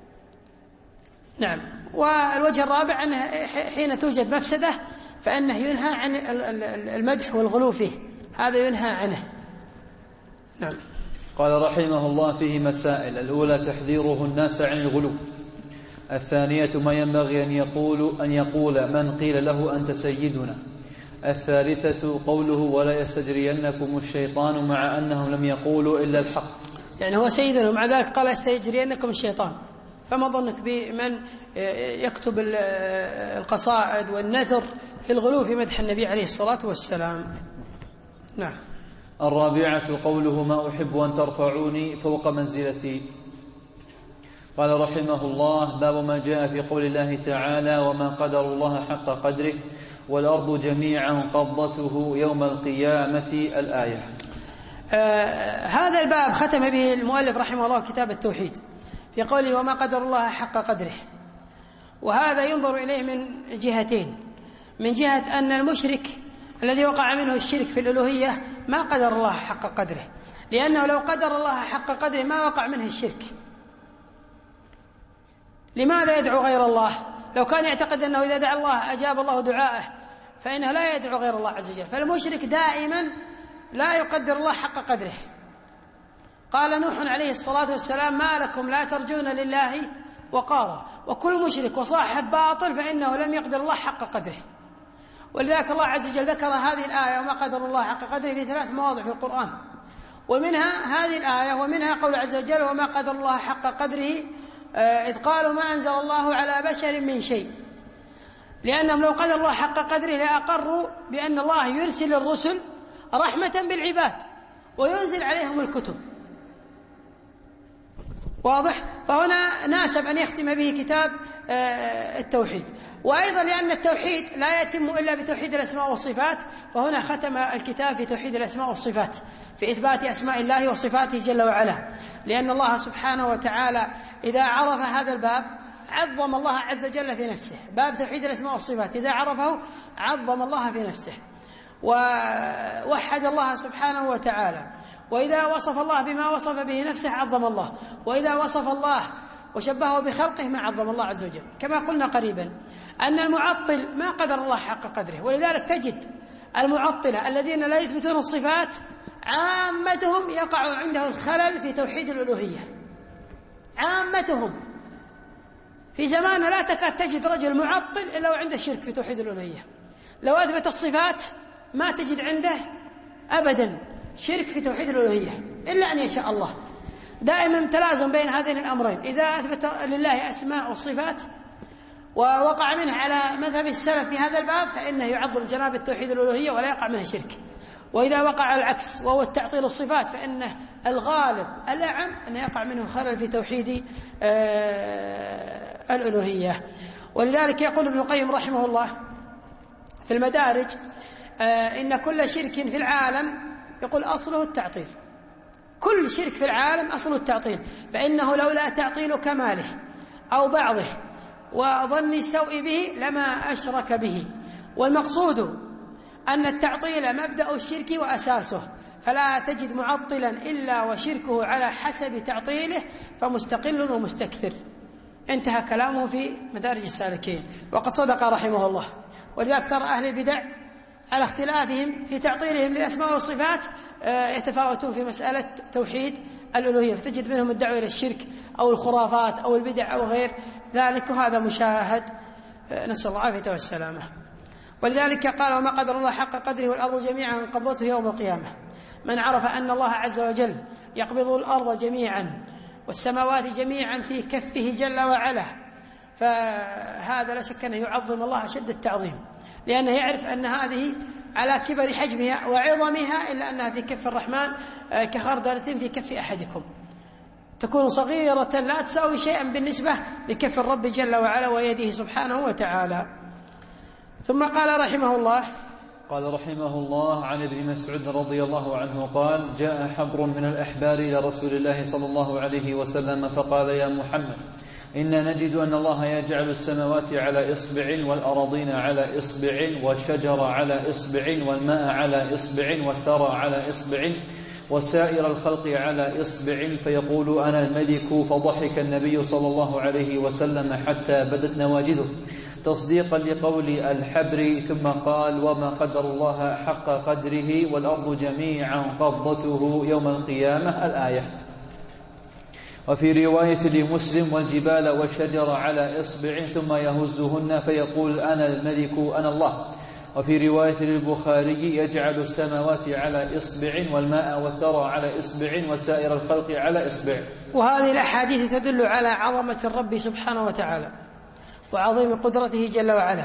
Speaker 1: نعم. والوجه الرابع أنه حين توجد مفسدة فإنه ينهى عن المدح والغلو فيه، هذا ينهى عنه. نعم.
Speaker 2: قال رحمه الله فيه مسائل: الأولى تحذيره الناس عن الغلو، الثانية ما ينبغي أن يقول أن يقول من قيل له أنت سيدنا، الثالثة قوله ولا يستجرينكم الشيطان مع أنهم لم يقولوا إلا الحق،
Speaker 1: يعني هو سيدنا ومع ذلك قال يستجرينكم الشيطان، فما ظنك بمن يكتب القصائد والنثر في الغلو في مدح النبي عليه الصلاة والسلام. نعم.
Speaker 2: الرابعة قوله ما أحب أن ترفعوني فوق منزلتي. قال رحمه الله: باب ما جاء في قول الله تعالى وما قدر الله حق قدره والأرض جميعا قبضته يوم القيامة، الآية.
Speaker 1: آه هذا الباب ختم به المؤلف رحمه الله كتاب التوحيد في قوله وما قدر الله حق قدره، وهذا ينظر إليه من جهتين: من جهة أن المشرك الذي وقع منه الشرك في الألوهية ما قدر الله حق قدره، لأنه لو قدر الله حق قدره ما وقع منه الشرك، لماذا يدعو غير الله؟ لو كان يعتقد أنه إذا دعا الله أجاب الله دعاءه فإنه لا يدعو غير الله عز وجل. فالمشرك دائما لا يقدر الله حق قدره. قال نوح عليه الصلاة والسلام: ما لكم لا ترجون لله وقارا. وكل مشرك وصاحب باطل فإنه لم يقدر الله حق قدره. ولذلك الله عز وجل ذكر هذه الآية وما قدر الله حق قدره في ثلاث مواضع في القرآن، ومنها هذه الآية ومنها قول عز وجل: وما قدر الله حق قدره إذ قالوا ما أنزل الله على بشر من شيء. لأنهم لو قدر الله حق قدره لأقروا بأن الله يرسل الرسل رحمة بالعباد وينزل عليهم الكتب. واضح؟ فهنا ناسب أن يختم به كتاب التوحيد. وأيضا لأن التوحيد لا يتم إلا بتوحيد الأسماء والصفات، فهنا ختم الكتاب في توحيد الأسماء والصفات، في إثبات أسماء الله وصفاته جل وعلا. لأن الله سبحانه وتعالى إذا عرف هذا الباب عظم الله عز وجل في نفسه. باب توحيد الأسماء والصفات إذا عرفه عظم الله في نفسه ووحد الله سبحانه وتعالى. وإذا وصف الله بما وصف به نفسه عظم الله، وإذا وصف الله وشبهه بخلقه ما عظم الله عز وجل. كما قلنا قريبا أن المعطل ما قدر الله حق قدره، ولذلك تجد المعطلة الذين لا يثبتون الصفات عامتهم يقع عنده الخلل في توحيد الألوهية. عامتهم في زماننا لا تكاد تجد رجل معطل إلا وعنده شرك في توحيد الألوهية. لو أثبت الصفات ما تجد عنده أبدا شرك في توحيد الألوهية إلا أن يشاء الله. دائما تلازم بين هذين الأمرين. إذا أثبت لله أسماء والصفات ووقع منه على مذهب السلف في هذا الباب فإنه يعظم جناب التوحيد الألوهية ولا يقع منه شرك. وإذا وقع العكس وهو التعطيل الصفات فإنه الغالب الأعم أن يقع منه خلل في توحيد الألوهية. ولذلك يقول ابن القيم رحمه الله في المدارج: إن كل شرك في العالم يقول أصله التعطيل. كل شرك في العالم أصله التعطيل، فإنه لولا تعطيل كماله أو بعضه وظن السوء به لما أشرك به. والمقصود أن التعطيل مبدأ الشرك وأساسه، فلا تجد معطلا إلا وشركه على حسب تعطيله فمستقل ومستكثر. انتهى كلامه في مدارج السالكين، وقد صدق رحمه الله. ولذلك ترى أهل البدع على اختلافهم في تعطيلهم للأسماء والصفات يتفاوتون في مسألة توحيد الألوهية، فتجد منهم الدعوة إلى الشرك أو الخرافات أو البدع أو غير ذلك، وهذا مشاهد، نسأل الله العافية والسلامة. ولذلك قال: وما قدر الله حق قدره والأرض جميعا قبضته يوم القيامة. من عرف أن الله عز وجل يقبض الأرض جميعا والسماوات جميعا في كفه جل وعلا فهذا لا شك أنه يعظم الله أشد التعظيم، لأنه يعرف أن هذه على كبر حجمها وعظمها إلا أنها في كف الرحمن كخردلة في كف أحدكم، تكون صغيرة لا تساوي شيئا بالنسبة لكف الرب جل وعلا ويده سبحانه وتعالى. ثم قال رحمه الله:
Speaker 2: قال رحمه الله عن ابن مسعود رضي الله عنه قال: جاء حبر من الأحبار إلى رسول الله صلى الله عليه وسلم فقال: يا محمد، إنا نجد أن الله يجعل السماوات على إصبع والأراضين على إصبع والشجر على إصبع والماء على إصبع والثرى على إصبع وسائر الخلق على إصبع، فيقول: أنا الملك. فضحك النبي صلى الله عليه وسلم حتى بدت نواجذه تصديقا لقول الحبر، ثم قال: وما قدر الله حق قدره والأرض جميعا قبضته يوم القيامة. الآية. وفي رواية لمسلم: والجبال والشجر على إصبع ثم يهزهن فيقول: أنا الملك أنا الله. وفي رواية للبخاري: يجعل السماوات على إصبع والماء والثرى على إصبع وسائر الخلق على إصبع.
Speaker 1: وهذه الأحاديث تدل على عظمة الرب سبحانه وتعالى وعظيم قدرته جل وعلا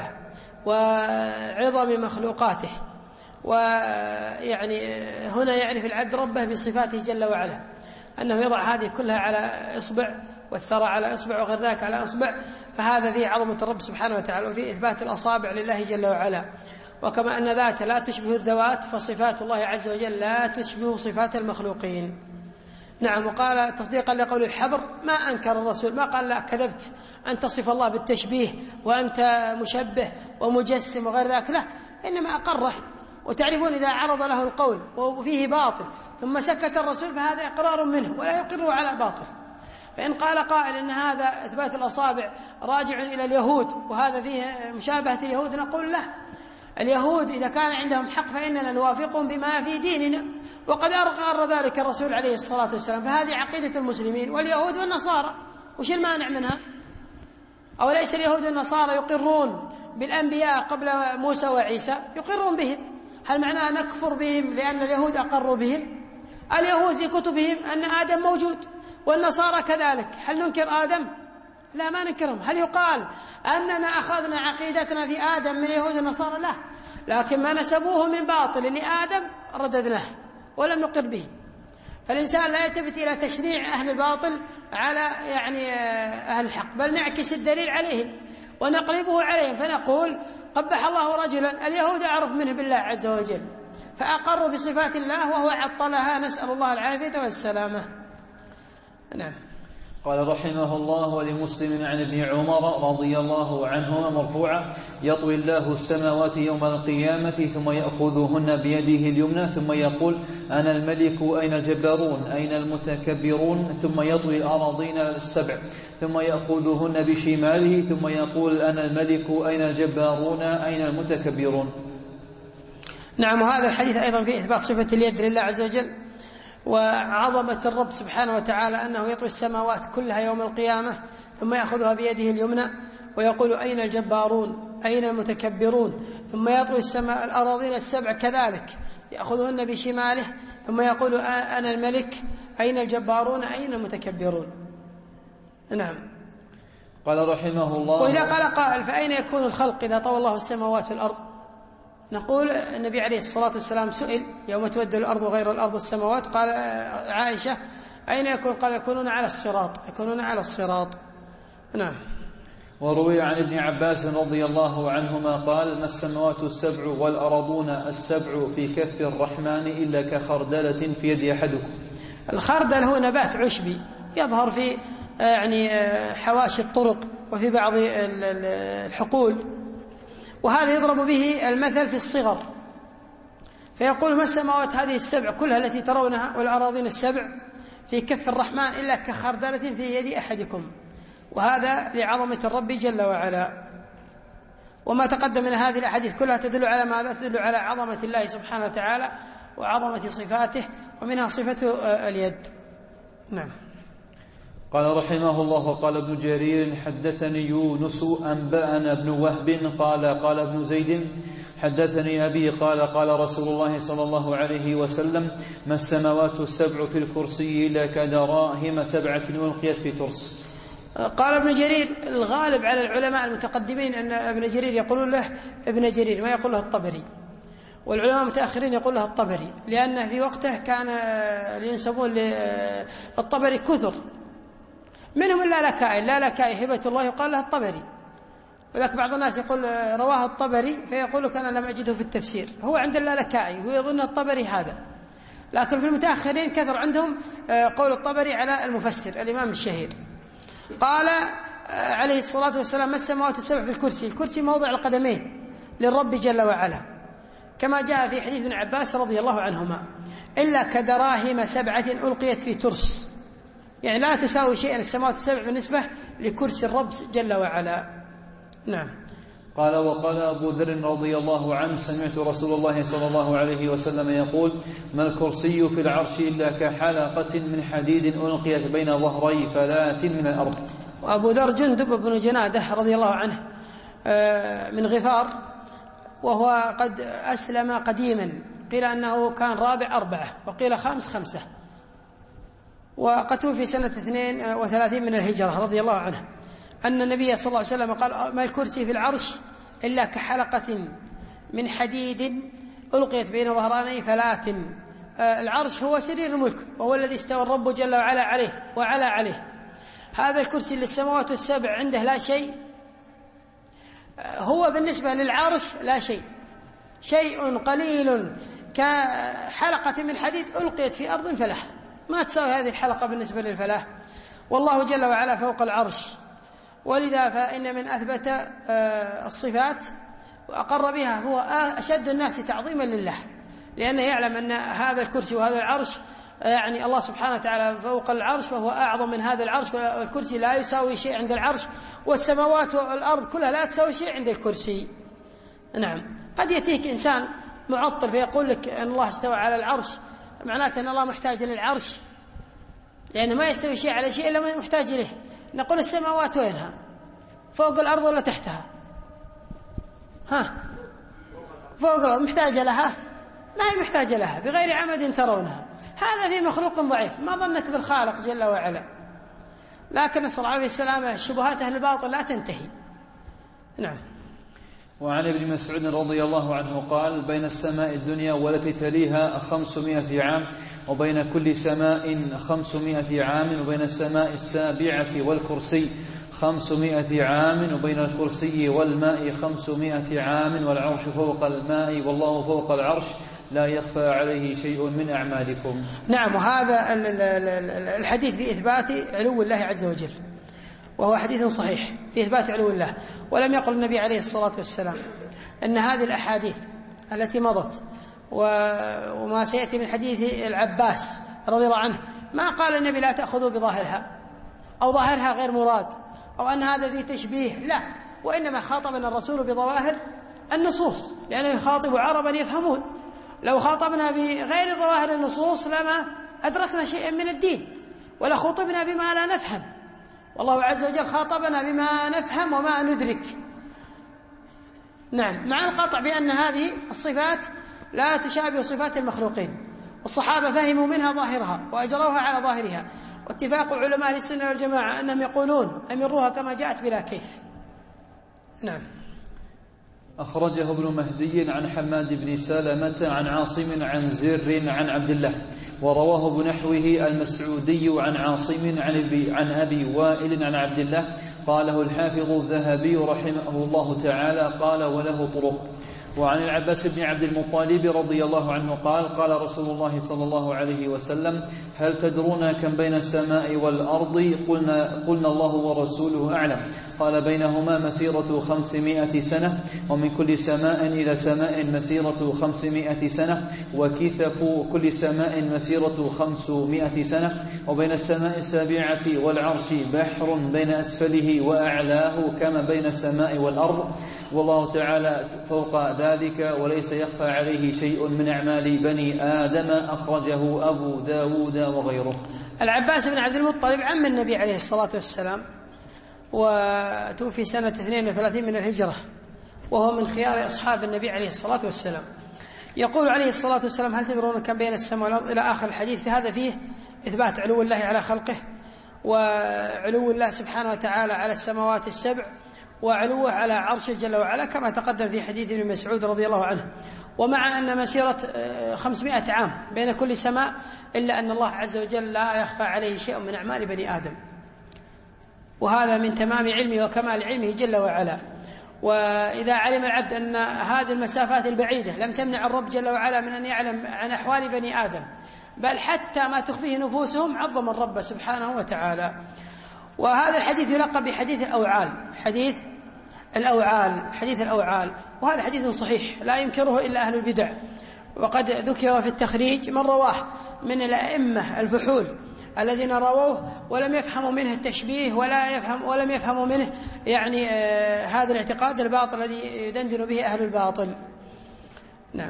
Speaker 1: وعظم مخلوقاته. ويعني هنا يعرف العبد ربه بصفاته جل وعلا، أنه يضع هذه كلها على إصبع والثرى على إصبع وغير ذلك على إصبع، فهذا فيه عظمة الرب سبحانه وتعالى وفيه إثبات الأصابع لله جل وعلا. وكما أن ذاته لا تشبه الذوات فصفات الله عز وجل لا تشبه صفات المخلوقين. نعم. وقال تصديقا لقول الحبر: ما أنكر الرسول، ما قال لا كذبت أن تصف الله بالتشبيه وأنت مشبه ومجسم وغير ذلك، لا، إنما أقره. وتعرفون إذا عرض له القول وفيه باطل ثم سكت الرسول فهذا إقرار منه ولا يقر على باطل. فإن قال قائل إن هذا إثبات الأصابع راجع إلى اليهود وهذا فيه مشابهة اليهود، نقول له اليهود إذا كان عندهم حق فإننا نوافقهم بما في ديننا، وقد أقر ذلك الرسول عليه الصلاة والسلام، فهذه عقيدة المسلمين واليهود والنصارى، وش المانع منها؟ أو ليس اليهود والنصارى يقرون بالأنبياء قبل موسى وعيسى؟ يقرون بهم، هل معناه نكفر بهم لأن اليهود أقروا بهم؟ اليهود في كتبهم أن آدم موجود، والنصارى كذلك، هل ننكر آدم؟ لا، ما ننكرهم. هل يقال أننا أخذنا عقيدتنا في آدم من اليهود والنصارى؟ لا، لكن ما نسبوه من باطل لآدم رددناه ولم نقر به. فالإنسان لا يلتفت إلى تشريع أهل الباطل على يعني أهل الحق، بل نعكس الدليل عليهم ونقلبه عليهم، فنقول قبح الله رجلا اليهود أعرف منه بالله عز وجل، فأقروا بصفات الله وهو عطلها، نسأل الله العافية والسلامة. نعم.
Speaker 2: قال رحمه الله: ولمسلم عن ابن عمر رضي الله عنهما مرفوعا: يطوي الله السماوات يوم القيامة ثم يأخذهن بيده اليمنى ثم يقول: أنا الملك أين الجبارون أين المتكبرون، ثم يطوي الأراضين السبع ثم يأخذهن بشماله ثم يقول: أنا الملك أين الجبارون أين المتكبرون.
Speaker 1: نعم. وهذا الحديث أيضا فيه إثبات صفة اليد لله عز وجل وعظمة الرب سبحانه وتعالى، أنه يطوي السماوات كلها يوم القيامة ثم يأخذها بيده اليمنى ويقول: أين الجبارون أين المتكبرون، ثم يطوي السماء الأراضين السبع كذلك يأخذهن بشماله ثم يقول: أنا الملك أين الجبارون أين المتكبرون. نعم.
Speaker 2: قال رحمه الله:
Speaker 1: وإذا قال قائل فأين يكون الخلق إذا طوى الله السماوات والأرض؟ نقول النبي عليه الصلاة والسلام سئل يوم تبدل الأرض وغير الأرض السماوات، قال عائشة: أين يكون؟ قال: يكونون على الصراط، يكونون على الصراط. نعم.
Speaker 2: وروي عن ابن عباس رضي الله عنهما قال: ما السماوات السبع والأرضون السبع في كف الرحمن إلا كخردلة في يد أحدكم. الخردل
Speaker 1: هو نبات عشبي يظهر في يعني حواشي الطرق وفي بعض الحقول، وهذا يضرب به المثل في الصغر، فيقول: ما السماوات هذه السبع كلها التي ترونها والأراضين السبع في كف الرحمن إلا كخردلة في يد أحدكم، وهذا لعظمة الرب جل وعلا. وما تقدم من هذه الأحاديث كلها تدل على ماذا؟ تدل على عظمة الله سبحانه وتعالى وعظمة صفاته، ومنها صفة اليد. نعم.
Speaker 2: قال رحمه الله: وقال ابن جرير: حدثني يونس أنبأنا ابن وهب قال قال ابن زيد حدثني أبي قال قال رسول الله صلى الله عليه وسلم: ما السماوات السبع في الكرسي إلا كدراهم سبعة ألقيت في ترس.
Speaker 1: قال ابن جرير: الغالب على العلماء المتقدمين أن ابن جرير يقولون له ابن جرير، ما يقول له الطبري، والعلماء المتأخرين يقول له الطبري، لأن في وقته كان ينسبون للطبري كثر، منهم اللالكائي، اللالكائي هبة الله يقال له الطبري، ولكن بعض الناس يقول رواه الطبري فيقول لك أنا لم أجده في التفسير، هو عند اللالكائي ويظن الطبري هذا، لكن في المتأخرين كثر عندهم قول الطبري على المفسر الإمام الشهير. قال عليه الصلاة والسلام: ما السماوات السبع في الكرسي. الكرسي موضع القدمين للرب جل وعلا، كما جاء في حديث ابن عباس رضي الله عنهما: إلا كدراهم سبعة ألقيت في ترس، يعني لا تساوي شيئا السماوات السبع بالنسبة لكرسي الرب جل وعلا. نعم.
Speaker 2: قال: وقال أبو ذر رضي الله عنه: سمعت رسول الله صلى الله عليه وسلم يقول: ما الكرسي في العرش إلا كحلقة من حديد ألقيت بين ظهري فلاة من الأرض.
Speaker 1: وأبو ذر جندب بن جنادة رضي الله عنه من غفار، وهو قد أسلم قديما، قيل أنه كان رابع أربعة وقيل خامس خمسة، وقد توفي سنة اثنين وثلاثين من الهجرة رضي الله عنه، أن النبي صلى الله عليه وسلم قال: ما الكرسي في العرش إلا كحلقة من حديد ألقيت بين ظهراني فلاة. العرش هو سرير الملك، وهو الذي استوى الرب جل وعلا عليه وعلى عليه. هذا الكرسي للسماوات السبع عنده لا شيء، هو بالنسبة للعرش لا شيء، شيء قليل كحلقة من حديد ألقيت في أرض فلاة، ما تساوي هذه الحلقة بالنسبة للفلاة، والله جل وعلا فوق العرش. ولذا فإن من أثبت الصفات وأقر بها هو أشد الناس تعظيما لله، لأنه يعلم أن هذا الكرسي وهذا العرش يعني الله سبحانه وتعالى فوق العرش فهو أعظم من هذا العرش، والكرسي لا يساوي شيء عند العرش، والسماوات والأرض كلها لا تساوي شيء عند الكرسي. نعم. قد يأتيك إنسان معطل فيقول لك أن الله استوى على العرش، معناته أن الله محتاج للعرش، لأنه ما يستوي شيء على شيء إلا محتاج إليه. نقول السماوات وينها؟ فوق الأرض ولا تحتها؟ ها؟ فوق الأرض محتاجة لها؟ ما هي محتاجة لها، بغير عمد ترونها. هذا في مخلوق ضعيف، ما ظنك بالخالق جل وعلا. لكن صلى الله عليه وسلم شبهات أهل الباطل لا تنتهي. نعم.
Speaker 2: وعن ابن مسعود رضي الله عنه قال: بين السماء الدنيا والتي تليها خمسمائة عام، وبين كل سماء خمسمائة عام، وبين السماء السابعة والكرسي خمسمائة عام، وبين الكرسي والماء خمسمائة عام، والعرش فوق الماء والله فوق العرش لا يخفى عليه شيء من أعمالكم.
Speaker 1: نعم. وهذا الحديث في إثبات علو الله عز وجل، وهو حديث صحيح في إثبات علو الله. ولم يقل النبي عليه الصلاة والسلام أن هذه الأحاديث التي مضت وما سيأتي من حديث العباس رضي الله عنه، ما قال النبي لا تأخذوا بظاهرها أو ظاهرها غير مراد أو أن هذا ذي تشبيه، لا، وإنما خاطبنا الرسول بظواهر النصوص، لأنه يخاطب عربا يفهمون. لو خاطبنا بغير ظواهر النصوص لما أدركنا شيئا من الدين، ولا خطبنا بما لا نفهم. والله عز وجل خاطبنا بما نفهم وما ندرك. نعم. مع القطع بأن هذه الصفات لا تشابه صفات المخلوقين، والصحابة فهموا منها ظاهرها وأجروها على ظاهرها، واتفاق علماء أهل السنة والجماعة أنهم يقولون أمروها كما جاءت بلا كيف. نعم.
Speaker 2: أخرجه ابن مهدي عن حماد بن سلمة عن عاصم عن زر عن عبد الله، ورواه بنحوه المسعودي عن عاصم عن أبي, عن أبي وائل عن عبد الله. قاله الحافظ الذهبي رحمه الله تعالى، قال وله طرق. وعن العباس بن عبد المطلب رضي الله عنه قال: قال رسول الله صلى الله عليه وسلم: هل تدرون كم بين السماء والأرض؟ قلنا, قلنا الله ورسوله أعلم. قال: بينهما مسيرة خمسمائة سنة، ومن كل سماء إلى سماء مسيرة خمسمائة سنة، وكثف كل سماء مسيرة خمسمائة سنة، وبين السماء السابعة والعرش بحر بين أسفله وأعلاه كما بين السماء والأرض، والله تعالى فوق ذلك وليس يخفى عليه شيء من أعمال بني آدم. أخرجه أبو داود وغيره.
Speaker 1: العباس بن عبد المطلب عم النبي عليه الصلاة والسلام، وتوفي سنة اثنين وثلاثين من الهجرة، وهو من خيار أصحاب النبي عليه الصلاة والسلام. يقول عليه الصلاة والسلام: هل تدرون كم بين السماء والأرض، إلى آخر الحديث. في هذا فيه إثبات علو الله على خلقه، وعلو الله سبحانه وتعالى على السماوات السبع، وعلوه على عرشه جل وعلا كما تقدم في حديث ابن مسعود رضي الله عنه. ومع أن مسيرة خمسمائة عام بين كل سماء، إلا أن الله عز وجل لا يخفى عليه شيء من أعمال بني آدم، وهذا من تمام علمه وكمال علمه جل وعلا. وإذا علم العبد أن هذه المسافات البعيدة لم تمنع الرب جل وعلا من أن يعلم عن أحوال بني آدم، بل حتى ما تخفيه نفوسهم عظم الرب سبحانه وتعالى. وهذا الحديث يلقب بحديث الأوعال، حديث الأوعال حديث الأوعال وهذا حديث صحيح لا ينكره إلا أهل البدع. وقد ذكر في التخريج من رواه من الأئمة الفحول الذين رووه ولم يفهموا منه التشبيه ولا يفهم ولم يفهموا منه يعني آه هذا الاعتقاد الباطل الذي يدندن به أهل الباطل. نعم.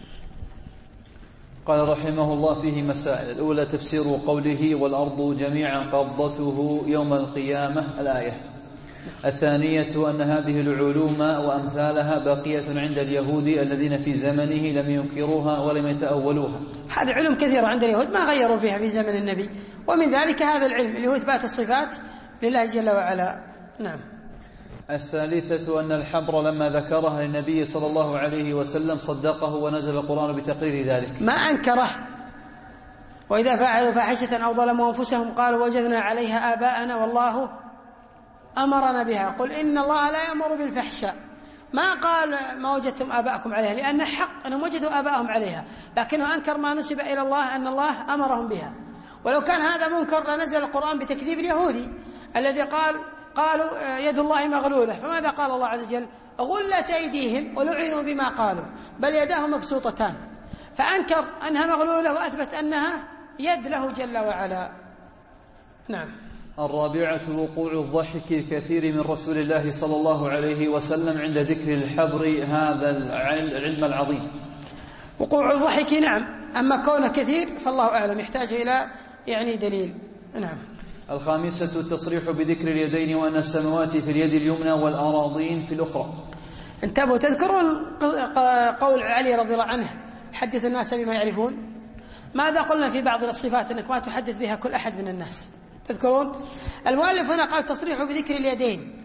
Speaker 2: قال رحمه الله: فيه مسائل. الأولى تفسير قوله والأرض جميعا قبضته يوم القيامة، الآية. الثانية أن هذه العلوم وأمثالها باقية عند اليهود الذين في زمنه لم ينكروها ولم يتأولوها.
Speaker 1: هذه علوم كثيرة عند اليهود ما غيروا فيها في زمن النبي، ومن ذلك هذا العلم اللي هو إثبات الصفات لله جل وعلا. نعم.
Speaker 2: الثالثة أن الحبر لما ذكرها للنبي صلى الله عليه وسلم صدقه ونزل القرآن بتقرير ذلك،
Speaker 1: ما أنكره. وإذا فعلوا فاحشة أو ظلموا أنفسهم قالوا وجدنا عليها آباءنا والله أمرنا بها. قل إن الله لا يأمر بالفحشاء، ما قال ما وجدتم آباءكم عليها، لأن حق أنهم وجدوا آباءهم عليها، لكنه أنكر ما نسب إلى الله أن الله أمرهم بها. ولو كان هذا منكر لنزل القرآن بتكذيب اليهودي الذي قال قالوا يد الله مغلولة، فماذا قال الله عز وجل؟ غلت أيديهم ولعنوا بما قالوا بل يداه مبسوطتان، فأنكر أنها مغلولة وأثبت أنها يد له جل وعلا. نعم.
Speaker 2: الرابعة وقوع الضحك الكثير من رسول الله صلى الله عليه وسلم عند ذكر الحبر، هذا العلم العظيم.
Speaker 1: وقوع الضحك نعم، أما كونه كثير فالله أعلم، يحتاج إلى يعني دليل. نعم.
Speaker 2: الخامسة التصريح بذكر اليدين وأن السماوات في اليد اليمنى والأراضين في الأخرى.
Speaker 1: انتبهوا، تذكرون قول علي رضي الله عنه حدث الناس بما يعرفون؟ ماذا قلنا في بعض الصفات أنك ما تحدث بها كل أحد من الناس؟ تذكرون؟ المؤلف هنا قال تصريح بذكر اليدين،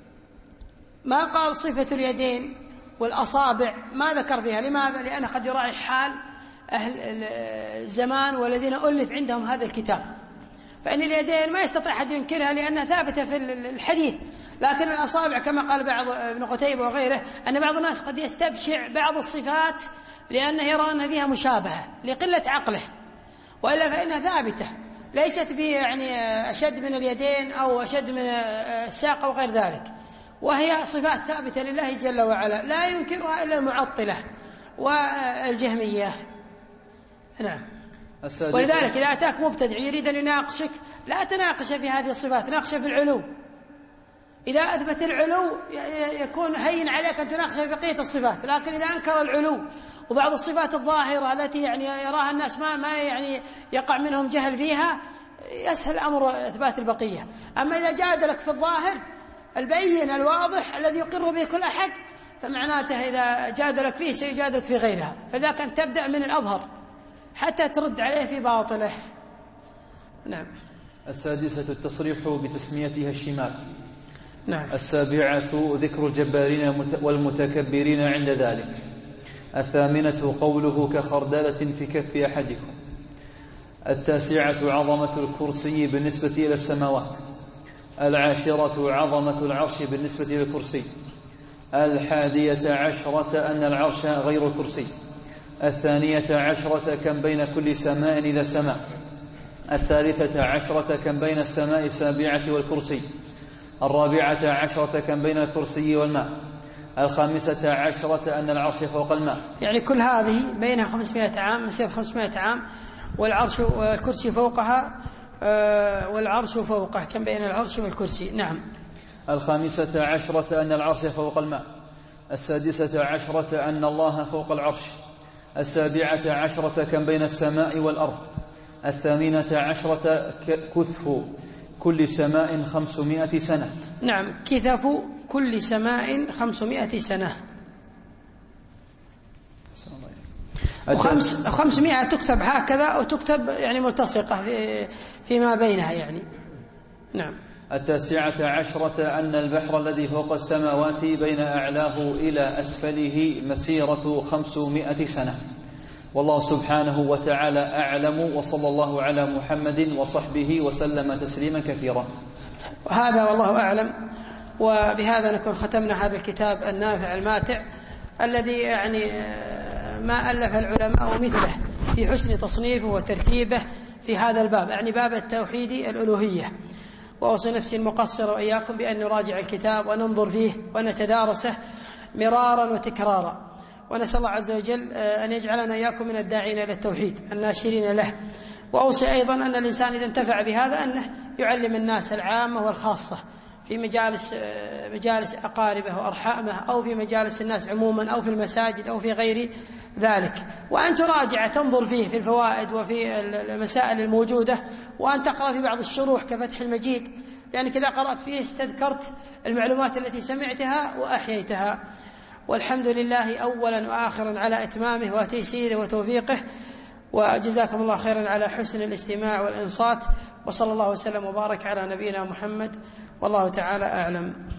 Speaker 1: ما قال صفة اليدين والأصابع، ما ذكر فيها. لماذا؟ لأنه قد يراعي حال أهل الزمان والذين ألف عندهم هذا الكتاب، فإن اليدين ما يستطيع أحد ينكرها لأنها ثابتة في الحديث، لكن الأصابع كما قال بعض ابن قتيبة وغيره أن بعض الناس قد يستبشع بعض الصفات لأنه يرى أن فيها مشابهة لقلة عقله، وإلا فإنها ثابتة ليست به يعني أشد من اليدين أو أشد من الساق أو غير ذلك، وهي صفات ثابتة لله جل وعلا لا ينكرها إلا المعطلة والجهمية. نعم. ولذلك إذا أتاك مبتدع يريد أن يناقشك لا تناقش في هذه الصفات، ناقش في العلو. إذا أثبت العلو يكون هين عليك أن تناقش في بقية الصفات، لكن إذا أنكر العلو وبعض الصفات الظاهرة التي يعني يراها الناس ما ما يعني يقع منهم جهل فيها، يسهل أمر إثبات البقية. أما إذا جادلك في الظاهر البين الواضح الذي يقر به كل أحد، فمعناته إذا جادلك فيه سيجادلك في غيرها، فذاك أن تبدأ من الأظهر حتى ترد عليه في باطله. نعم.
Speaker 2: السادسة التصريح بتسميتها الشمال.
Speaker 1: نعم.
Speaker 2: السابعة ذكر الجبارين والمتكبرين عند ذلك. الثامنة قوله كخردلة في كف أحدكم. التاسعة عظمة الكرسي بالنسبة إلى السماوات. العاشرة عظمة العرش بالنسبة إلى الكرسي. الحادية عشرة أن العرش غير الكرسي. الثانية عشرة كم بين كل سماء إلى سماء. الثالثة عشرة كم بين السماء السابعة والكرسي. الرابعة عشرة كم بين الكرسي والماء. الخامسة عشرة أن العرش فوق الماء.
Speaker 1: يعني كل هذه بينها خمسمائة عام، مسيرة خمسمائة عام، والعرش والكرسي فوقها والعرش فوقه، كم بين العرش والكرسي. نعم.
Speaker 2: الخامسة عشرة أن العرش فوق الماء. السادسة عشرة أن الله فوق العرش. السابعة عشرة كم بين السماء والأرض. الثامنة عشرة كثف كل سماء خمسمائة سنة.
Speaker 1: نعم، كثف كل سماء خمسمائة سنة. وخمس خمسمائة تكتب هكذا وتكتب يعني ملتصقة في فيما بينها يعني. نعم.
Speaker 2: التاسعة عشرة أن البحر الذي فوق السماوات بين أعلاه إلى أسفله مسيرة خمسمائة سنة. والله سبحانه وتعالى أعلم، وصلى الله على محمد وصحبه وسلم تسليما كثيرا.
Speaker 1: وهذا والله أعلم. وبهذا نكون ختمنا هذا الكتاب النافع الماتع الذي يعني ما ألف العلماء مثله في حسن تصنيفه وترتيبه في هذا الباب، يعني باب التوحيد الألوهية. وأوصي نفسي المقصر وإياكم بأن نراجع الكتاب وننظر فيه ونتدارسه مرارا وتكرارا، ونسأل الله عز وجل أن يجعلنا إياكم من الداعين إلى التوحيد الناشرين له. وأوصي أيضا أن الإنسان إذا انتفع بهذا أنه يعلم الناس العامة والخاصة في مجالس مجالس أقاربه وأرحامه، أو في مجالس الناس عموما، أو في المساجد، أو في غير ذلك، وأن تراجع تنظر فيه في الفوائد وفي المسائل الموجودة، وأن تقرأ في بعض الشروح كفتح المجيد، لأنك إذا قرأت فيه استذكرت المعلومات التي سمعتها وأحييتها. والحمد لله أولا وآخرا على إتمامه وتيسيره وتوفيقه، وجزاكم الله خيرا على حسن الاستماع والإنصات، وصلى الله وسلم وبارك على نبينا محمد، والله تعالى أعلم.